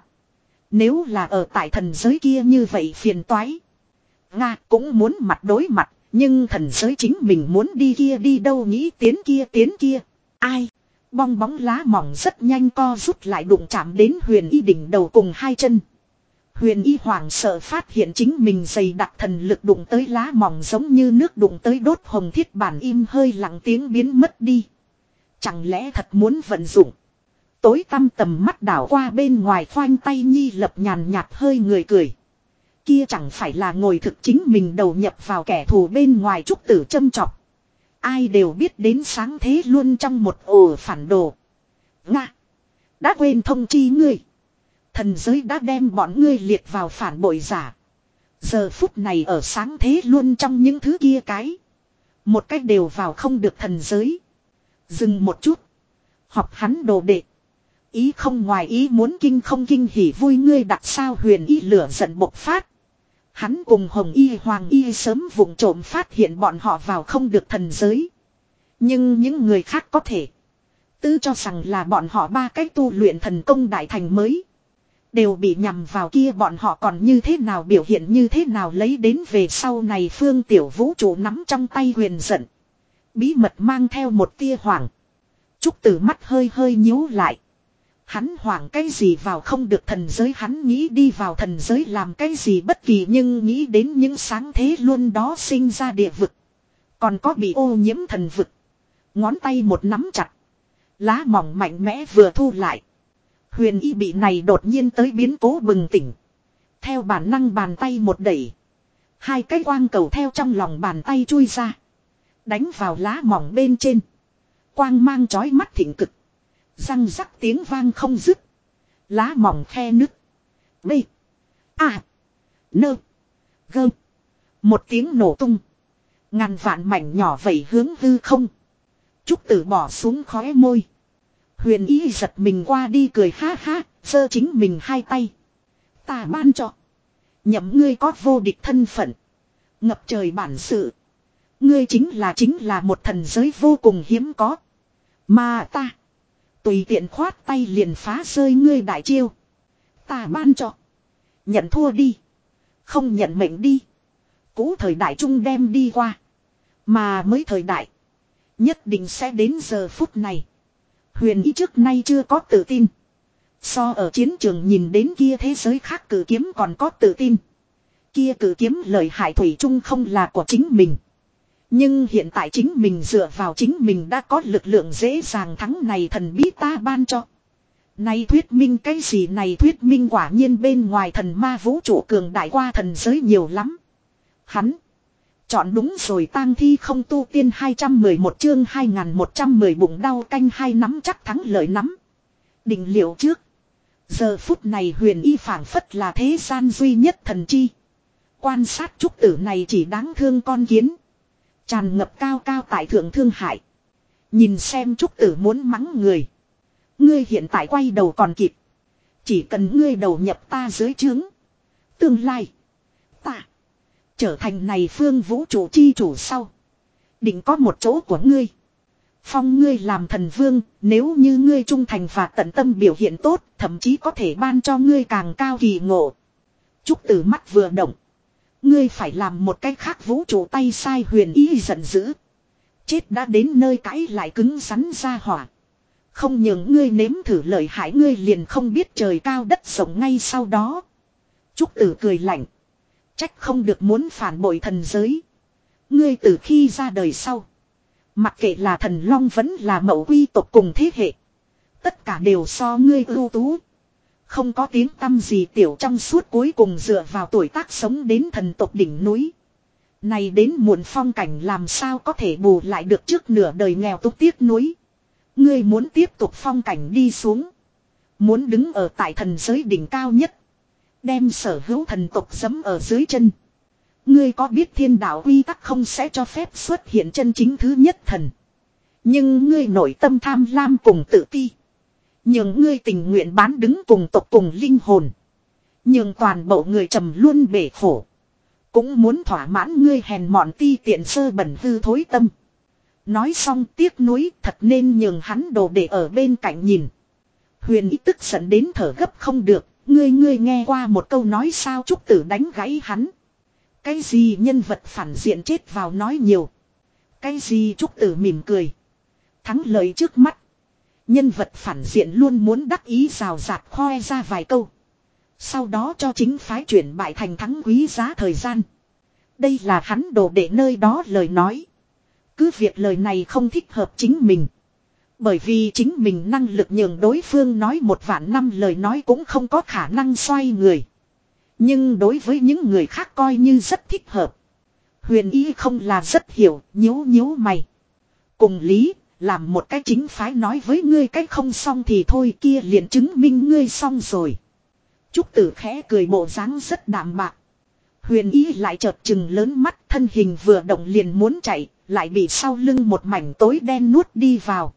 Nếu là ở tại thần giới kia như vậy phiền toái. Nga cũng muốn mặt đối mặt. Nhưng thần giới chính mình muốn đi kia đi đâu nghĩ tiến kia. Ai? Bong bóng lá mỏng rất nhanh co rút lại đụng chạm đến Huyền y đỉnh đầu cùng hai chân. Huyền y hoảng sợ phát hiện chính mình dày đặc thần lực đụng tới lá mỏng giống như nước đụng tới đốt hồng thiết bản im hơi lặng tiếng biến mất đi. Chẳng lẽ thật muốn vận dụng. Tối tăm tầm mắt đảo qua bên ngoài khoanh tay nhi lập nhàn nhạt hơi người cười. Kia chẳng phải là ngồi thực chính mình đầu nhập vào kẻ thù bên ngoài Trúc Tử châm chọc. Ai đều biết đến sáng thế luôn trong một ổ phản đồ. Nga. Đã quên thông chi ngươi. Thần giới đã đem bọn ngươi liệt vào phản bội giả. Giờ phút này ở sáng thế luôn trong những thứ kia cái. Một cách đều vào không được thần giới. Dừng một chút. Học hắn đồ đệ. Ý không ngoài ý muốn kinh không kinh hỉ vui ngươi đặt sao huyền y lửa giận bộc phát. Hắn cùng hồng y hoàng y sớm vụng trộm phát hiện bọn họ vào không được thần giới. Nhưng những người khác có thể. Tư cho rằng là bọn họ ba cách tu luyện thần công đại thành mới. Đều bị nhằm vào kia bọn họ còn như thế nào biểu hiện như thế nào lấy đến về sau này Phương Tiểu Vũ trụ nắm trong tay huyền giận. Bí mật mang theo một tia hoảng. Trúc Tử mắt hơi hơi nhíu lại. Hắn hoảng cái gì vào không được thần giới hắn nghĩ đi vào thần giới làm cái gì bất kỳ nhưng nghĩ đến những sáng thế luôn đó sinh ra địa vực. Còn có bị ô nhiễm thần vực. Ngón tay một nắm chặt. Lá mỏng mạnh mẽ vừa thu lại. Huyền y bị này đột nhiên tới biến cố bừng tỉnh. Theo bản năng bàn tay một đẩy. Hai cái quang cầu theo trong lòng bàn tay chui ra. Đánh vào lá mỏng bên trên. Quang mang chói mắt thịnh cực. Răng rắc tiếng vang không dứt. Lá mỏng khe nứt. B. A. Nơ. Gơ. Một tiếng nổ tung. Ngàn vạn mảnh nhỏ vẩy hướng hư không. Trúc Tử bỏ xuống khóe môi. Huyền ý giật mình qua đi cười ha ha. Giơ chính mình hai tay. Ta ban cho. Nhậm ngươi có vô địch thân phận. Ngập trời bản sự. Ngươi chính là một thần giới vô cùng hiếm có. Mà ta. Tùy tiện khoát tay liền phá rơi ngươi đại chiêu. Ta ban cho. Nhận thua đi. Không nhận mệnh đi. Cũ thời đại trung đem đi qua. Mà mới thời đại. Nhất định sẽ đến giờ phút này. Huyền ý trước nay chưa có tự tin. So ở chiến trường nhìn đến kia thế giới khác cử kiếm còn có tự tin. Kia cử kiếm lợi hại thủy chung không là của chính mình. Nhưng hiện tại chính mình dựa vào chính mình đã có lực lượng dễ dàng thắng này thần bí ta ban cho. Này thuyết minh cái gì này thuyết minh quả nhiên bên ngoài thần ma vũ trụ cường đại qua thần giới nhiều lắm. Hắn. Chọn đúng rồi tang thi không tu tiên 211 chương 2110 bụng đau canh hai nắm chắc thắng lợi nắm. Định liệu trước. Giờ phút này huyền y phảng phất là thế gian duy nhất thần chi. Quan sát trúc tử này chỉ đáng thương con kiến. Tràn ngập cao cao tại thượng thương hại. Nhìn xem trúc tử muốn mắng người. Ngươi hiện tại quay đầu còn kịp. Chỉ cần ngươi đầu nhập ta dưới trướng. Tương lai. Ta. Trở thành này phương vũ trụ chi chủ sau. Định có một chỗ của ngươi. Phong ngươi làm thần vương. Nếu như ngươi trung thành và tận tâm biểu hiện tốt. Thậm chí có thể ban cho ngươi càng cao kỳ ngộ. Trúc tử mắt vừa động. Ngươi phải làm một cách khác vũ trụ tay sai huyền ý giận dữ. Chết đã đến nơi cãi lại cứng rắn ra hỏa. Không nhường ngươi nếm thử lợi hại ngươi liền không biết trời cao đất rộng ngay sau đó. Trúc tử cười lạnh. Trách không được muốn phản bội thần giới. Ngươi từ khi ra đời sau. Mặc kệ là thần long vẫn là mẫu quy tộc cùng thế hệ. Tất cả đều so ngươi ưu tú. Không có tiếng tăm gì tiểu trong suốt cuối cùng dựa vào tuổi tác sống đến thần tộc đỉnh núi. Này đến muộn phong cảnh làm sao có thể bù lại được trước nửa đời nghèo túng tiếc núi. Ngươi muốn tiếp tục phong cảnh đi xuống. Muốn đứng ở tại thần giới đỉnh cao nhất. Đem sở hữu thần tộc giẫm ở dưới chân. Ngươi có biết thiên đạo quy tắc không sẽ cho phép xuất hiện chân chính thứ nhất thần. Nhưng ngươi nội tâm tham lam cùng tự ti. Nhưng ngươi tình nguyện bán đứng cùng tộc cùng linh hồn. Nhưng toàn bộ người trầm luôn bể khổ. Cũng muốn thỏa mãn ngươi hèn mọn ti tiện sơ bẩn hư thối tâm. Nói xong tiếc nuối thật nên nhường hắn đồ để ở bên cạnh nhìn. Huyền ý tức giận đến thở gấp không được. Ngươi nghe qua một câu nói sao trúc tử đánh gãy hắn. Cái gì nhân vật phản diện chết vào nói nhiều. Cái gì trúc tử mỉm cười. Thắng lợi trước mắt. Nhân vật phản diện luôn muốn đắc ý rào rạt khoe ra vài câu. Sau đó cho chính phái chuyển bại thành thắng quý giá thời gian. Đây là hắn đồ để nơi đó lời nói. Cứ việc lời này không thích hợp chính mình. Bởi vì chính mình năng lực nhường đối phương nói 1.000 năm lời nói cũng không có khả năng xoay người. Nhưng đối với những người khác coi như rất thích hợp. Huyền ý không là rất hiểu, nhíu mày. Cùng lý, làm một cái chính phái nói với ngươi cách không xong thì thôi, kia liền chứng minh ngươi xong rồi. Trúc Tử khẽ cười, bộ dáng rất đạm bạc. Huyền Ý lại chợt chừng lớn mắt, thân hình vừa động liền muốn chạy, lại bị sau lưng một mảnh tối đen nuốt đi vào.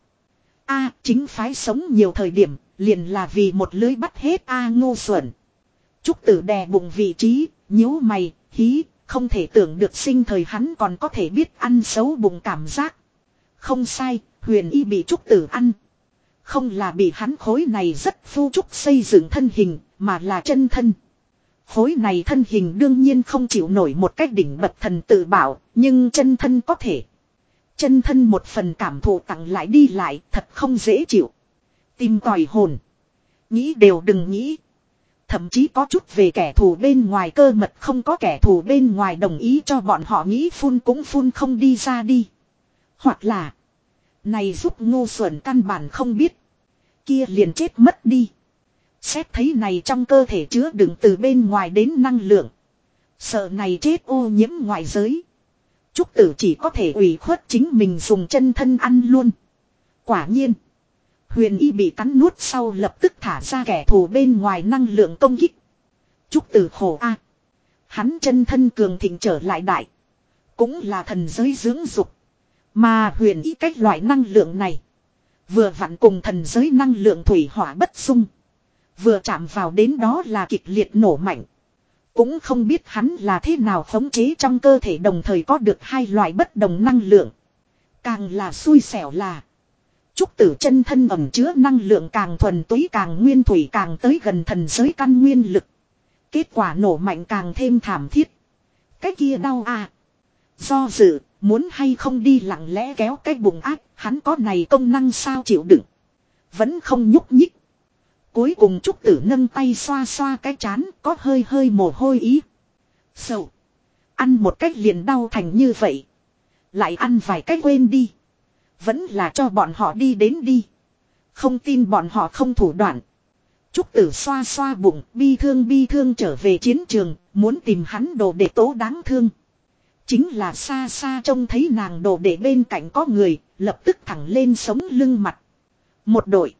A, chính phái sống nhiều thời điểm, liền là vì một lưới bắt hết A, ngu xuẩn. Trúc Tử đè bụng vị trí, nhíu mày, hí, không thể tưởng được sinh thời hắn còn có thể biết ăn xấu bụng cảm giác. Không sai, Huyền Y bị Trúc Tử ăn. Không là bị hắn khối này rất phu trúc xây dựng thân hình, mà là chân thân. Khối này thân hình đương nhiên không chịu nổi một cách đỉnh bậc thần tự bảo, nhưng chân thân có thể. Chân thân một phần cảm thụ tặng lại đi lại, thật không dễ chịu. Tìm tòi hồn. Nghĩ đều đừng nghĩ. Thậm chí có chút về kẻ thù bên ngoài cơ mật, không có kẻ thù bên ngoài đồng ý cho bọn họ nghĩ phun cũng phun không đi ra đi. Hoặc là này giúp ngu xuẩn căn bản không biết. Kia liền chết mất đi. Xét thấy này trong cơ thể chứa đựng từ bên ngoài đến năng lượng. Sợ này chết ô nhiễm ngoại giới. Trúc Tử chỉ có thể ủy khuất chính mình dùng chân thân ăn luôn. Quả nhiên. Huyền Y bị cắn nuốt sau lập tức thả ra kẻ thù bên ngoài năng lượng công kích. Trúc Tử khổ a. Hắn chân thân cường thịnh trở lại đại. Cũng là thần giới dưỡng dục. Mà Huyền Y cách loại năng lượng này. Vừa vặn cùng thần giới năng lượng thủy hỏa bất xung. Vừa chạm vào đến đó là kịch liệt nổ mạnh. Cũng không biết hắn là thế nào khống chế trong cơ thể đồng thời có được hai loại bất đồng năng lượng. Càng là xui xẻo là. Trúc Tử chân thân ẩn chứa năng lượng càng thuần túy càng nguyên thủy càng tới gần thần giới căn nguyên lực. Kết quả nổ mạnh càng thêm thảm thiết. Cái kia đau à. Do dự, muốn hay không đi lặng lẽ kéo cái bụng ác, hắn có này công năng sao chịu đựng. Vẫn không nhúc nhích. Cuối cùng Trúc Tử nâng tay xoa xoa cái trán, có hơi hơi mồ hôi ý. Sầu. Ăn một cách liền đau thành như vậy. Lại ăn vài cách quên đi. Vẫn là cho bọn họ đi đến đi. Không tin bọn họ không thủ đoạn. Trúc Tử xoa xoa bụng, bi thương trở về chiến trường, muốn tìm hắn đồ để tố đáng thương. Chính là xa xa trông thấy nàng đồ để bên cạnh có người, lập tức thẳng lên sống lưng mặt. Một đội.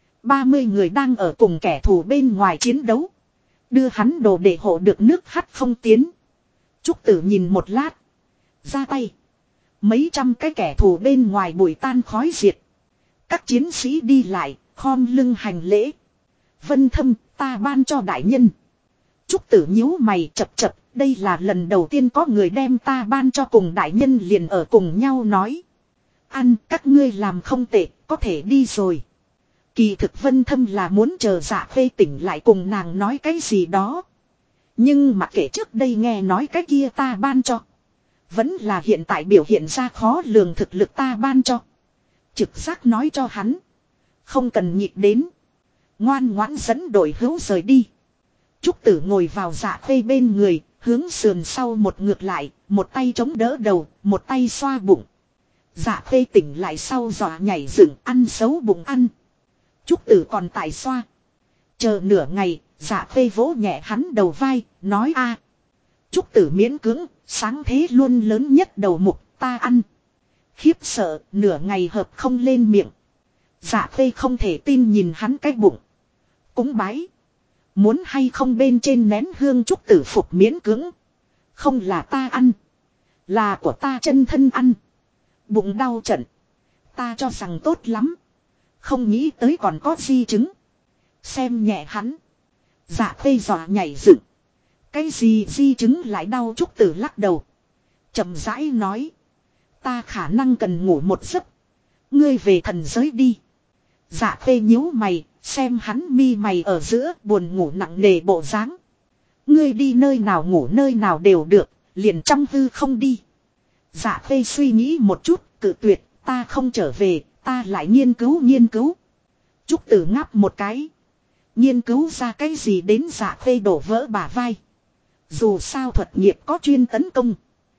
30 người đang ở cùng kẻ thù bên ngoài chiến đấu. Đưa hắn đồ để hộ được nước hắt không tiến. Trúc Tử nhìn một lát. Ra tay. Mấy trăm cái kẻ thù bên ngoài bụi tan khói diệt. Các chiến sĩ đi lại, khom lưng hành lễ. Vân Thâm, ta ban cho đại nhân. Trúc Tử nhíu mày chập chập, đây là lần đầu tiên có người đem ta ban cho cùng đại nhân liền ở cùng nhau nói. Ăn, các ngươi làm không tệ, có thể đi rồi. Kỳ thực Vân Thâm là muốn chờ Dạ Khê tỉnh lại cùng nàng nói cái gì đó. Nhưng mà kể trước đây nghe nói cái kia ta ban cho. Vẫn là hiện tại biểu hiện ra khó lường thực lực ta ban cho. Trực giác nói cho hắn. Không cần nhịp đến. Ngoan ngoãn dẫn đội hữu rời đi. Trúc Tử ngồi vào Dạ Khê bên người, hướng sườn sau một ngược lại, một tay chống đỡ đầu, một tay xoa bụng. Dạ Khê tỉnh lại sau dọa nhảy dựng ăn xấu bụng ăn. Trúc Tử còn tại xoa. Chờ nửa ngày, Dạ Khê vỗ nhẹ hắn đầu vai, nói a. Trúc Tử miễn cưỡng, sáng thế luôn lớn nhất đầu mục, ta ăn. Khiếp sợ, nửa ngày hợp không lên miệng. Dạ Khê không thể tin nhìn hắn cái bụng. Cúng bái. Muốn hay không bên trên nén hương Trúc Tử phục miễn cưỡng. Không là ta ăn. Là của ta chân thân ăn. Bụng đau trận. Ta cho rằng tốt lắm. Không nghĩ tới còn có di chứng. Xem nhẹ hắn. Dạ Khê dọa nhảy dựng. Cái gì di chứng lại đau Trúc Tử lắc đầu. Chậm rãi nói. Ta khả năng cần ngủ một giấc. Ngươi về thần giới đi. Dạ Khê nhíu mày. Xem hắn mi mày ở giữa buồn ngủ nặng nề bộ dáng. Ngươi đi nơi nào ngủ nơi nào đều được. Liền trong hư không đi. Dạ Khê suy nghĩ một chút. Cự tuyệt ta không trở về. Ta lại nghiên cứu. Trúc Tử ngáp một cái. Nghiên cứu ra cái gì đến Dạ Khê đổ vỡ bả vai. Dù sao thuật nghiệp có chuyên tấn công.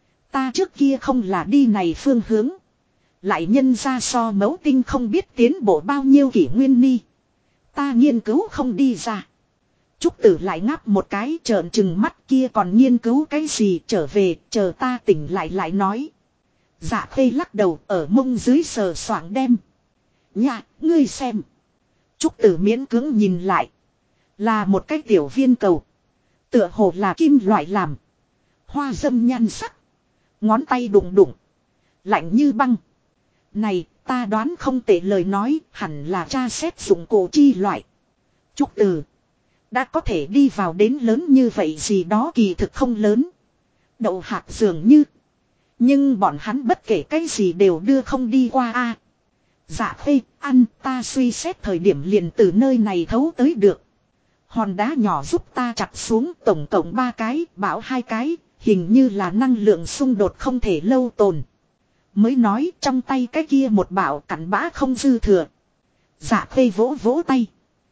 Ta trước kia không là đi này phương hướng. Lại nhân ra so mẫu tinh không biết tiến bộ bao nhiêu kỷ nguyên ni. Ta nghiên cứu không đi ra. Trúc Tử lại ngáp một cái trợn trừng mắt kia còn nghiên cứu cái gì trở về chờ ta tỉnh lại nói. Dạ khê lắc đầu ở mông dưới sờ soạng đem. Nhà, ngươi xem. Trúc Tử miễn cưỡng nhìn lại. Là một cái tiểu viên cầu. Tựa hồ là kim loại làm. Hoa dâm nhan sắc. Ngón tay đụng đụng. Lạnh như băng. Này, ta đoán không tệ lời nói, hẳn là tra xét dụng cụ chi loại. Trúc Tử. Đã có thể đi vào đến lớn như vậy gì đó kỳ thực không lớn. Đậu hạt dường như. Nhưng bọn hắn bất kể cái gì đều đưa không đi qua a. Dạ khê, ăn ta suy xét thời điểm liền từ nơi này thấu tới được. Hòn đá nhỏ giúp ta chặt xuống tổng cộng 3 cái, bảo 2 cái, hình như là năng lượng xung đột không thể lâu tồn. Mới nói trong tay cái kia một bảo cặn bã không dư thừa. Dạ khê vỗ vỗ tay.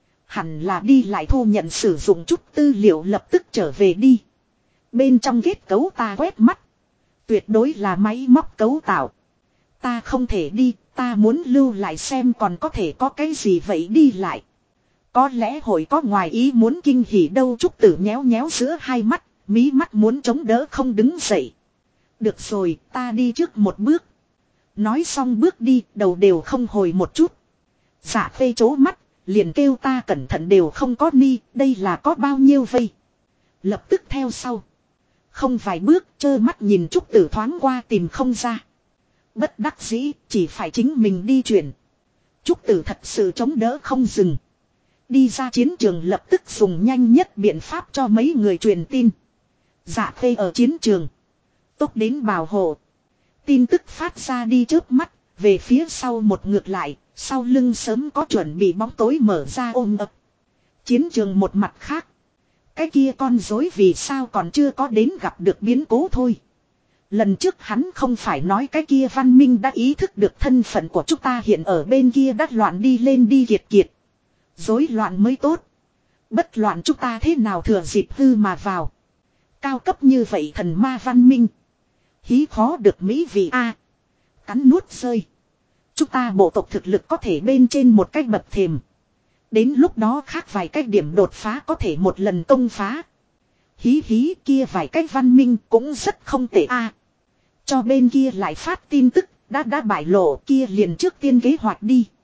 Hẳn là đi lại thu nhận sử dụng chút tư liệu lập tức trở về đi. Bên trong kết cấu ta quét mắt. Tuyệt đối là máy móc cấu tạo. Ta không thể đi, ta muốn lưu lại xem còn có thể có cái gì vậy đi lại. Có lẽ hội có ngoài ý muốn kinh hỉ đâu. Trúc Tử nhéo nhéo giữa hai mắt, mí mắt muốn chống đỡ không đứng dậy. Được rồi, ta đi trước một bước. Nói xong bước đi, đầu đều không hồi một chút. Dạ phê chố mắt, liền kêu ta cẩn thận đều không có ni, đây là có bao nhiêu vây. Lập tức theo sau. Không vài bước, trơ mắt nhìn Trúc Tử thoáng qua tìm không ra. Bất đắc dĩ, chỉ phải chính mình đi chuyển. Trúc Tử thật sự chống đỡ không dừng. Đi ra chiến trường lập tức dùng nhanh nhất biện pháp cho mấy người truyền tin. Dạ phê ở chiến trường. Tốc đến bảo hộ. Tin tức phát ra đi trước mắt, về phía sau một ngược lại, sau lưng sớm có chuẩn bị bóng tối mở ra ôm ập. Chiến trường một mặt khác. Cái kia con rối vì sao còn chưa có đến gặp được biến cố thôi. Lần trước hắn không phải nói cái kia văn minh đã ý thức được thân phận của chúng ta hiện ở bên kia đắt loạn đi lên đi kiệt kiệt. Rối loạn mới tốt. Bất loạn chúng ta thế nào thừa dịp hư mà vào. Cao cấp như vậy thần ma văn minh. Hí khó được mỹ vị a. Cắn nuốt rơi. Chúng ta bộ tộc thực lực có thể bên trên một cách bậc thềm. Đến lúc đó khác vài cái điểm đột phá có thể một lần công phá. Hí hí kia vài cái văn minh cũng rất không tệ a. Cho bên kia lại phát tin tức, đã bại lộ kia liền trước tiên kế hoạch đi.